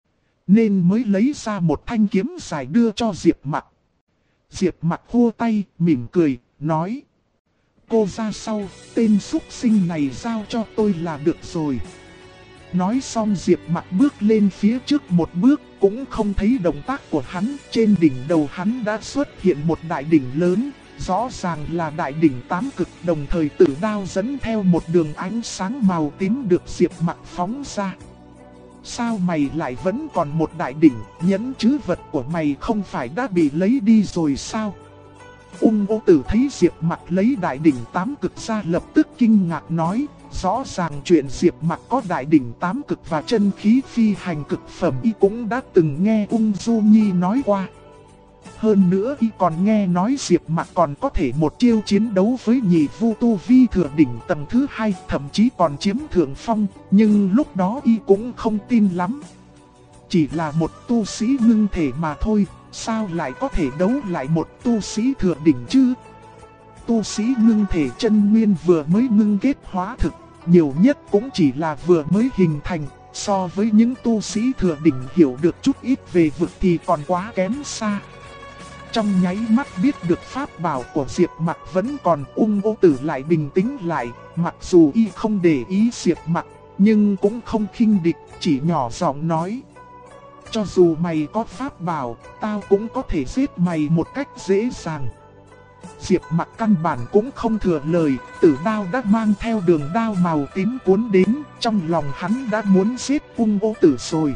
nên mới lấy ra một thanh kiếm dài đưa cho Diệp Mặc. Diệp Mặc khua tay, mỉm cười, nói: Cô ra sau, tên súc sinh này giao cho tôi là được rồi. Nói xong Diệp Mặc bước lên phía trước một bước, cũng không thấy động tác của hắn. Trên đỉnh đầu hắn đã xuất hiện một đại đỉnh lớn, rõ ràng là đại đỉnh 8 cực, đồng thời tử đao dẫn theo một đường ánh sáng màu tím được Diệp Mặc phóng ra. Sao mày lại vẫn còn một đại đỉnh, nhẫn trữ vật của mày không phải đã bị lấy đi rồi sao? Ung Ô Tử thấy Diệp Mặc lấy đại đỉnh 8 cực ra lập tức kinh ngạc nói: Rõ ràng chuyện Diệp Mặc có đại đỉnh 8 cực và chân khí phi hành cực phẩm y cũng đã từng nghe Ung Du Nhi nói qua. Hơn nữa y còn nghe nói Diệp Mặc còn có thể một chiêu chiến đấu với nhị vu tu vi thừa đỉnh tầng thứ 2, thậm chí còn chiếm thượng phong, nhưng lúc đó y cũng không tin lắm. Chỉ là một tu sĩ ngưng thể mà thôi, sao lại có thể đấu lại một tu sĩ thừa đỉnh chứ? Tu sĩ ngưng thể chân nguyên vừa mới ngưng kết hóa thực, nhiều nhất cũng chỉ là vừa mới hình thành, so với những tu sĩ thừa đỉnh hiểu được chút ít về vực thì còn quá kém xa. Trong nháy mắt biết được pháp bảo của Diệp Mặc vẫn còn, Ung Ô Tử lại bình tĩnh lại, mặc dù y không để ý Diệp Mặc, nhưng cũng không khinh địch, chỉ nhỏ giọng nói: Cho dù mày có pháp bảo, tao cũng có thể giết mày một cách dễ dàng. Diệp Mặc căn bản cũng không thừa lời, tử đao đã mang theo đường đao màu tím cuốn đến, trong lòng hắn đã muốn giết Ung Ô Tử rồi.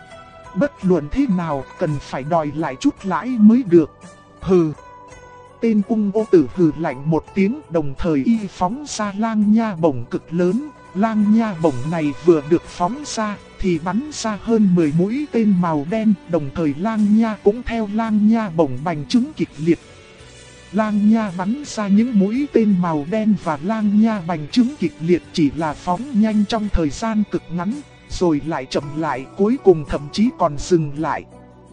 Bất luận thế nào, cần phải đòi lại chút lãi mới được. Hừ. Tên Ung Ô Tử hừ lạnh một tiếng, đồng thời y phóng ra lang nha bổng cực lớn. Lang nha bổng này vừa được phóng ra thì bắn ra hơn 10 mũi tên màu đen, đồng thời lang nha cũng theo lang nha bổng bành trướng kịch liệt. Lang nha bắn ra những mũi tên màu đen và lang nha bành trướng kịch liệt chỉ là phóng nhanh trong thời gian cực ngắn, rồi lại chậm lại, cuối cùng thậm chí còn dừng lại.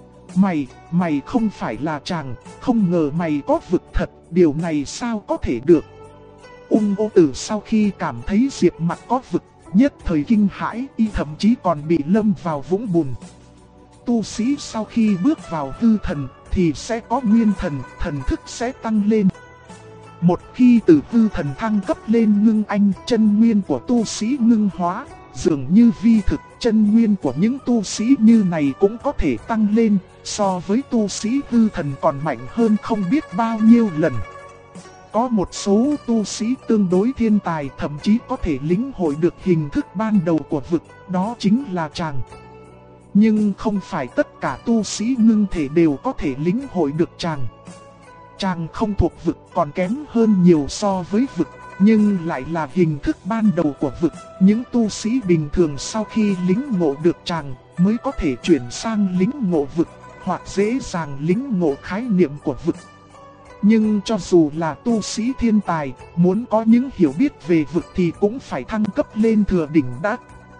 Mày không phải là chàng, không ngờ mày có vực thật, điều này sao có thể được? Ung Ô Tử sau khi cảm thấy Diệp Mặc có vực, nhất thời kinh hãi, y thậm chí còn bị lâm vào vũng bùn. Tu sĩ sau khi bước vào hư thần thì sẽ có nguyên thần, thần thức sẽ tăng lên. Một khi từ hư thần thăng cấp lên ngưng anh, chân nguyên của tu sĩ ngưng hóa, dường như vi thực, chân nguyên của những tu sĩ như này cũng có thể tăng lên, so với tu sĩ hư thần còn mạnh hơn không biết bao nhiêu lần. Có một số tu sĩ tương đối thiên tài thậm chí có thể lĩnh hội được hình thức ban đầu của vực, đó chính là tràng. Nhưng không phải tất cả tu sĩ ngưng thể đều có thể lĩnh hội được tràng. Tràng không thuộc vực còn kém hơn nhiều so với vực, nhưng lại là hình thức ban đầu của vực. Những tu sĩ bình thường sau khi lĩnh ngộ được tràng mới có thể chuyển sang lĩnh ngộ vực, hoặc dễ dàng lĩnh ngộ khái niệm của vực. Nhưng cho dù là tu sĩ thiên tài, muốn có những hiểu biết về vực thì cũng phải thăng cấp lên thừa đỉnh đã.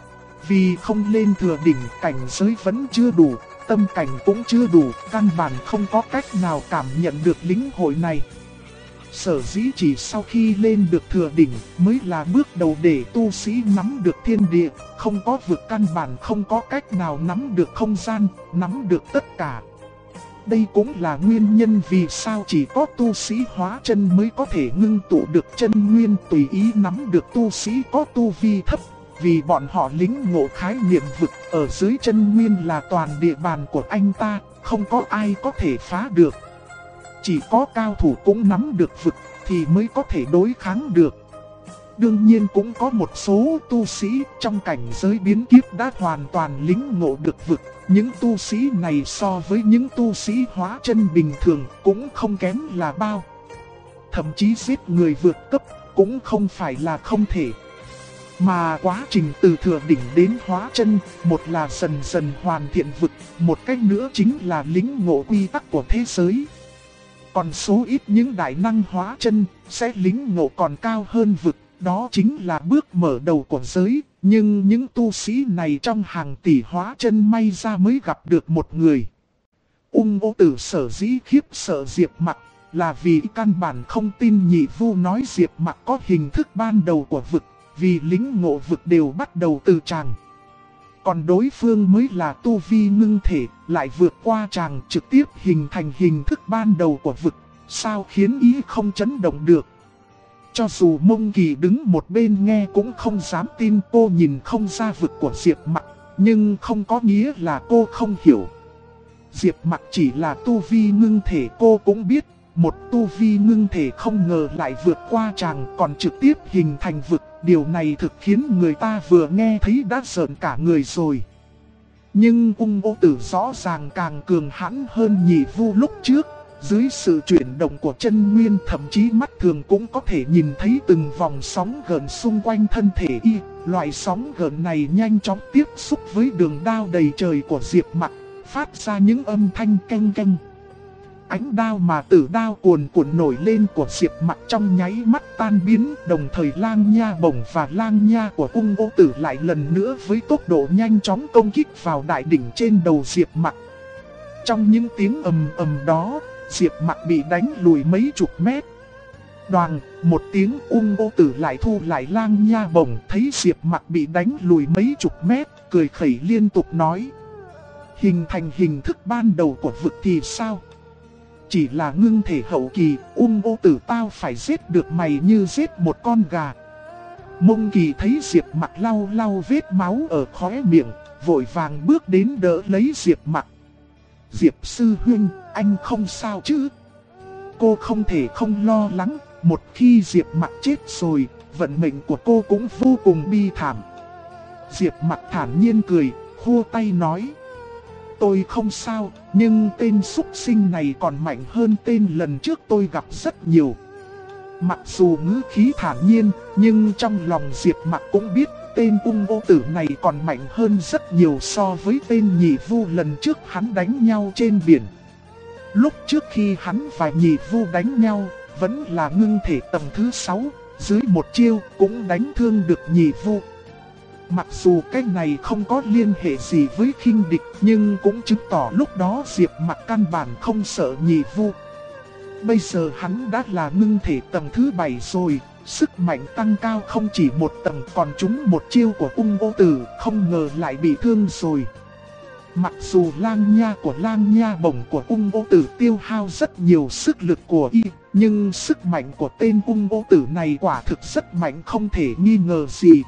Vì không lên thừa đỉnh, cảnh giới vẫn chưa đủ, tâm cảnh cũng chưa đủ, căn bản không có cách nào cảm nhận được lĩnh hội này. Sở dĩ chỉ sau khi lên được thừa đỉnh mới là bước đầu để tu sĩ nắm được thiên địa, không có vực căn bản không có cách nào nắm được không gian, nắm được tất cả. Đây cũng là nguyên nhân vì sao chỉ có tu sĩ hóa chân mới có thể ngưng tụ được chân nguyên tùy ý nắm được tu sĩ có tu vi thấp. Vì bọn họ lĩnh ngộ khái niệm vực ở dưới chân nguyên là toàn địa bàn của anh ta, không có ai có thể phá được. Chỉ có cao thủ cũng nắm được vực thì mới có thể đối kháng được. Đương nhiên cũng có một số tu sĩ trong cảnh giới biến kiếp đã hoàn toàn lĩnh ngộ được vực. Những tu sĩ này so với những tu sĩ hóa chân bình thường cũng không kém là bao. Thậm chí giết người vượt cấp cũng không phải là không thể. Mà quá trình từ thừa đỉnh đến hóa chân, một là dần dần hoàn thiện vực, một cách nữa chính là lĩnh ngộ quy tắc của thế giới. Còn số ít những đại năng hóa chân sẽ lĩnh ngộ còn cao hơn vực, đó chính là bước mở đầu của giới. Nhưng những tu sĩ này trong hàng tỷ hóa chân may ra mới gặp được một người. Ung Ô Tử sở dĩ khiếp sợ Diệp Mặc là vì căn bản không tin Nhị Vu nói Diệp Mặc có hình thức ban đầu của vực, vì lĩnh ngộ vực đều bắt đầu từ tràng. Còn đối phương mới là tu vi ngưng thể, lại vượt qua tràng trực tiếp hình thành hình thức ban đầu của vực, sao khiến ý không chấn động được. Cho dù Mông Kỳ đứng một bên nghe cũng không dám tin cô nhìn không ra vực của Diệp Mặc, nhưng không có nghĩa là cô không hiểu. Diệp Mặc chỉ là tu vi ngưng thể, cô cũng biết, một tu vi ngưng thể không ngờ lại vượt qua tràng còn trực tiếp hình thành vực. Điều này thực khiến người ta vừa nghe thấy đã rợn cả người rồi. Nhưng Ung Ô Tử rõ ràng càng cường hãn hơn Nhị Vu lúc trước. Dưới sự chuyển động của chân nguyên, thậm chí mắt thường cũng có thể nhìn thấy từng vòng sóng gợn xung quanh thân thể y. Loại sóng gợn này nhanh chóng tiếp xúc với đường đao đầy trời của Diệp Mặc, phát ra những âm thanh canh canh. Ánh đao mà tử đao cuồn cuộn nổi lên của Diệp Mặc trong nháy mắt tan biến, đồng thời lang nha bổng và lang nha của Ung Ô Tử lại lần nữa với tốc độ nhanh chóng công kích vào đại đỉnh trên đầu Diệp Mặc. Trong những tiếng ầm ầm đó, Diệp Mặc bị đánh lùi mấy chục mét. Đoàng, một tiếng Ung Ô Tử lại thu lại lang nha bổng, thấy Diệp Mặc bị đánh lùi mấy chục mét, cười khẩy liên tục nói: hình thành hình thức ban đầu của vực thì sao? Chỉ là ngưng thể hậu kỳ, Ung Ô Tử tao phải giết được mày như giết một con gà. Mông Kỳ thấy Diệp Mặc lau lau vết máu ở khóe miệng, vội vàng bước đến đỡ lấy Diệp Mặc. Diệp sư huynh, anh không sao chứ? Cô không thể không lo lắng, một khi Diệp Mặc chết rồi, vận mệnh của cô cũng vô cùng bi thảm. Diệp Mặc thản nhiên cười, khua tay nói: tôi không sao, nhưng tên súc sinh này còn mạnh hơn tên lần trước tôi gặp rất nhiều. Mặc dù ngữ khí thản nhiên, nhưng trong lòng Diệp Mặc cũng biết tên Ung Ô Tử này còn mạnh hơn rất nhiều so với tên Nhị Vu lần trước hắn đánh nhau trên biển. Lúc trước khi hắn và Nhị Vu đánh nhau, vẫn là ngưng thể tầng thứ 6, dưới một chiêu cũng đánh thương được Nhị Vu. Mặc dù cái này không có liên hệ gì với khinh địch, nhưng cũng chứng tỏ lúc đó Diệp Mặc căn bản không sợ Nhị Vu. Bây giờ hắn đã là ngưng thể tầng thứ 7 rồi, sức mạnh tăng cao không chỉ một tầng, còn trúng một chiêu của Ung Ô Tử, không ngờ lại bị thương rồi. Mặc dù lang nha bổng của Ung Ô Tử tiêu hao rất nhiều sức lực của y, nhưng sức mạnh của tên Ung Ô Tử này quả thực rất mạnh không thể nghi ngờ gì.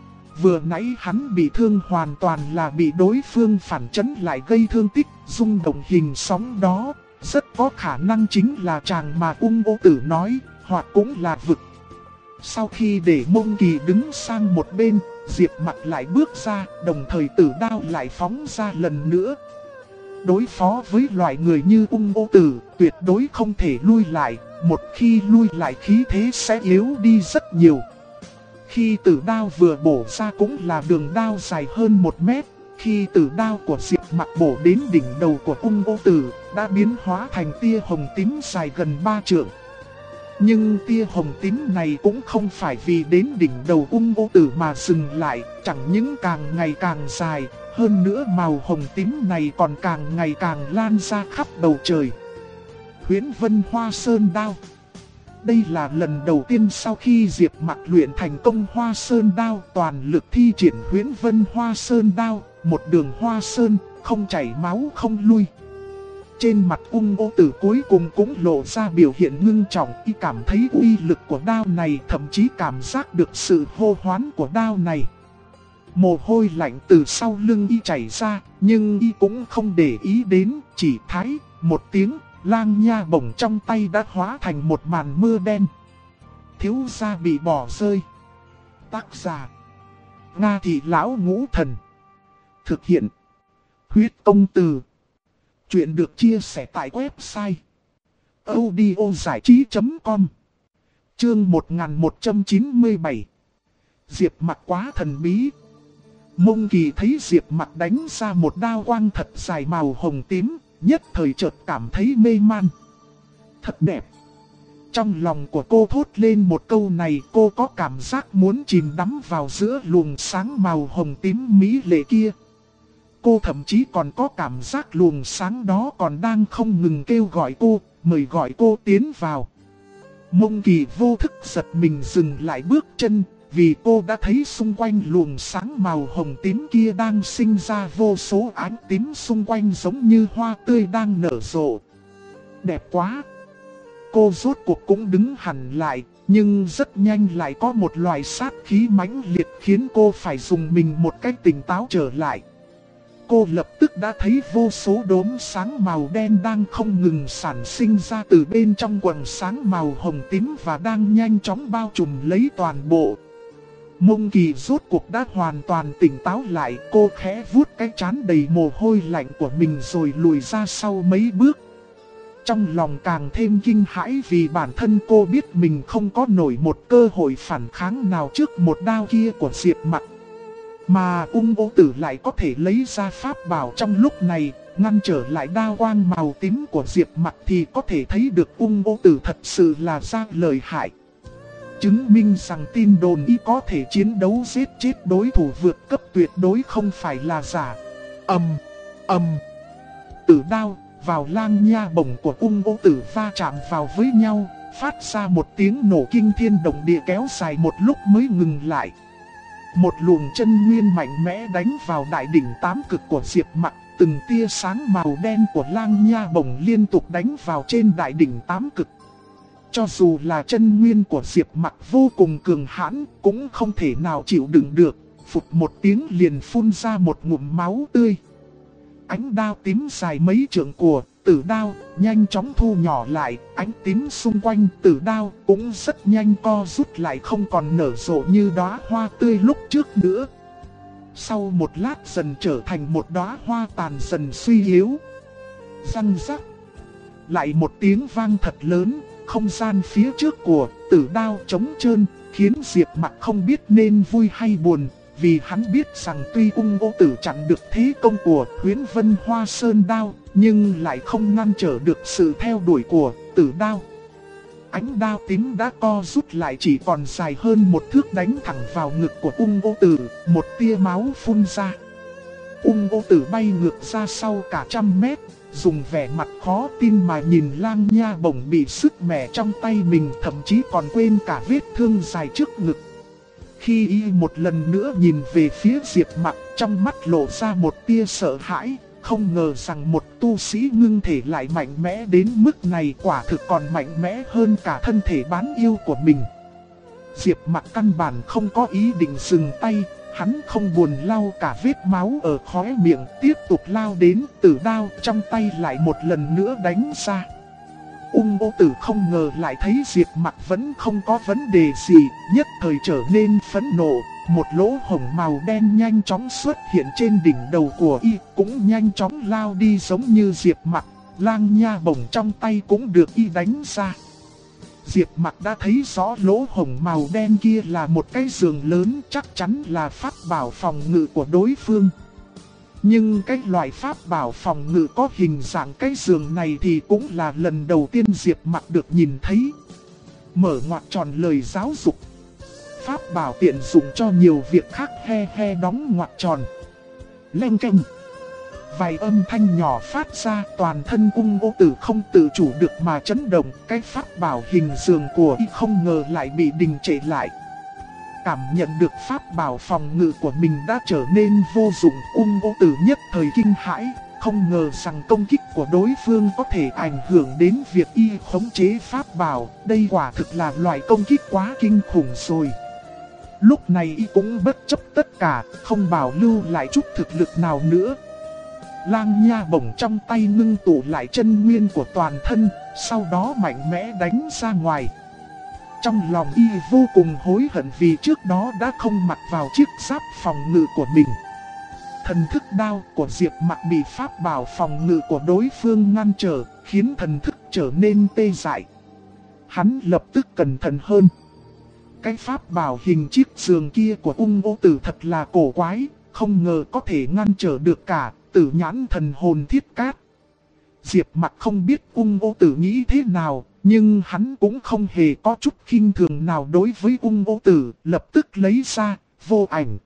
Vừa nãy hắn bị thương hoàn toàn là bị đối phương phản chấn lại gây thương tích, rung động hình sóng đó, rất có khả năng chính là chàng mà Ung Ô Tử nói, hoặc cũng là vực. Sau khi để Mông Kỳ đứng sang một bên, Diệp Mặc lại bước ra, đồng thời tử đao lại phóng ra lần nữa. Đối phó với loại người như Ung Ô Tử, tuyệt đối không thể lui lại, một khi lui lại khí thế sẽ yếu đi rất nhiều. Khi tử đao vừa bổ ra cũng là đường đao dài hơn 1 mét, khi tử đao của Diệp Mặc bổ đến đỉnh đầu của Ung Ô Tử, đã biến hóa thành tia hồng tím dài gần 3 trượng. Nhưng tia hồng tím này cũng không phải vì đến đỉnh đầu Ung Ô Tử mà dừng lại, chẳng những càng ngày càng dài, hơn nữa màu hồng tím này còn càng ngày càng lan ra khắp bầu trời. Huyễn Vân Hoa Sơn Đao. Đây là lần đầu tiên sau khi Diệp Mặc luyện thành công Hoa Sơn Đao, toàn lực thi triển Huyễn Vân Hoa Sơn Đao, một đường hoa sơn, không chảy máu không lui. Trên mặt Ung Ô Tử cuối cùng cũng lộ ra biểu hiện ngưng trọng, y cảm thấy uy lực của đao này, thậm chí cảm giác được sự hô hoán của đao này. Mồ hôi lạnh từ sau lưng y chảy ra, nhưng y cũng không để ý đến, chỉ thái một tiếng, lang nha bổng trong tay đã hóa thành một màn mưa đen. Thiếu gia bị bỏ rơi. Tác giả: Nga Thị Lão Ngũ Thần. Thực hiện: Huyết Công Từ. Chuyện được chia sẻ tại website audiozảichí.com. Chương 1197. Diệp Mặc quá thần bí. Mông Kỳ thấy Diệp Mặc đánh ra một đao quang thật dài màu hồng tím, nhất thời chợt cảm thấy mê man. Thật đẹp. Trong lòng của cô thốt lên một câu này, cô có cảm giác muốn chìm đắm vào giữa luồng sáng màu hồng tím mỹ lệ kia. Cô thậm chí còn có cảm giác luồng sáng đó còn đang không ngừng kêu gọi cô, mời gọi cô tiến vào. Mông Kỳ vô thức giật mình dừng lại bước chân, vì cô đã thấy xung quanh luồng sáng màu hồng tím kia đang sinh ra vô số ánh tím xung quanh giống như hoa tươi đang nở rộ. Đẹp quá! Cô rốt cuộc cũng đứng hẳn lại, nhưng rất nhanh lại có một loại sát khí mãnh liệt khiến cô phải dùng mình một cách tỉnh táo trở lại. Cô lập tức đã thấy vô số đốm sáng màu đen đang không ngừng sản sinh ra từ bên trong quầng sáng màu hồng tím và đang nhanh chóng bao trùm lấy toàn bộ. Mông Kỳ rốt cuộc đã hoàn toàn tỉnh táo lại, cô khẽ vuốt cái trán đầy mồ hôi lạnh của mình rồi lùi ra sau mấy bước. Trong lòng càng thêm kinh hãi vì bản thân cô biết mình không có nổi một cơ hội phản kháng nào trước một đao kia của Diệp Mặc. Mà Ung Ô Tử lại có thể lấy ra pháp bảo trong lúc này, ngăn trở lại đao quang màu tím của Diệp Mặc thì có thể thấy được Ung Ô Tử thật sự là ra lợi hại. Chứng minh rằng tin đồn y có thể chiến đấu giết chết đối thủ vượt cấp tuyệt đối không phải là giả. Tử đao vào lang nha bổng của Ung Ô Tử va chạm vào với nhau, phát ra một tiếng nổ kinh thiên động địa kéo dài một lúc mới ngừng lại. Một luồng chân nguyên mạnh mẽ đánh vào đại đỉnh tám cực của Diệp Mặc, từng tia sáng màu đen của lang nha bổng liên tục đánh vào trên đại đỉnh tám cực. Cho dù là chân nguyên của Diệp Mặc vô cùng cường hãn, cũng không thể nào chịu đựng được, phụt một tiếng liền phun ra một ngụm máu tươi. Ánh đao tím dài mấy trượng của tử đao nhanh chóng thu nhỏ lại, ánh tím xung quanh tử đao cũng rất nhanh co rút lại, không còn nở rộ như đóa hoa tươi lúc trước nữa. Sau một lát dần trở thành một đóa hoa tàn dần suy yếu. Răng rắc. Lại một tiếng vang thật lớn, không gian phía trước của tử đao trống trơn, khiến Diệp Mặc không biết nên vui hay buồn. Vì hắn biết rằng tuy Ung Ô Tử chặn được thế công của Huyễn Vân Hoa Sơn Đao, nhưng lại không ngăn trở được sự theo đuổi của tử đao. Ánh đao tím đã co rút lại chỉ còn dài hơn một thước đánh thẳng vào ngực của Ung Ô Tử, một tia máu phun ra. Ung Ô Tử bay ngược ra sau cả 100 mét, dùng vẻ mặt khó tin mà nhìn lang nha bổng bị sứt mẻ trong tay mình, thậm chí còn quên cả vết thương dài trước ngực. Khi y một lần nữa nhìn về phía Diệp Mặc, trong mắt lộ ra một tia sợ hãi, không ngờ rằng một tu sĩ ngưng thể lại mạnh mẽ đến mức này, quả thực còn mạnh mẽ hơn cả thân thể bán yêu của mình. Diệp Mặc căn bản không có ý định dừng tay, hắn không buồn lau cả vết máu ở khóe miệng, tiếp tục lao đến, tử đao trong tay lại một lần nữa đánh ra. Ung Ô Tử không ngờ lại thấy Diệp Mặc vẫn không có vấn đề gì, nhất thời trở nên phẫn nộ. Một lỗ hổng màu đen nhanh chóng xuất hiện trên đỉnh đầu của y, cũng nhanh chóng lao đi giống như Diệp Mặc. Lang nha bổng trong tay cũng được y đánh ra. Diệp Mặc đã thấy rõ lỗ hổng màu đen kia là một cái giường lớn, chắc chắn là pháp bảo phòng ngự của đối phương. Nhưng cái loại pháp bảo phòng ngự có hình dạng cái giường này thì cũng là lần đầu tiên Diệp Mặc được nhìn thấy. Mở ngoặc tròn lời giáo dục. Pháp bảo tiện dụng cho nhiều việc khác, he đóng ngoặc tròn. Leng keng. Vài âm thanh nhỏ phát ra, toàn thân Ung Ô Tử không tự chủ được mà chấn động. Cái pháp bảo hình giường của y không ngờ lại bị đình trệ lại. Cảm nhận được pháp bảo phòng ngự của mình đã trở nên vô dụng, Ung Ô Tử nhất thời kinh hãi, không ngờ rằng công kích của đối phương có thể ảnh hưởng đến việc y khống chế pháp bảo. Đây quả thực là loại công kích quá kinh khủng rồi. Lúc này y cũng bất chấp tất cả, không bảo lưu lại chút thực lực nào nữa. Lang nha bổng trong tay ngưng tụ lại chân nguyên của toàn thân, sau đó mạnh mẽ đánh ra ngoài. Trong lòng y vô cùng hối hận vì trước đó đã không mặc vào chiếc giáp phòng ngự của mình. Thần thức đao của Diệp Mặc bị pháp bảo phòng ngự của đối phương ngăn trở, khiến thần thức trở nên tê dại. Hắn lập tức cẩn thận hơn. Cái pháp bảo hình chiếc giường kia của Ung Ô Tử thật là cổ quái, không ngờ có thể ngăn trở được cả Tử Nhãn Thần Hồn Thiết Cát. Diệp Mặc không biết Ung Ô Tử nghĩ thế nào, nhưng hắn cũng không hề có chút khinh thường nào đối với Ung Ô Tử, lập tức lấy ra, vô ảnh.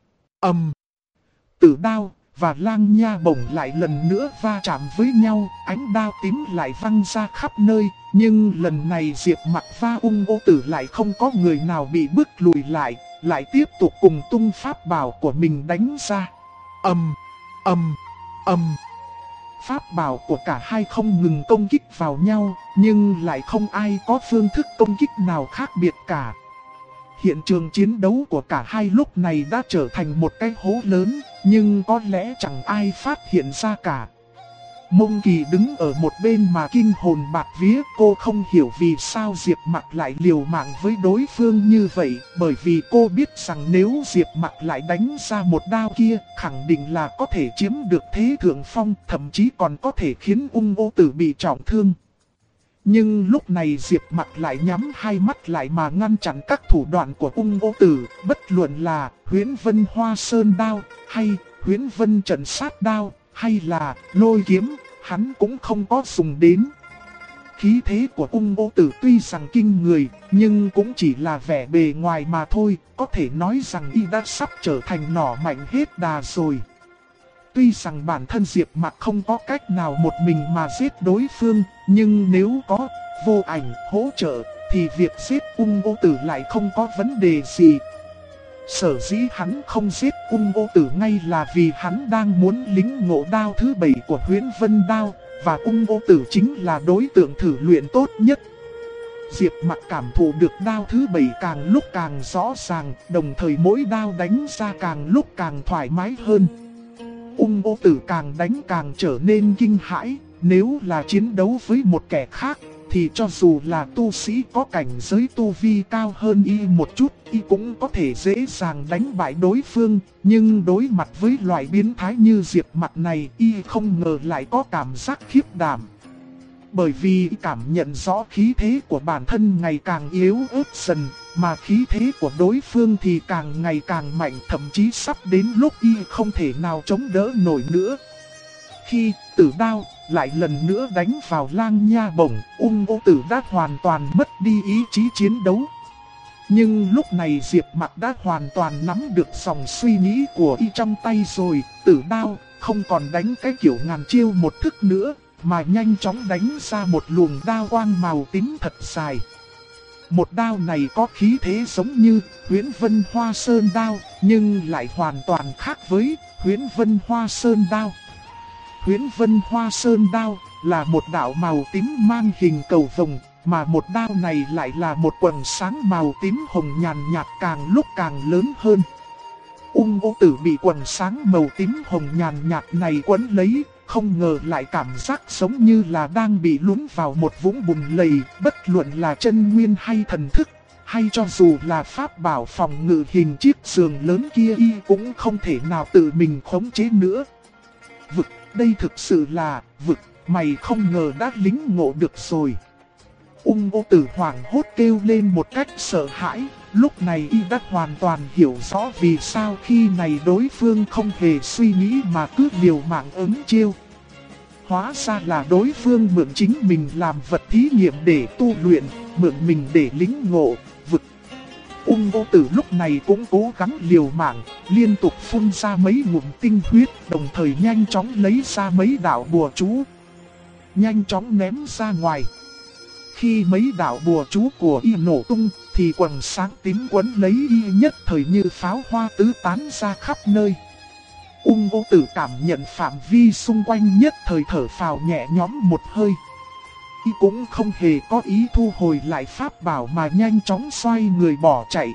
Tử đao và lang nha bổng lại lần nữa va chạm với nhau, ánh đao tím lại văng ra khắp nơi, nhưng lần này Diệp Mặc và Ung Ô Tử lại không có người nào bị bước lùi lại tiếp tục cùng tung pháp bảo của mình đánh ra. Pháp bảo của cả hai không ngừng công kích vào nhau, nhưng lại không ai có phương thức công kích nào khác biệt cả. Hiện trường chiến đấu của cả hai lúc này đã trở thành một cái hố lớn, nhưng có lẽ chẳng ai phát hiện ra cả. Mông Kỳ đứng ở một bên mà kinh hồn bạt vía, cô không hiểu vì sao Diệp Mặc lại liều mạng với đối phương như vậy, bởi vì cô biết rằng nếu Diệp Mặc lại đánh ra một đao kia, khẳng định là có thể chiếm được thế thượng phong, thậm chí còn có thể khiến Ung Ô Tử bị trọng thương. Nhưng lúc này Diệp Mặc lại nhắm hai mắt lại mà ngăn chặn các thủ đoạn của Ung Ô Tử, bất luận là Huyễn Vân Hoa Sơn đao, hay Huyễn Vân Trận Sát đao, hay là lôi kiếm, hắn cũng không có dùng đến. Khí thế của Ung Ô Tử tuy rằng kinh người, nhưng cũng chỉ là vẻ bề ngoài mà thôi, có thể nói rằng y đã sắp trở thành nỏ mạnh hết đà rồi. Tuy rằng bản thân Diệp Mặc không có cách nào một mình mà giết đối phương, nhưng nếu có vô ảnh hỗ trợ, thì việc giết Ung Ô Tử lại không có vấn đề gì. Sở dĩ hắn không giết Ung Ô Tử ngay là vì hắn đang muốn lĩnh ngộ đao thứ 7 của Huyễn Vân đao, và Ung Ô Tử chính là đối tượng thử luyện tốt nhất. Diệp Mặc cảm thụ được đao thứ 7 càng lúc càng rõ ràng, đồng thời mỗi đao đánh ra càng lúc càng thoải mái hơn. Ung Ô Tử càng đánh càng trở nên kinh hãi, nếu là chiến đấu với một kẻ khác, thì cho dù là tu sĩ có cảnh giới tu vi cao hơn y một chút, y cũng có thể dễ dàng đánh bại đối phương. Nhưng đối mặt với loại biến thái như Diệp Mặc này, y không ngờ lại có cảm giác khiếp đảm. Bởi vì cảm nhận rõ khí thế của bản thân ngày càng yếu ớt dần, mà khí thế của đối phương thì càng ngày càng mạnh, thậm chí sắp đến lúc y không thể nào chống đỡ nổi nữa. Khi tử đao lại lần nữa đánh vào lang nha bổng, Ung Ô Tử đã hoàn toàn mất đi ý chí chiến đấu. Nhưng lúc này Diệp Mặc đã hoàn toàn nắm được dòng suy nghĩ của y trong tay rồi. Tử đao không còn đánh cái kiểu ngàn chiêu một thức nữa, mà nhanh chóng đánh ra một luồng đao quang màu tím thật dài. Một đao này có khí thế giống như Huyễn Vân Hoa Sơn đao, nhưng lại hoàn toàn khác với Huyễn Vân Hoa Sơn đao. Huyễn Vân Hoa Sơn đao là một đạo màu tím mang hình cầu vồng, mà một đao này lại là một quầng sáng màu tím hồng nhàn nhạt càng lúc càng lớn hơn. Ung Ô Tử bị quần sáng màu tím hồng nhàn nhạt này quấn lấy, không ngờ lại cảm giác giống như là đang bị lún vào một vũng bùn lầy, bất luận là chân nguyên hay thần thức, hay cho dù là pháp bảo phòng ngự hình chiếc giường lớn kia y cũng không thể nào tự mình khống chế nữa. Vực, đây thực sự là vực, mày không ngờ đã lính ngộ được rồi. Ung Ô Tử hoảng hốt kêu lên một cách sợ hãi, lúc này y đã hoàn toàn hiểu rõ vì sao khi này đối phương không hề suy nghĩ mà cứ liều mạng ứng chiêu. Hóa ra là đối phương mượn chính mình làm vật thí nghiệm để tu luyện, mượn mình để lính ngộ, vực. Ung Ô Tử lúc này cũng cố gắng liều mạng, liên tục phun ra mấy ngụm tinh huyết, đồng thời nhanh chóng lấy ra mấy đạo bùa chú. Nhanh chóng ném ra ngoài. Khi mấy đạo bùa chú của y nổ tung, thì quần sáng tím quấn lấy y nhất thời như pháo hoa tứ tán ra khắp nơi. Ung Ô Tử cảm nhận phạm vi xung quanh nhất thời thở phào nhẹ nhõm một hơi. Y cũng không hề có ý thu hồi lại pháp bảo mà nhanh chóng xoay người bỏ chạy.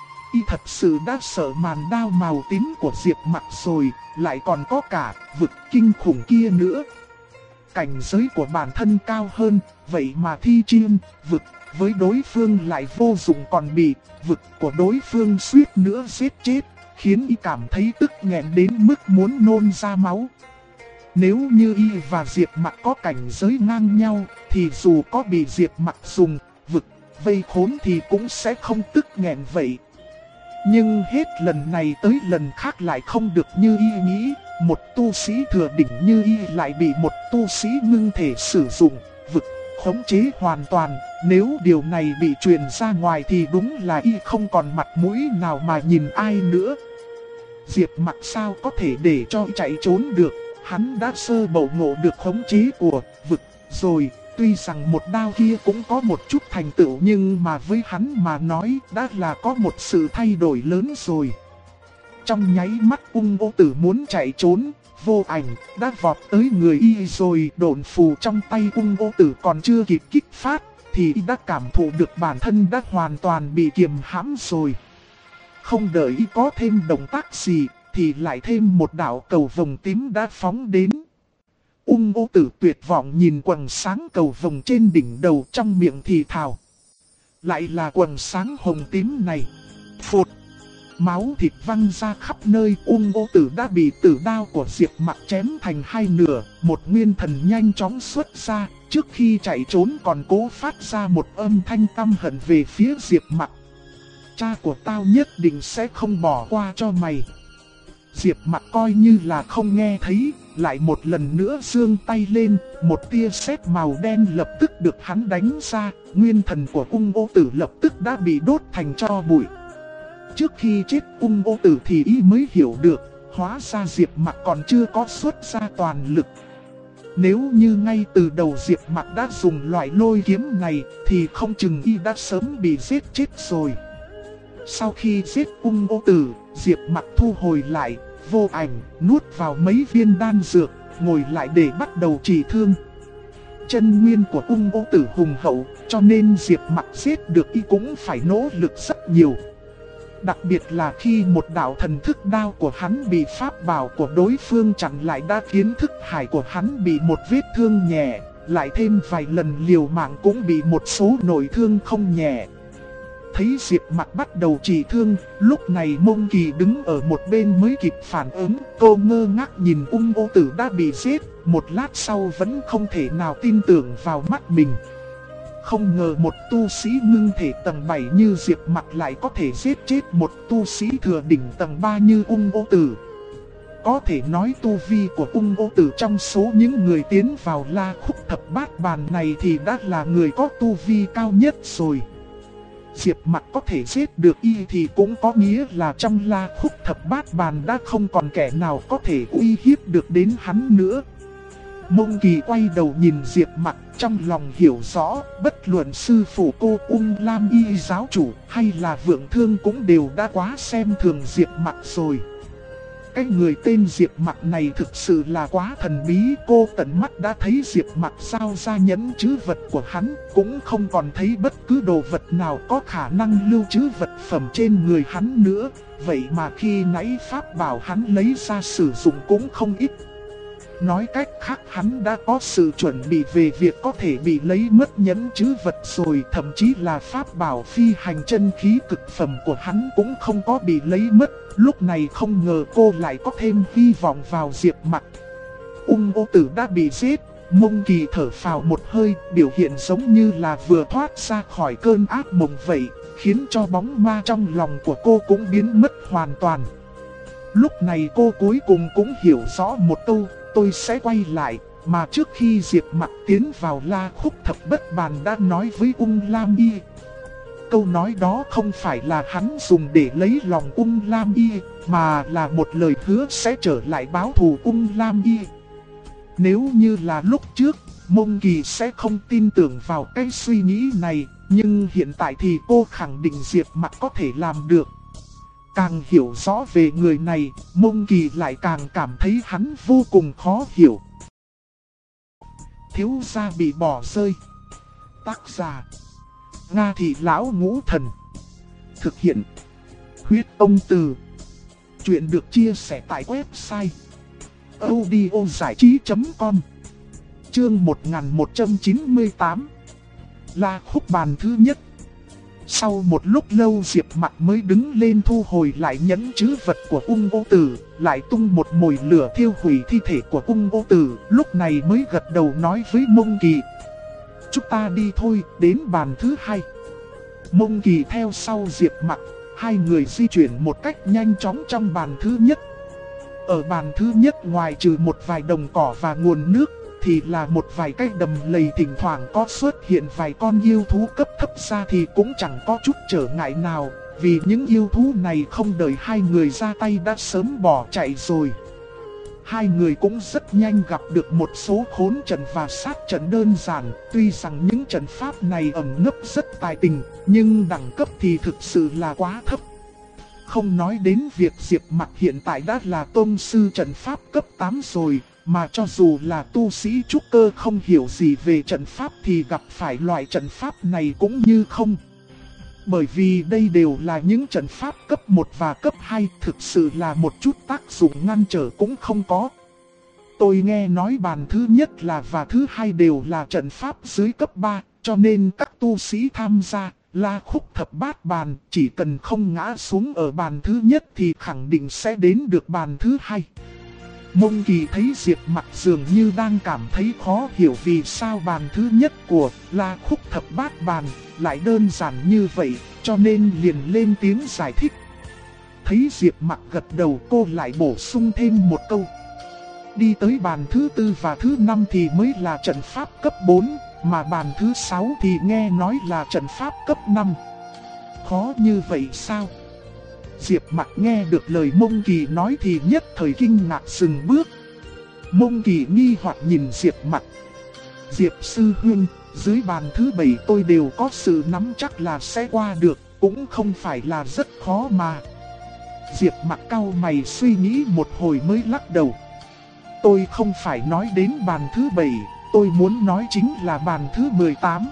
Y thật sự đã sợ màn đao màu tím của Diệp Mặc rồi, lại còn có cả vực kinh khủng kia nữa. Cảnh giới của bản thân cao hơn, vậy mà thi chiêm, vực với đối phương lại vô dụng, còn bị vực của đối phương suýt nữa giết chết, khiến y cảm thấy tức nghẹn đến mức muốn nôn ra máu. Nếu như y và Diệp Mặc có cảnh giới ngang nhau, thì dù có bị Diệp Mặc dùng vực vây khốn thì cũng sẽ không tức nghẹn vậy. Nhưng hết lần này tới lần khác lại không được như y nghĩ, một tu sĩ thừa đỉnh như y lại bị một tu sĩ ngưng thể sử dụng vực khống chế hoàn toàn. Nếu điều này bị truyền ra ngoài thì đúng là y không còn mặt mũi nào mà nhìn ai nữa. Diệp Mặc sao có thể để cho chạy trốn được, hắn đã sơ bộ ngộ được khống chế của vực rồi. Tuy rằng một đao kia cũng có một chút thành tựu, nhưng mà với hắn mà nói đã là có một sự thay đổi lớn rồi. Trong nháy mắt Ung Ô Tử muốn chạy trốn, Vô Ảnh đã vọt tới người y rồi. Độn phù trong tay Ung Ô Tử còn chưa kịp kích phát thì y đã cảm thụ được bản thân đã hoàn toàn bị kiềm hãm rồi. Không đợi y có thêm động tác gì thì lại thêm một đạo cầu vồng tím đã phóng đến. Ung Ô Tử tuyệt vọng nhìn quầng sáng cầu vồng trên đỉnh đầu, trong miệng thì thào. Lại là quầng sáng hồng tím này. Phụt! Máu thịt văng ra khắp nơi. Ung Ô Tử đã bị tử đao của Diệp Mặc chém thành hai nửa. Một nguyên thần nhanh chóng xuất ra, trước khi chạy trốn còn cố phát ra một âm thanh căm hận về phía Diệp Mặc. Cha của tao nhất định sẽ không bỏ qua cho mày. Diệp Mặc coi như là không nghe thấy, lại một lần nữa giương tay lên, một tia sét màu đen lập tức được hắn đánh ra, nguyên thần của Ung Ô Tử lập tức đã bị đốt thành tro bụi. Trước khi chết Ung Ô Tử thì y mới hiểu được, hóa ra Diệp Mặc còn chưa có xuất ra toàn lực. Nếu như ngay từ đầu Diệp Mặc đã dùng loại lôi kiếm này thì không chừng y đã sớm bị giết chết rồi. Sau khi giết Ung Ô Tử, Diệp Mặc thu hồi lại, Vô Ảnh nuốt vào mấy viên đan dược, ngồi lại để bắt đầu trị thương. Chân nguyên của Ung Ô Tử hùng hậu, cho nên Diệp Mặc giết được y cũng phải nỗ lực rất nhiều. Đặc biệt là khi một đạo thần thức đao của hắn bị pháp bảo của đối phương chặn lại, đã khiến thức hải của hắn bị một vết thương nhẹ, lại thêm vài lần liều mạng cũng bị một số nội thương không nhẹ. Thấy Diệp Mặc bắt đầu trị thương, lúc này Mông Kỳ đứng ở một bên mới kịp phản ứng. Cô ngơ ngác nhìn Ung Ô Tử đã bị giết, một lát sau vẫn không thể nào tin tưởng vào mắt mình. Không ngờ một tu sĩ ngưng thể tầng 7 như Diệp Mặc lại có thể giết chết một tu sĩ thừa đỉnh tầng 3 như Ung Ô Tử. Có thể nói tu vi của Ung Ô Tử trong số những người tiến vào La Khúc Thập Bát Bàn này thì đã là người có tu vi cao nhất rồi. Diệp Mặc có thể giết được y thì cũng có nghĩa là trong La Khúc Thập Bát Bàn đã không còn kẻ nào có thể uy hiếp được đến hắn nữa. Mông Kỳ quay đầu nhìn Diệp Mặc, trong lòng hiểu rõ, bất luận sư phụ cô Ung Lam Y giáo chủ hay là Vượng Thương cũng đều đã quá xem thường Diệp Mặc rồi. cái người tên Diệp Mặc này thực sự là quá thần bí. Cô tận mắt đã thấy Diệp Mặc giao ra nhẫn trữ vật của hắn, cũng không còn thấy bất cứ đồ vật nào có khả năng lưu trữ vật phẩm trên người hắn nữa. Vậy mà khi nãy pháp bảo hắn lấy ra sử dụng cũng không ít. Nói cách khác, hắn đã có sự chuẩn bị về việc có thể bị lấy mất nhẫn trữ vật rồi. Thậm chí là pháp bảo phi hành chân khí cực phẩm của hắn cũng không có bị lấy mất. Lúc này không ngờ cô lại có thêm hy vọng vào Diệp Mặc. Ung Ô Tử đã bị giết, Mông Kỳ thở phào một hơi, biểu hiện giống như là vừa thoát ra khỏi cơn ác mộng vậy, khiến cho bóng ma trong lòng của cô cũng biến mất hoàn toàn. Lúc này cô cuối cùng cũng hiểu rõ một câu: tôi sẽ quay lại. Mà trước khi Diệp Mặc tiến vào La Khúc Thập Bất Bàn đã nói với Ung Lam Y. Câu nói đó không phải là hắn dùng để lấy lòng Ung Lam Y, mà là một lời hứa sẽ trở lại báo thù Ung Lam Y. Nếu như là lúc trước, Mông Kỳ sẽ không tin tưởng vào cái suy nghĩ này, nhưng hiện tại thì cô khẳng định Diệp Mặc có thể làm được. Càng hiểu rõ về người này, Mông Kỳ lại càng cảm thấy hắn vô cùng khó hiểu. Thiếu gia bị bỏ rơi. Tác giả: Nga Thị Lão Ngũ Thần. Thực hiện: Huyết Ông Từ. Chuyện được chia sẻ tại website audiozảichí.com. Chương 1198. La Khúc Bàn thứ nhất. Sau một lúc lâu, Diệp Mặc mới đứng lên thu hồi lại nhẫn trữ vật của Ung Ô Tử, lại tung một mồi lửa thiêu hủy thi thể của Ung Ô Tử, lúc này mới gật đầu nói với Mông Kỳ: chúng ta đi thôi, đến bàn thứ hai. Mông Kỳ theo sau Diệp Mặc, hai người di chuyển một cách nhanh chóng trong bàn thứ nhất. Ở bàn thứ nhất, ngoài trừ một vài đồng cỏ và nguồn nước, thì là một vài cái đầm lầy, thỉnh thoảng có xuất hiện vài con yêu thú cấp thấp ra thì cũng chẳng có chút trở ngại nào, vì những yêu thú này không đợi hai người ra tay đã sớm bỏ chạy rồi. Hai người cũng rất nhanh gặp được một số khốn trận và sát trận đơn giản, tuy rằng những trận pháp này ẩn nấp rất tài tình, nhưng đẳng cấp thì thực sự là quá thấp. Không nói đến việc Diệp Mặc hiện tại đã là tôn sư trận pháp cấp 8 rồi, mà cho dù là tu sĩ trúc cơ không hiểu gì về trận pháp thì gặp phải loại trận pháp này cũng như không. Bởi vì đây đều là những trận pháp cấp 1 và cấp 2, thực sự là một chút tác dụng ngăn trở cũng không có. Tôi nghe nói bàn thứ nhất là và thứ hai đều là trận pháp dưới cấp 3, cho nên các tu sĩ tham gia La Khúc Thập Bát Bàn chỉ cần không ngã xuống ở bàn thứ nhất thì khẳng định sẽ đến được bàn thứ hai. Mông Kỳ thấy Diệp Mặc dường như đang cảm thấy khó hiểu vì sao bàn thứ nhất của La Khúc Thập Bát Bàn lại đơn giản như vậy, cho nên liền lên tiếng giải thích. Thấy Diệp Mặc gật đầu, cô lại bổ sung thêm một câu: đi tới bàn thứ tư và thứ 5 thì mới là trận pháp cấp 4, mà bàn thứ 6 thì nghe nói là trận pháp cấp 5. Khó như vậy sao? Diệp Mặc nghe được lời Mông Kỳ nói thì nhất thời kinh ngạc dừng bước. Mông Kỳ nghi hoặc nhìn Diệp Mặc. Diệp sư huynh, dưới bàn thứ 7 tôi đều có sự nắm chắc là sẽ qua được, cũng không phải là rất khó mà. Diệp Mặc cau mày suy nghĩ một hồi mới lắc đầu. Tôi không phải nói đến bàn thứ 7, tôi muốn nói chính là bàn thứ 18.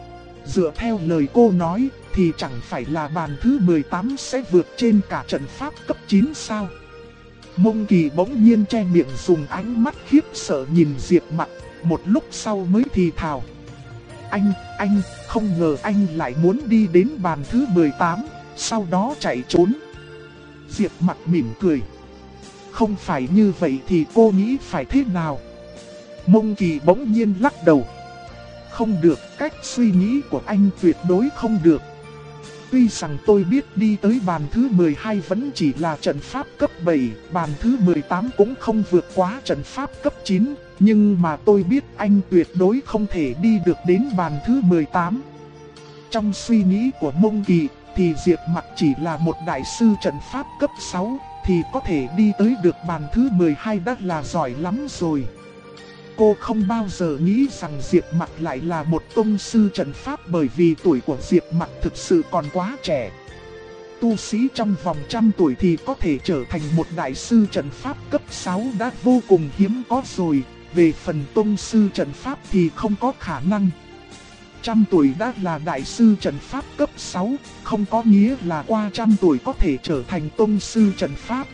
Dựa theo lời cô nói thì chẳng phải là bàn thứ 18 sẽ vượt trên cả trận pháp cấp 9 sao? Mông Kỳ bỗng nhiên che miệng dùng ánh mắt khiếp sợ nhìn Diệp Mặc, một lúc sau mới thì thào. Anh, không ngờ anh lại muốn đi đến bàn thứ 18, sau đó chạy trốn. Diệp Mặc mỉm cười. Không phải như vậy thì cô nghĩ phải thế nào? Mông Kỳ bỗng nhiên lắc đầu. Không được, cách suy nghĩ của anh tuyệt đối không được. Tuy rằng tôi biết đi tới bàn thứ 12 vẫn chỉ là trận pháp cấp 7, bàn thứ 18 cũng không vượt quá trận pháp cấp 9, nhưng mà tôi biết anh tuyệt đối không thể đi được đến bàn thứ 18. Trong suy nghĩ của Mông Kỳ thì Diệp Mặc chỉ là một đại sư trận pháp cấp 6, thì có thể đi tới được bàn thứ 12 đã là giỏi lắm rồi. Cô không bao giờ nghĩ rằng Diệp Mặc lại là một tông sư trận pháp, bởi vì tuổi của Diệp Mặc thực sự còn quá trẻ. tu sĩ trong vòng 100 tuổi thì có thể trở thành một đại sư trận pháp cấp 6 đã vô cùng hiếm có rồi, về phần tông sư trận pháp thì không có khả năng. 100 tuổi đã là đại sư trận pháp cấp 6, không có nghĩa là qua 100 tuổi có thể trở thành tông sư trận pháp.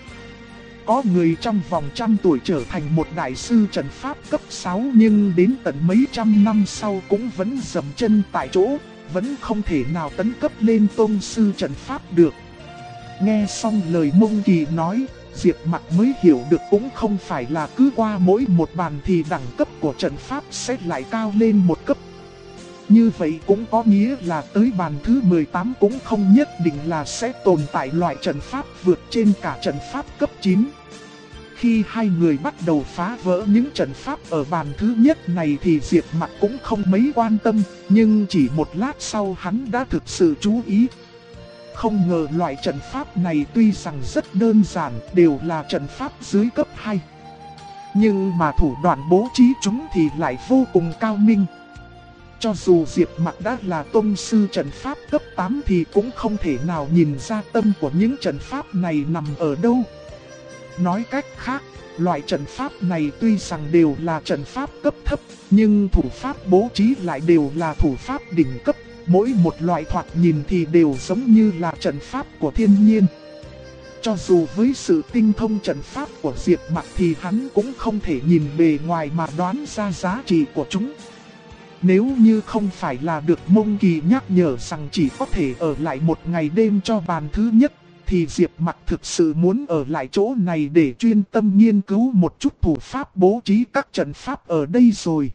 Có người trong vòng 100 tuổi trở thành một đại sư trận pháp cấp 6 nhưng đến tận mấy trăm năm sau cũng vẫn dậm chân tại chỗ, vẫn không thể nào tấn cấp lên tông sư trận pháp được. Nghe xong lời Mông Kỳ nói, Diệp Mặc mới hiểu được cũng không phải là cứ qua mỗi một bàn thì đẳng cấp của trận pháp sẽ lại cao lên một cấp. Như vậy cũng có nghĩa là tới bàn thứ 18 cũng không nhất định là sẽ tồn tại loại trận pháp vượt trên cả trận pháp cấp 9. Khi hai người bắt đầu phá vỡ những trận pháp ở bàn thứ nhất này thì Diệp Mặc cũng không mấy quan tâm, nhưng chỉ một lát sau hắn đã thực sự chú ý. Không ngờ loại trận pháp này tuy rằng rất đơn giản, đều là trận pháp dưới cấp 2. Nhưng mà thủ đoạn bố trí chúng thì lại vô cùng cao minh. Cho dù Diệp Mặc đã là tông sư trận pháp cấp 8 thì cũng không thể nào nhìn ra tâm của những trận pháp này nằm ở đâu. Nói cách khác, loại trận pháp này tuy rằng đều là trận pháp cấp thấp, nhưng thủ pháp bố trí lại đều là thủ pháp đỉnh cấp. Mỗi một loại thoạt nhìn thì đều giống như là trận pháp của thiên nhiên. Cho dù với sự tinh thông trận pháp của Diệp Mặc thì hắn cũng không thể nhìn bề ngoài mà đoán ra giá trị của chúng. Nếu như không phải là được Mông Kỳ nhắc nhở rằng chỉ có thể ở lại một ngày đêm cho bàn thứ nhất, thì Diệp Mặc thực sự muốn ở lại chỗ này để chuyên tâm nghiên cứu một chút thủ pháp bố trí các trận pháp ở đây rồi.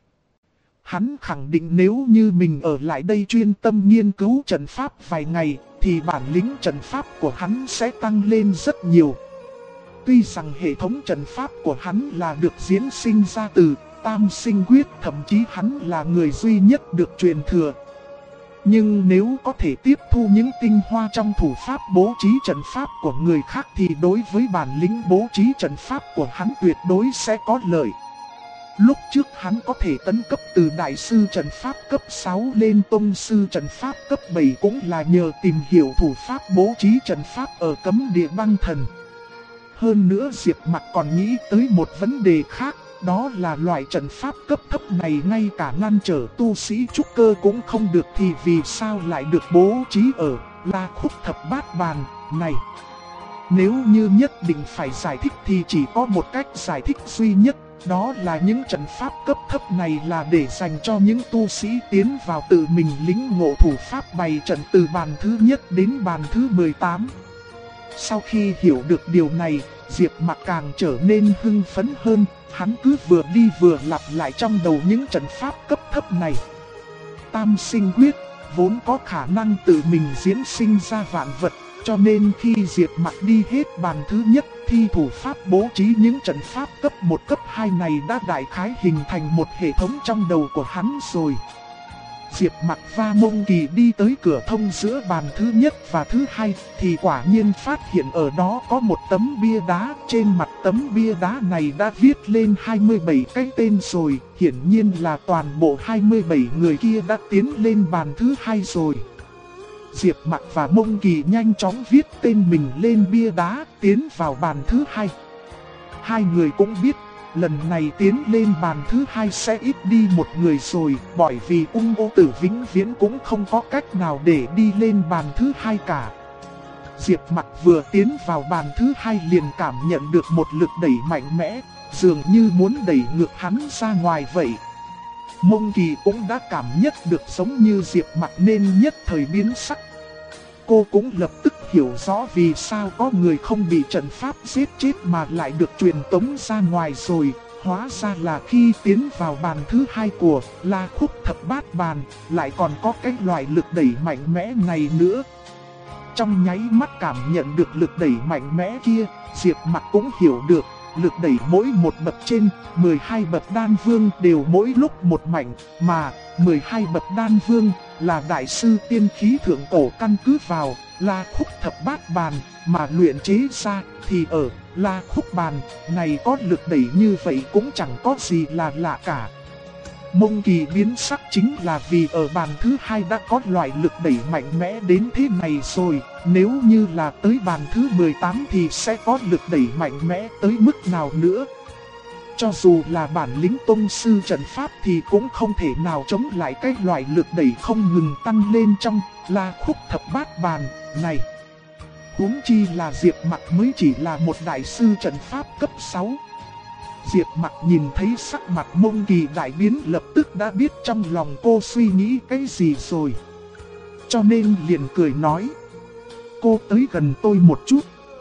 Hắn khẳng định nếu như mình ở lại đây chuyên tâm nghiên cứu trận pháp vài ngày, thì bản lĩnh trận pháp của hắn sẽ tăng lên rất nhiều. Tuy rằng hệ thống trận pháp của hắn là được diễn sinh ra từ Tam Sinh Quyết, thậm chí hắn là người duy nhất được truyền thừa. Nhưng nếu có thể tiếp thu những tinh hoa trong thủ pháp bố trí trận pháp của người khác thì đối với bản lĩnh bố trí trận pháp của hắn tuyệt đối sẽ có lợi. Lúc trước hắn có thể tấn cấp từ đại sư trận pháp cấp 6 lên tông sư trận pháp cấp 7 cũng là nhờ tìm hiểu thủ pháp bố trí trận pháp ở cấm địa băng thần. Hơn nữa Diệp Mặc còn nghĩ tới một vấn đề khác, đó là loại trận pháp cấp thấp này ngay cả ngăn trở tu sĩ trúc cơ cũng không được thì vì sao lại được bố trí ở La Khúc Thập Bát Bàn này. Nếu như nhất định phải giải thích thì chỉ có một cách giải thích duy nhất, đó là những trận pháp cấp thấp này là để dành cho những tu sĩ tiến vào tự mình lĩnh ngộ thủ pháp bày trận từ bàn thứ nhất đến bàn thứ 18. Sau khi hiểu được điều này, Diệp Mặc càng trở nên hưng phấn hơn, hắn cứ vừa đi vừa lặp lại trong đầu những trận pháp cấp thấp này. Tam Sinh Quyết vốn có khả năng tự mình diễn sinh ra vạn vật, cho nên khi Diệp Mặc đi hết bàn thứ nhất thì thủ pháp bố trí những trận pháp cấp 1 cấp 2 này đã đại khái hình thành một hệ thống trong đầu của hắn rồi. Diệp Mặc và Mông Kỳ đi tới cửa thông giữa bàn thứ nhất và thứ hai thì quả nhiên phát hiện ở đó có một tấm bia đá. Trên mặt tấm bia đá này đã viết lên 27 cái tên rồi, hiển nhiên là toàn bộ 27 người kia đã tiến lên bàn thứ hai rồi. Diệp Mặc và Mông Kỳ nhanh chóng viết tên mình lên bia đá, tiến vào bàn thứ hai. Hai người cũng biết, lần này tiến lên bàn thứ hai sẽ ít đi một người rồi, bởi vì Ung Ô Tử vĩnh viễn cũng không có cách nào để đi lên bàn thứ hai cả. Diệp Mặc vừa tiến vào bàn thứ hai liền cảm nhận được một lực đẩy mạnh mẽ, dường như muốn đẩy ngược hắn ra ngoài vậy. Mông Kỳ cũng đã cảm nhận được giống như Diệp Mặc nên nhất thời biến sắc. Cô cũng lập tức hiểu rõ vì sao có người không bị trận pháp giết chết mà lại được truyền tống ra ngoài rồi. Hóa ra là khi tiến vào bàn thứ hai của La Khúc Thập Bát Bàn, lại còn có cái loại lực đẩy mạnh mẽ này nữa. Trong nháy mắt cảm nhận được lực đẩy mạnh mẽ kia, Diệp Mặc cũng hiểu được, lực đẩy mỗi một bậc trên, 12 bậc đan vương đều mỗi lúc một mạnh, mà 12 bậc đan vương là đại sư tiên khí thượng cổ căn cứ vào La Khúc Thập Bát Bàn mà luyện chế ra, thì ở La Khúc Bàn này có lực đẩy như vậy cũng chẳng có gì là lạ cả. Mông Kỳ biến sắc chính là vì ở bàn thứ 2 đã có loại lực đẩy mạnh mẽ đến thế này rồi. Nếu như là tới bàn thứ 18 thì sẽ có lực đẩy mạnh mẽ tới mức nào nữa. Cho dù là bản lĩnh tông sư trận pháp thì cũng không thể nào chống lại cái loại lực đẩy không ngừng tăng lên trong La Khúc Thập Bát Bàn này. Huống chi là Diệp Mặc mới chỉ là một đại sư trận pháp cấp 6. Diệp Mặc nhìn thấy sắc mặt Mông Kỳ đại biến, lập tức đã biết trong lòng cô suy nghĩ cái gì rồi. Cho nên liền cười nói: cô tới gần tôi một chút.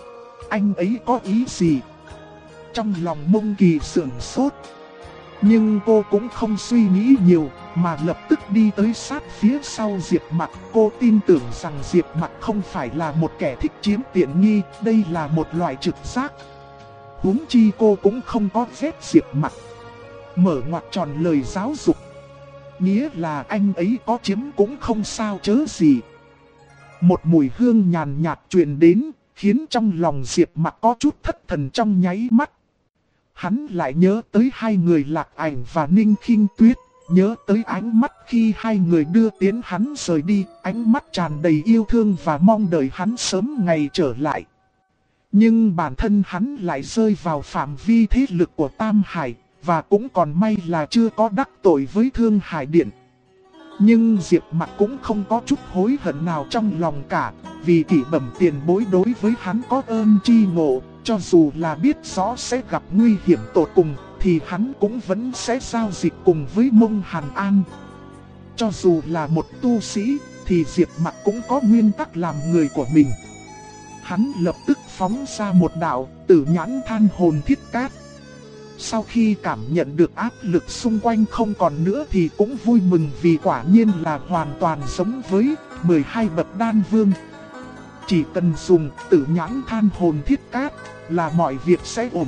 Anh ấy có ý gì? Trong lòng Mông Kỳ sửng sốt. Nhưng cô cũng không suy nghĩ nhiều, mà lập tức đi tới sát phía sau Diệp Mặc. Cô tin tưởng rằng Diệp Mặc không phải là một kẻ thích chiếm tiện nghi, đây là một loại trực giác. Huống chi cô cũng không có ghét Diệp Mặc. Mở ngoặc tròn lời giáo dục, nghĩa là anh ấy có chiếm cũng không sao chớ gì. Một mùi hương nhàn nhạt truyền đến, khiến trong lòng Diệp Mặc có chút thất thần trong nháy mắt. Hắn lại nhớ tới hai người Lạc Ảnh và Ninh Khinh Tuyết, nhớ tới ánh mắt khi hai người đưa tiến hắn rời đi, ánh mắt tràn đầy yêu thương và mong đợi hắn sớm ngày trở lại. Nhưng bản thân hắn lại rơi vào phạm vi thế lực của Tam Hải, và cũng còn may là chưa có đắc tội với Thương Hải Điện. Nhưng Diệp Mặc cũng không có chút hối hận nào trong lòng cả, vì Kỷ Bẩm tiền bối đối với hắn có ơn tri ngộ, cho dù là biết rõ sẽ gặp nguy hiểm tột cùng, thì hắn cũng vẫn sẽ giao dịch cùng với Mông Hàn An. Cho dù là một tu sĩ, thì Diệp Mặc cũng có nguyên tắc làm người của mình. Hắn lập tức phóng ra một đạo Tử Nhãn Than Hồn Thiết Cát. Sau khi cảm nhận được áp lực xung quanh không còn nữa thì cũng vui mừng, vì quả nhiên là hoàn toàn giống với 12 bậc đan vương. Chỉ cần dùng Tử Nhãn Than Hồn Thiết Cát là mọi việc sẽ ổn.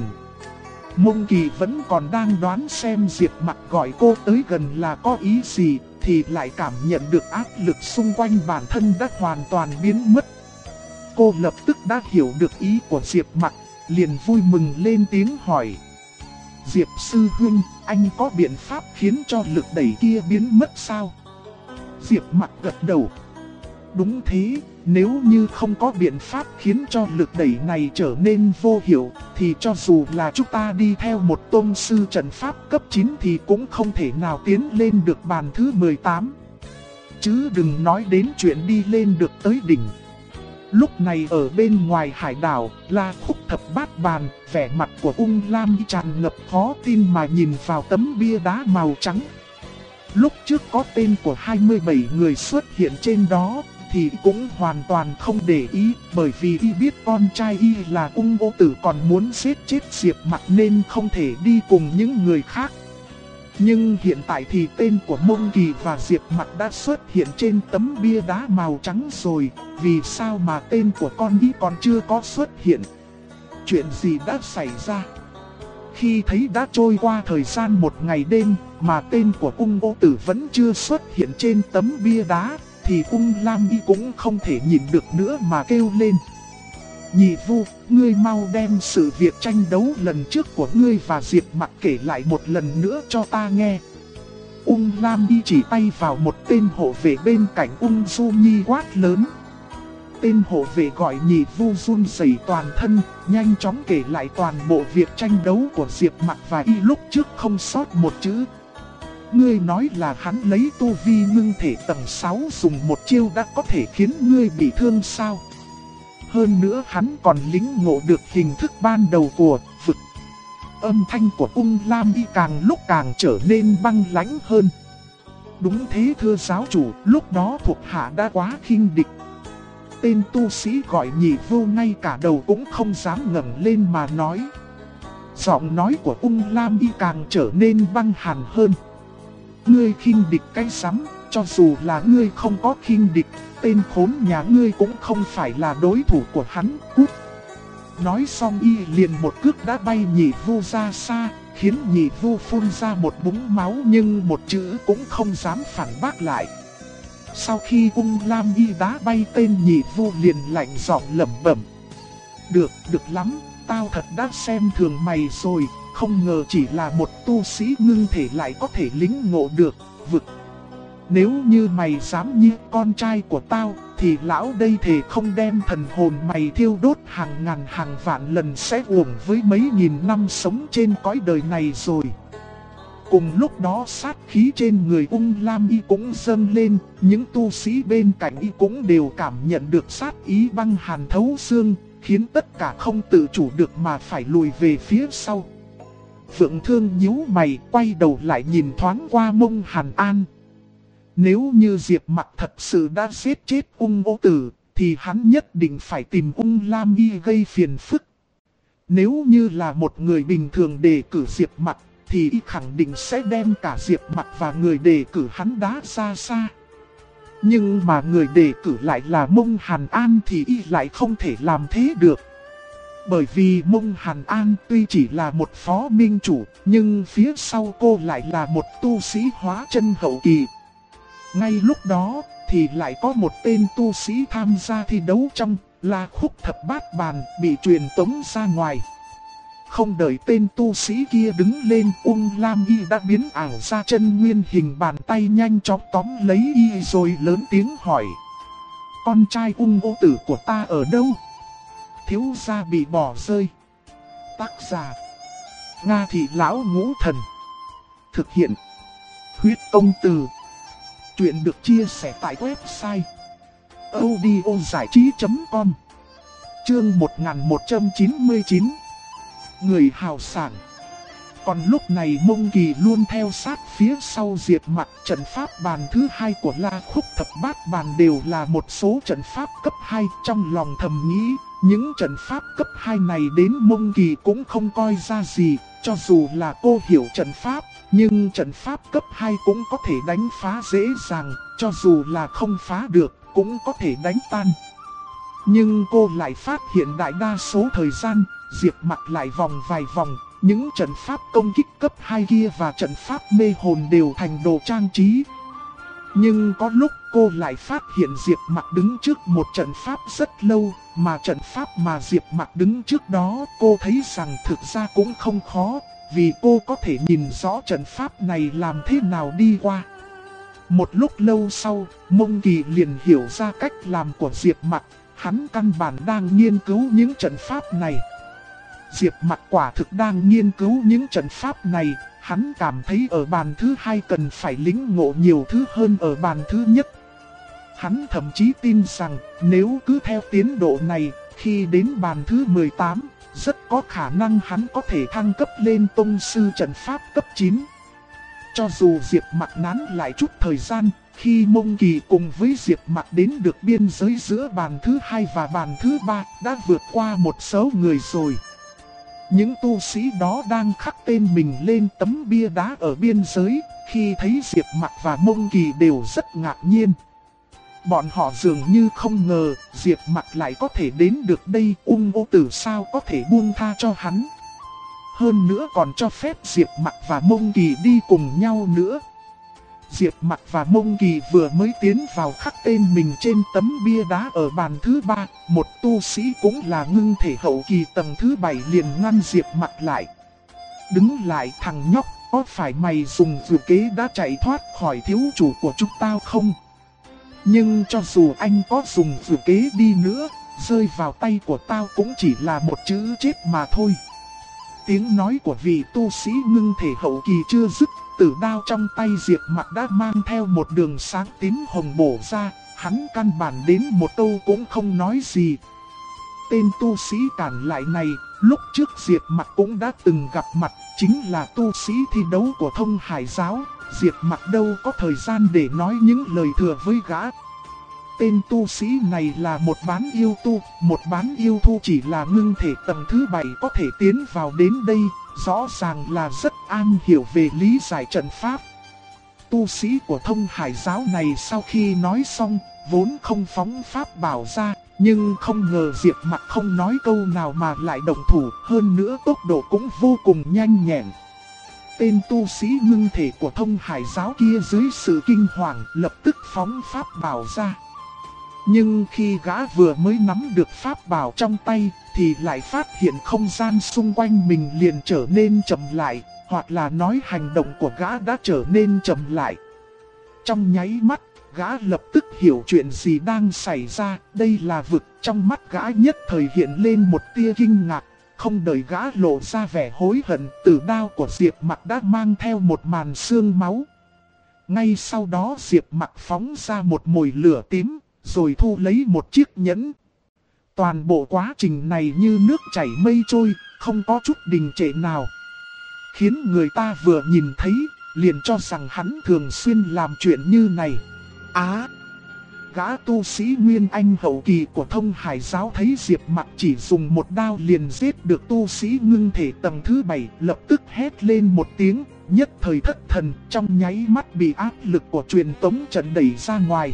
Mông Kỳ vẫn còn đang đoán xem Diệp Mặc gọi cô tới gần là có ý gì, thì lại cảm nhận được áp lực xung quanh bản thân đã hoàn toàn biến mất. Cô lập tức đã hiểu được ý của Diệp Mặc, liền vui mừng lên tiếng hỏi: Diệp sư huynh, anh có biện pháp khiến cho lực đẩy kia biến mất sao? Diệp Mặc gật đầu. Đúng thế, nếu như không có biện pháp khiến cho lực đẩy này trở nên vô hiệu, thì cho dù là chúng ta đi theo một tôn sư trận pháp cấp 9 thì cũng không thể nào tiến lên được bàn thứ 18. Chứ đừng nói đến chuyện đi lên được tới đỉnh. Lúc này ở bên ngoài hải đảo, La Khúc Thập Bát Bàn, vẻ mặt của Ung Lam tràn ngập khó tin mà nhìn vào tấm bia đá màu trắng. Lúc trước có tên của 27 người xuất hiện trên đó, thì cũng hoàn toàn không để ý, bởi vì y biết con trai y là Ung Ô Tử còn muốn giết chết Diệp Mặc nên không thể đi cùng những người khác. Nhưng hiện tại thì tên của Mông Kỳ và Diệp Mặc đã xuất hiện trên tấm bia đá màu trắng rồi, vì sao mà tên của con y còn chưa có xuất hiện? Chuyện gì đã xảy ra? Khi thấy đã trôi qua thời gian một ngày đêm mà tên của Ung Ô Tử vẫn chưa xuất hiện trên tấm bia đá, thì Ung Lam Y cũng không thể nhìn được nữa mà kêu lên: Nhị Vu, ngươi mau đem sự việc tranh đấu lần trước của ngươi và Diệp Mặc kể lại một lần nữa cho ta nghe. Ung Lam Y chỉ tay vào một tên hộ vệ bên cạnh Ung Du Nhi quát lớn. Tên hộ vệ gọi Nhị Vu run rẩy toàn thân, nhanh chóng kể lại toàn bộ việc tranh đấu của Diệp Mặc và y lúc trước không sót một chữ. Ngươi nói là hắn lấy tu vi ngưng thể tầng 6 dùng một chiêu đã có thể khiến ngươi bị thương sao? Hơn nữa hắn còn lĩnh ngộ được hình thức ban đầu của vực. Âm thanh của Ung Lam Y càng lúc càng trở nên băng lãnh hơn. Đúng thế thưa giáo chủ, lúc đó thuộc hạ đã quá khinh địch. Tên tu sĩ gọi Nhị Vu ngay cả đầu cũng không dám ngẩng lên mà nói. Giọng nói của Ung Lam Y càng trở nên băng hàn hơn. Ngươi khinh địch cái rắm, cho dù là ngươi không có khinh địch, tên khốn nhà ngươi cũng không phải là đối thủ của hắn, cút. Nói xong y liền một cước đã bay Nhị Vu ra xa, khiến Nhị Vu phun ra một búng máu nhưng một chữ cũng không dám phản bác lại. Sau khi Ung Lam Y đá bay tên Nhị Vu liền lạnh giọng lẩm bẩm. Được lắm, tao thật đã xem thường mày rồi, không ngờ chỉ là một tu sĩ ngưng thể lại có thể lĩnh ngộ được vực. Nếu như mày dám như con trai của tao, thì lão đây thề không đem thần hồn mày thiêu đốt hàng ngàn hàng vạn lần sẽ uổng với mấy nghìn năm sống trên cõi đời này rồi. Cùng lúc đó sát khí trên người Ung Lam Y cũng dâng lên, những tu sĩ bên cạnh Y cũng đều cảm nhận được sát ý băng hàn thấu xương, khiến tất cả không tự chủ được mà phải lùi về phía sau. Phượng Thương nhíu mày quay đầu lại nhìn thoáng qua Mông Hàn An. Nếu như Diệp Mặc thật sự đã giết chết Ung Ô Tử, thì hắn nhất định phải tìm Ung Lam Y gây phiền phức. Nếu như là một người bình thường đề cử Diệp Mặc, thì Y khẳng định sẽ đem cả Diệp Mặc và người đề cử hắn đá ra xa. Nhưng mà người đề cử lại là Mông Hàn An thì Y lại không thể làm thế được. Bởi vì Mông Hàn An tuy chỉ là một phó minh chủ, nhưng phía sau cô lại là một tu sĩ hóa chân hậu kỳ. Ngay lúc đó thì lại có một tên tu sĩ tham gia thi đấu trong La Khúc Thập Bát Bàn bị truyền tống ra ngoài. Không đợi tên tu sĩ kia đứng lên, Ung Lam Y đã biến ảo ra chân nguyên hình bàn tay nhanh chóng tóm lấy Y rồi lớn tiếng hỏi. Con trai Ung Ô Tử của ta ở đâu? Thiếu gia bị bỏ rơi. Tác giả: Nga Thị Lão Ngũ Thần. Thực hiện: Huyết Công Từ. Chuyện được chia sẻ tại website audiozảichí.com. Chương 1199. Người hào sảng. Còn lúc này Mông Kỳ luôn theo sát phía sau Diệp Mặc. Trận pháp bàn thứ 2 của La Khúc Thập Bát Bàn đều là một số trận pháp cấp 2. Trong lòng thầm nghĩ, những trận pháp cấp 2 này đến Mông Kỳ cũng không coi ra gì. Cho dù là cô hiểu trận pháp, nhưng trận pháp cấp 2 cũng có thể đánh phá dễ dàng. Cho dù là không phá được, cũng có thể đánh tan. Nhưng cô lại phát hiện đại đa số thời gian, Diệp Mặc lại vòng vài vòng. Những trận pháp công kích cấp 2 kia và trận pháp mê hồn đều thành đồ trang trí. Nhưng có lúc cô lại phát hiện Diệp Mặc đứng trước một trận pháp rất lâu, mà trận pháp mà Diệp Mặc đứng trước đó cô thấy rằng thực ra cũng không khó, vì cô có thể nhìn rõ trận pháp này làm thế nào đi qua. Một lúc lâu sau, Mông Kỳ liền hiểu ra cách làm của Diệp Mặc, hắn căn bản đang nghiên cứu những trận pháp này. Diệp Mặc quả thực đang nghiên cứu những trận pháp này, hắn cảm thấy ở bàn thứ 2 cần phải lĩnh ngộ nhiều thứ hơn ở bàn thứ nhất. Hắn thậm chí tin rằng nếu cứ theo tiến độ này, khi đến bàn thứ 18, rất có khả năng hắn có thể thăng cấp lên tông sư trận pháp cấp 9. Cho dù Diệp Mặc nán lại chút thời gian, khi Mông Kỳ cùng với Diệp Mặc đến được biên giới giữa bàn thứ 2 và bàn thứ 3, đã vượt qua một số người rồi. Những tu sĩ đó đang khắc tên mình lên tấm bia đá ở biên giới, khi thấy Diệp Mặc và Mông Kỳ đều rất ngạc nhiên. Bọn họ dường như không ngờ Diệp Mặc lại có thể đến được đây, Ung Ô Tử sao có thể buông tha cho hắn. Hơn nữa còn cho phép Diệp Mặc và Mông Kỳ đi cùng nhau nữa. Diệp Mặc và Mông Kỳ vừa mới tiến vào khắc tên mình trên tấm bia đá ở bàn thứ 3, một tu sĩ cũng là ngưng thể hậu kỳ tầng thứ 7 liền ngăn Diệp Mặc lại. Đứng lại thằng nhóc, có phải mày dùng dược kế đã chạy thoát khỏi thiếu chủ của chúng tao không? Nhưng cho dù anh có dùng dược kế đi nữa, rơi vào tay của tao cũng chỉ là một chữ chết mà thôi. Tiếng nói của vị tu sĩ ngưng thể hậu kỳ chưa dứt, tử đao trong tay Diệp Mặc đã mang theo một đường sáng tím hồng bổ ra, hắn căn bản đến một câu cũng không nói gì. Tên tu sĩ cản lại này, lúc trước Diệp Mặc cũng đã từng gặp mặt, chính là tu sĩ thi đấu của Thông Hải Giáo. Diệp Mặc đâu có thời gian để nói những lời thừa với gã. Tên tu sĩ này là một bán yêu tu, một bán yêu tu chỉ là ngưng thể tầng thứ 7 có thể tiến vào đến đây, rõ ràng là rất am hiểu về lý giải trận pháp. Tu sĩ của Thông Hải Giáo này sau khi nói xong, vốn không phóng pháp bảo ra, nhưng không ngờ Diệp Mặc không nói câu nào mà lại động thủ, hơn nữa tốc độ cũng vô cùng nhanh nhẹn. Tên tu sĩ ngưng thể của Thông Hải Giáo kia dưới sự kinh hoàng lập tức phóng pháp bảo ra. Nhưng khi gã vừa mới nắm được pháp bảo trong tay thì lại phát hiện không gian xung quanh mình liền trở nên chậm lại, hoặc là nói hành động của gã đã trở nên chậm lại. Trong nháy mắt, gã lập tức hiểu chuyện gì đang xảy ra, đây là vực. Trong mắt gã nhất thời hiện lên một tia kinh ngạc, không đợi gã lộ ra vẻ hối hận, tử đao của Diệp Mặc đã mang theo một màn xương máu. Ngay sau đó Diệp Mặc phóng ra một mồi lửa tím, rồi thu lấy một chiếc nhẫn. Toàn bộ quá trình này như nước chảy mây trôi, không có chút đình trệ nào. Khiến người ta vừa nhìn thấy, liền cho rằng hắn thường xuyên làm chuyện như này. Gã tu sĩ Nguyên Anh hậu kỳ của Thông Hải giáo thấy Diệp Mặc chỉ dùng một đao liền giết được tu sĩ ngưng thể tầng thứ 7, lập tức hét lên một tiếng, nhất thời thất thần, trong nháy mắt bị áp lực của truyền tống trận đẩy ra ngoài.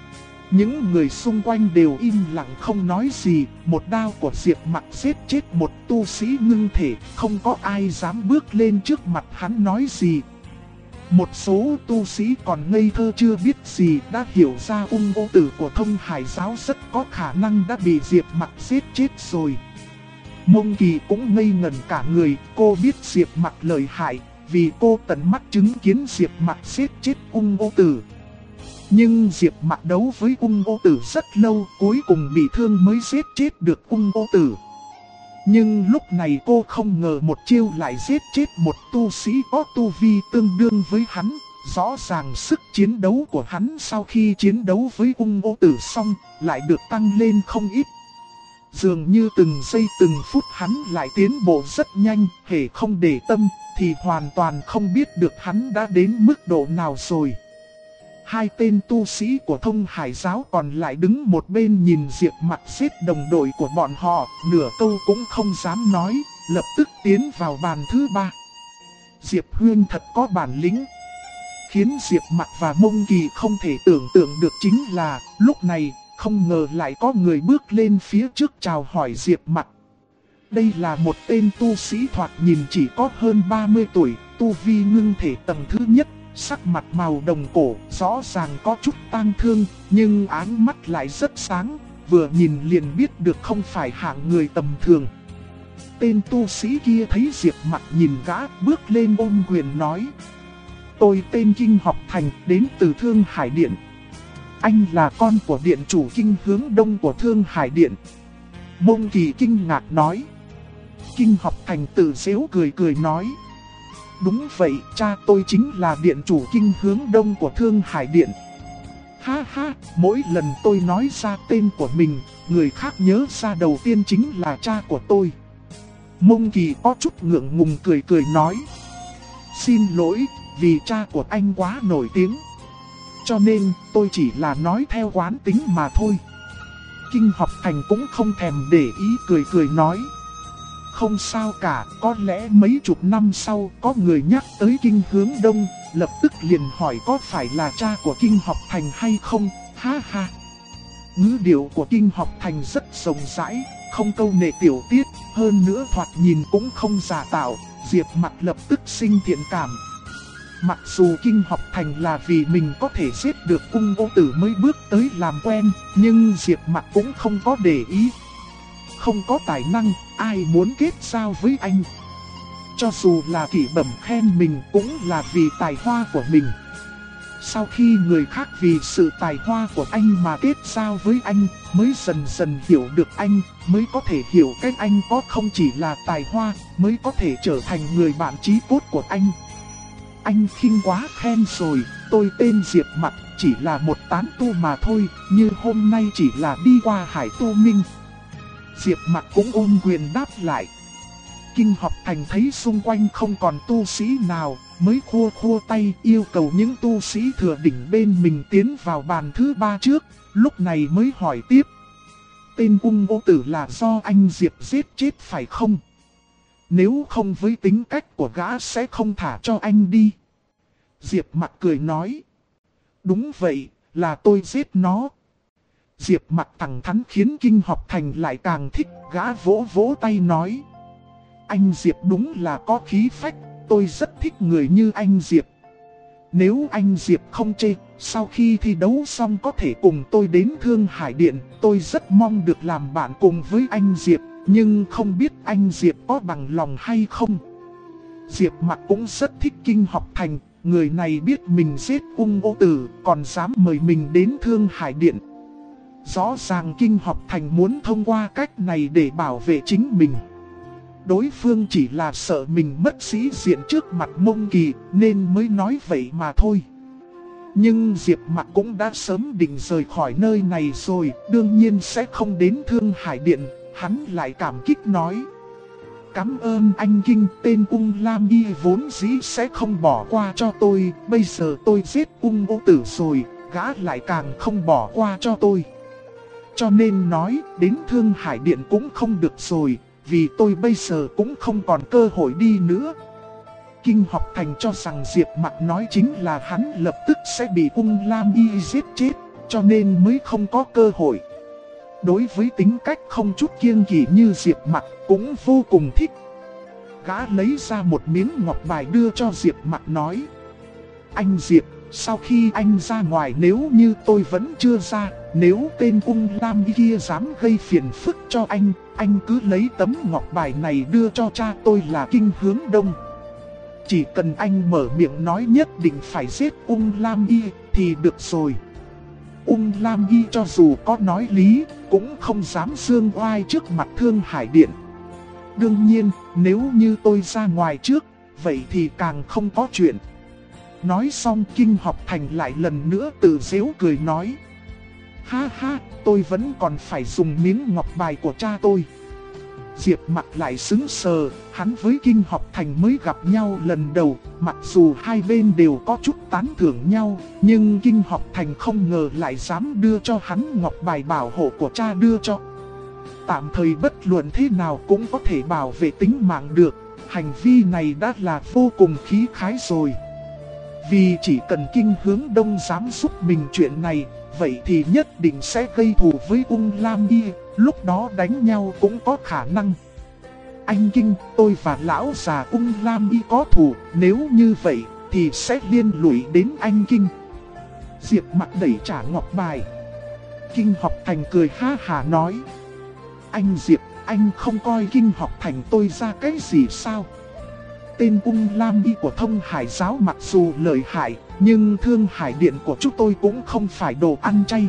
Những người xung quanh đều im lặng không nói gì, một đao của Diệp Mặc giết chết một tu sĩ ngưng thể, không có ai dám bước lên trước mặt hắn nói gì. Một số tu sĩ còn ngây thơ chưa biết gì đã hiểu ra ung ô tử của Thông Hải giáo rất có khả năng đã bị Diệp Mặc giết chết rồi. Mông Kỳ cũng ngây ngẩn cả người, cô biết Diệp Mặc lợi hại, vì cô tận mắt chứng kiến Diệp Mặc giết chết ung ô tử. Nhưng Diệp Mặc đấu với ung ô tử rất lâu, cuối cùng bị thương mới giết chết được ung ô tử. Nhưng lúc này cô không ngờ một chiêu lại giết chết một tu sĩ có tu vi tương đương với hắn. Rõ ràng sức chiến đấu của hắn sau khi chiến đấu với ung ô tử xong lại được tăng lên không ít. Dường như từng giây từng phút hắn lại tiến bộ rất nhanh, hễ không để tâm thì hoàn toàn không biết được hắn đã đến mức độ nào rồi. Hai tên tu sĩ của Thông Hải giáo còn lại đứng một bên nhìn Diệp Mặc giết đồng đội của bọn họ, nửa câu cũng không dám nói, lập tức tiến vào bàn thứ 3. Diệp Huyên thật có bản lĩnh. Khiến Diệp Mặc và Mông Kỳ không thể tưởng tượng được chính là, lúc này, không ngờ lại có người bước lên phía trước chào hỏi Diệp Mặc. Đây là một tên tu sĩ thoạt nhìn chỉ có hơn 30 tuổi, tu vi ngưng thể tầng thứ nhất. Sắc mặt màu đồng cổ, rõ ràng có chút tang thương, nhưng áng mắt lại rất sáng, vừa nhìn liền biết được không phải hạng người tầm thường. Tên tu sĩ kia thấy Diệp Mặc nhìn gã, bước lên ôm quyền nói: "Tôi tên Kinh Học Thành, đến từ Thương Hải Điện. Anh là con của điện chủ Kinh hướng đông của Thương Hải Điện." Mông Kỳ kinh ngạc nói. Kinh Học Thành tự giễu cười nói: "Đúng vậy, cha tôi chính là điện chủ Kinh hướng đông của Thương Hải Điện." Ha ha, mỗi lần tôi nói ra tên của mình, người khác nhớ ra đầu tiên chính là cha của tôi. Mông Kỳ có chút ngượng ngùng cười nói: "Xin lỗi, vì cha của anh quá nổi tiếng, cho nên tôi chỉ là nói theo quán tính mà thôi." Kinh Học Thành cũng không thèm để ý, cười nói: "Không sao cả, có lẽ mấy chục năm sau có người nhắc tới Kinh hướng đông, lập tức liền hỏi có phải là cha của Kinh Học Thành hay không, ha ha." Ngữ điệu của Kinh Học Thành rất rộng rãi, không câu nệ tiểu tiết, hơn nữa thoạt nhìn cũng không giả tạo, Diệp Mặc lập tức sinh thiện cảm. Mặc dù Kinh Học Thành là vì mình có thể giết được ung ô tử mới bước tới làm quen, nhưng Diệp Mặc cũng không có để ý. Không có tài năng, ai muốn kết giao với anh? Cho dù là kỷ bẩm khen mình cũng là vì tài hoa của mình. Sau khi người khác vì sự tài hoa của anh mà kết giao với anh, mới dần dần hiểu được anh, mới có thể hiểu cách anh có không chỉ là tài hoa, mới có thể trở thành người bạn chí cốt của anh. Anh khinh quá khen rồi, tôi tên Diệp Mặc, chỉ là một tán tu mà thôi, như hôm nay chỉ là đi qua Hải Tu Minh. Diệp Mặc cũng ôm quyền đáp lại. Kinh Học Thành thấy xung quanh không còn tu sĩ nào, mới khua tay yêu cầu những tu sĩ thừa đỉnh bên mình tiến vào bàn thứ 3 trước, lúc này mới hỏi tiếp: "Tên ung ô tử là do anh Diệp giết chết phải không? Nếu không với tính cách của gã sẽ không thả cho anh đi." Diệp Mặc cười nói: "Đúng vậy, là tôi giết nó." Diệp Mặc thẳng thắn khiến Kinh Học Thành lại càng thích, gã vỗ vỗ tay nói: "Anh Diệp đúng là có khí phách, tôi rất thích người như anh Diệp." Nếu anh Diệp không chê, sau khi thi đấu xong có thể cùng tôi đến Thương Hải Điện, tôi rất mong được làm bạn cùng với anh Diệp, nhưng không biết anh Diệp có bằng lòng hay không. Diệp Mặc cũng rất thích Kinh Học Thành, người này biết mình giết Ung Ô Tử, còn dám mời mình đến Thương Hải Điện. Rõ ràng Kinh Học Thành muốn thông qua cách này để bảo vệ chính mình. Đối phương chỉ là sợ mình mất sĩ diện trước mặt Mông Kỳ nên mới nói vậy mà thôi. Nhưng Diệp Mặc cũng đã sớm định rời khỏi nơi này rồi, đương nhiên sẽ không đến Thương Hải Điện. Hắn lại cảm kích nói: cảm ơn anh Kinh, tên Ung Lam Y vốn dĩ sẽ không bỏ qua cho tôi. Bây giờ tôi giết Ung Ô Tử rồi, gã lại càng không bỏ qua cho tôi. Cho nên nói đến Thương Hải Điện cũng không được rồi, vì tôi bây giờ cũng không còn cơ hội đi nữa. Kinh Học Thành cho rằng Diệp Mặc nói chính là hắn lập tức sẽ bị Ung Lam Y giết chết, cho nên mới không có cơ hội. Đối với tính cách không chút kiêng kỵ như Diệp Mặc cũng vô cùng thích. Gã lấy ra một miếng ngọc bài đưa cho Diệp Mặc nói: anh Diệp, sau khi anh ra ngoài nếu như tôi vẫn chưa ra, nếu tên Ung Lam kia dám gây phiền phức cho anh cứ lấy tấm ngọc bài này đưa cho cha tôi là Kinh Hướng Đông. Chỉ cần anh mở miệng nói nhất định phải giết Ung Lam Y thì được rồi. Ung Lam Y cho dù có nói lý, cũng không dám dương oai trước mặt Thương Hải Điện. Đương nhiên, nếu như tôi ra ngoài trước, vậy thì càng không có chuyện. Nói xong Kinh Học Thành lại lần nữa tự giễu cười nói: ha ha, tôi vẫn còn phải dùng miếng ngọc bài của cha tôi. Diệp Mặc lại sững sờ, hắn với Kinh Học Thành mới gặp nhau lần đầu, mặc dù hai bên đều có chút tán thưởng nhau, nhưng Kinh Học Thành không ngờ lại dám đưa cho hắn ngọc bài bảo hộ của cha đưa cho. Tạm thời bất luận thế nào cũng có thể bảo vệ tính mạng được, hành vi này đã là vô cùng khí khái rồi. Vì chỉ cần Kinh Hướng Đông dám giúp mình chuyện này, vậy thì nhất định sẽ gây thù với Ung Lam Y, lúc đó đánh nhau cũng có khả năng. Anh Kinh, tôi và lão già Ung Lam Y có thù, nếu như vậy thì sẽ liên lụy đến anh Kinh. Diệp Mặc đẩy trả ngọc bài. Kinh Học Thành cười ha hả nói: anh Diệp, anh không coi Kinh Học Thành tôi ra cái gì sao? Tên Ung Lam Y của Thông Hải giáo mặc dù lợi hại, nhưng Thương Hải Điện của chúng tôi cũng không phải đồ ăn chay.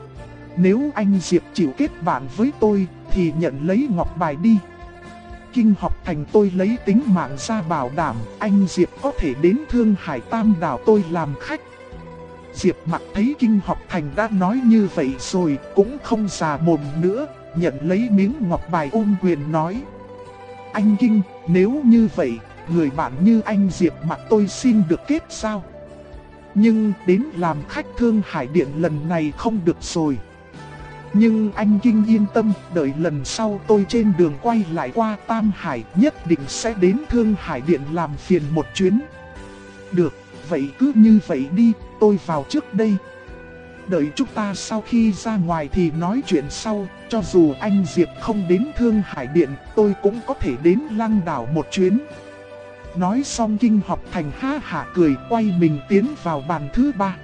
Nếu anh Diệp chịu kết bạn với tôi, thì nhận lấy ngọc bài đi. Kinh Học Thành tôi lấy tính mạng ra bảo đảm, anh Diệp có thể đến Thương Hải Tam Đảo tôi làm khách. Diệp Mặc thấy Kinh Học Thành đã nói như vậy rồi, cũng không già mồm nữa, nhận lấy miếng ngọc bài ôm quyền nói: anh Kinh, nếu như vậy, người bạn như anh Diệp Mặc tôi xin được kết sao? Nhưng đến làm khách Thương Hải Điện lần này không được rồi. Nhưng anh Kinh yên tâm, đợi lần sau tôi trên đường quay lại qua Tam Hải nhất định sẽ đến Thương Hải Điện làm phiền một chuyến. Được, vậy cứ như vậy đi, tôi vào trước đây. Đợi chúng ta sau khi ra ngoài thì nói chuyện sau, cho dù anh Diệp không đến Thương Hải Điện, tôi cũng có thể đến Lăng Đảo một chuyến. Nói xong Kinh Học Thành ha hả cười, quay mình tiến vào bàn thứ ba.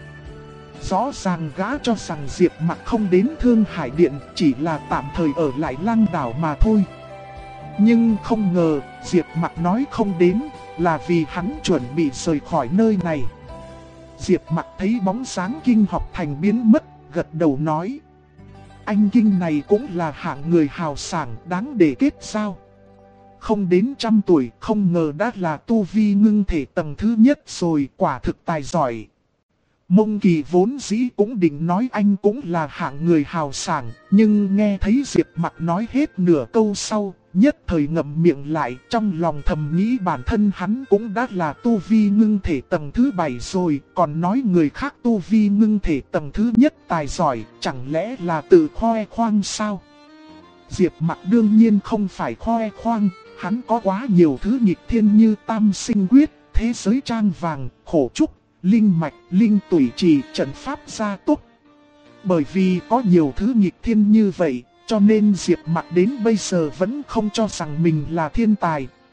Rõ ràng gã cho rằng Diệp Mặc không đến Thương Hải Điện, chỉ là tạm thời ở lại Lăng Đảo mà thôi. Nhưng không ngờ, Diệp Mặc nói không đến, là vì hắn chuẩn bị rời khỏi nơi này. Diệp Mặc thấy bóng sáng Kinh Học Thành biến mất, gật đầu nói: anh Kinh này cũng là hạng người hào sảng, đáng để kết giao. Không đến 100 tuổi, không ngờ đã là tu vi ngưng thể tầng thứ nhất rồi, quả thực tài giỏi. Mông Kỳ vốn dĩ cũng định nói anh cũng là hạng người hào sảng, nhưng nghe thấy Diệp Mặc nói hết nửa câu sau, nhất thời ngậm miệng lại, trong lòng thầm nghĩ bản thân hắn cũng đã là tu vi ngưng thể tầng thứ 7 rồi, còn nói người khác tu vi ngưng thể tầng thứ nhất tài giỏi, chẳng lẽ là tự khoe khoang sao? Diệp Mặc đương nhiên không phải khoe khoang, hắn có quá nhiều thứ nghịch thiên như tam sinh quyết, thế giới trang vàng, khổ trúc, linh mạch, linh tủy trì, trận pháp gia túc. Bởi vì có nhiều thứ nghịch thiên như vậy, cho nên Diệp Mặc đến bây giờ vẫn không cho rằng mình là thiên tài.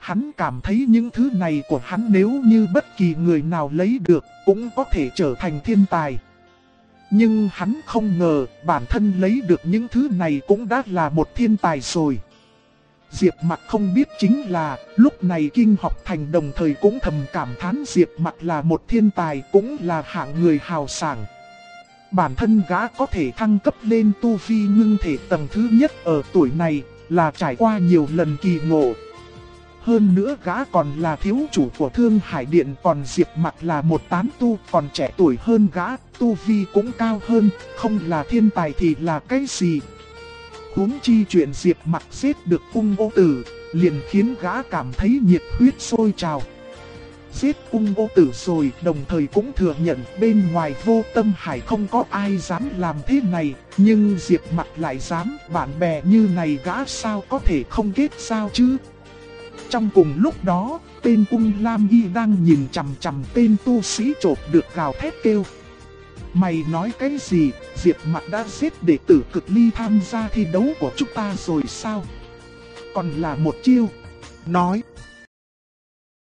Hắn cảm thấy những thứ này của hắn nếu như bất kỳ người nào lấy được cũng có thể trở thành thiên tài. Nhưng hắn không ngờ bản thân lấy được những thứ này cũng đã là một thiên tài rồi. Diệp Mặc không biết chính là lúc này Kinh Học Thành đồng thời cũng thầm cảm thán Diệp Mặc là một thiên tài, cũng là hạng người hào sảng. Bản thân gã có thể thăng cấp lên tu vi ngưng thể tầng thứ nhất ở tuổi này là trải qua nhiều lần kỳ ngộ. Hơn nữa gã còn là thiếu chủ của Thương Hải Điện, còn Diệp Mặc là một tán tu còn trẻ tuổi hơn gã, tu vi cũng cao hơn, không là thiên tài thì là cái gì. Huống chi chuyện Diệp Mặc giết được Ung Ô Tử, liền khiến gã cảm thấy nhiệt huyết sôi trào. Giết Ung Ô Tử rồi, đồng thời cũng thừa nhận bên ngoài Vô Tâm Hải không có ai dám làm thế này, nhưng Diệp Mặc lại dám, bạn bè như này gã sao có thể không kết giao chứ. Trong cùng lúc đó, tên Ung Lam Y đang nhìn chằm chằm tên tu sĩ chộp được gào thét kêu. Mày nói cái gì, Diệp Mặc đã giết đệ tử Cực Ly tham gia thi đấu của chúng ta rồi sao? Còn là một chiêu. Nói,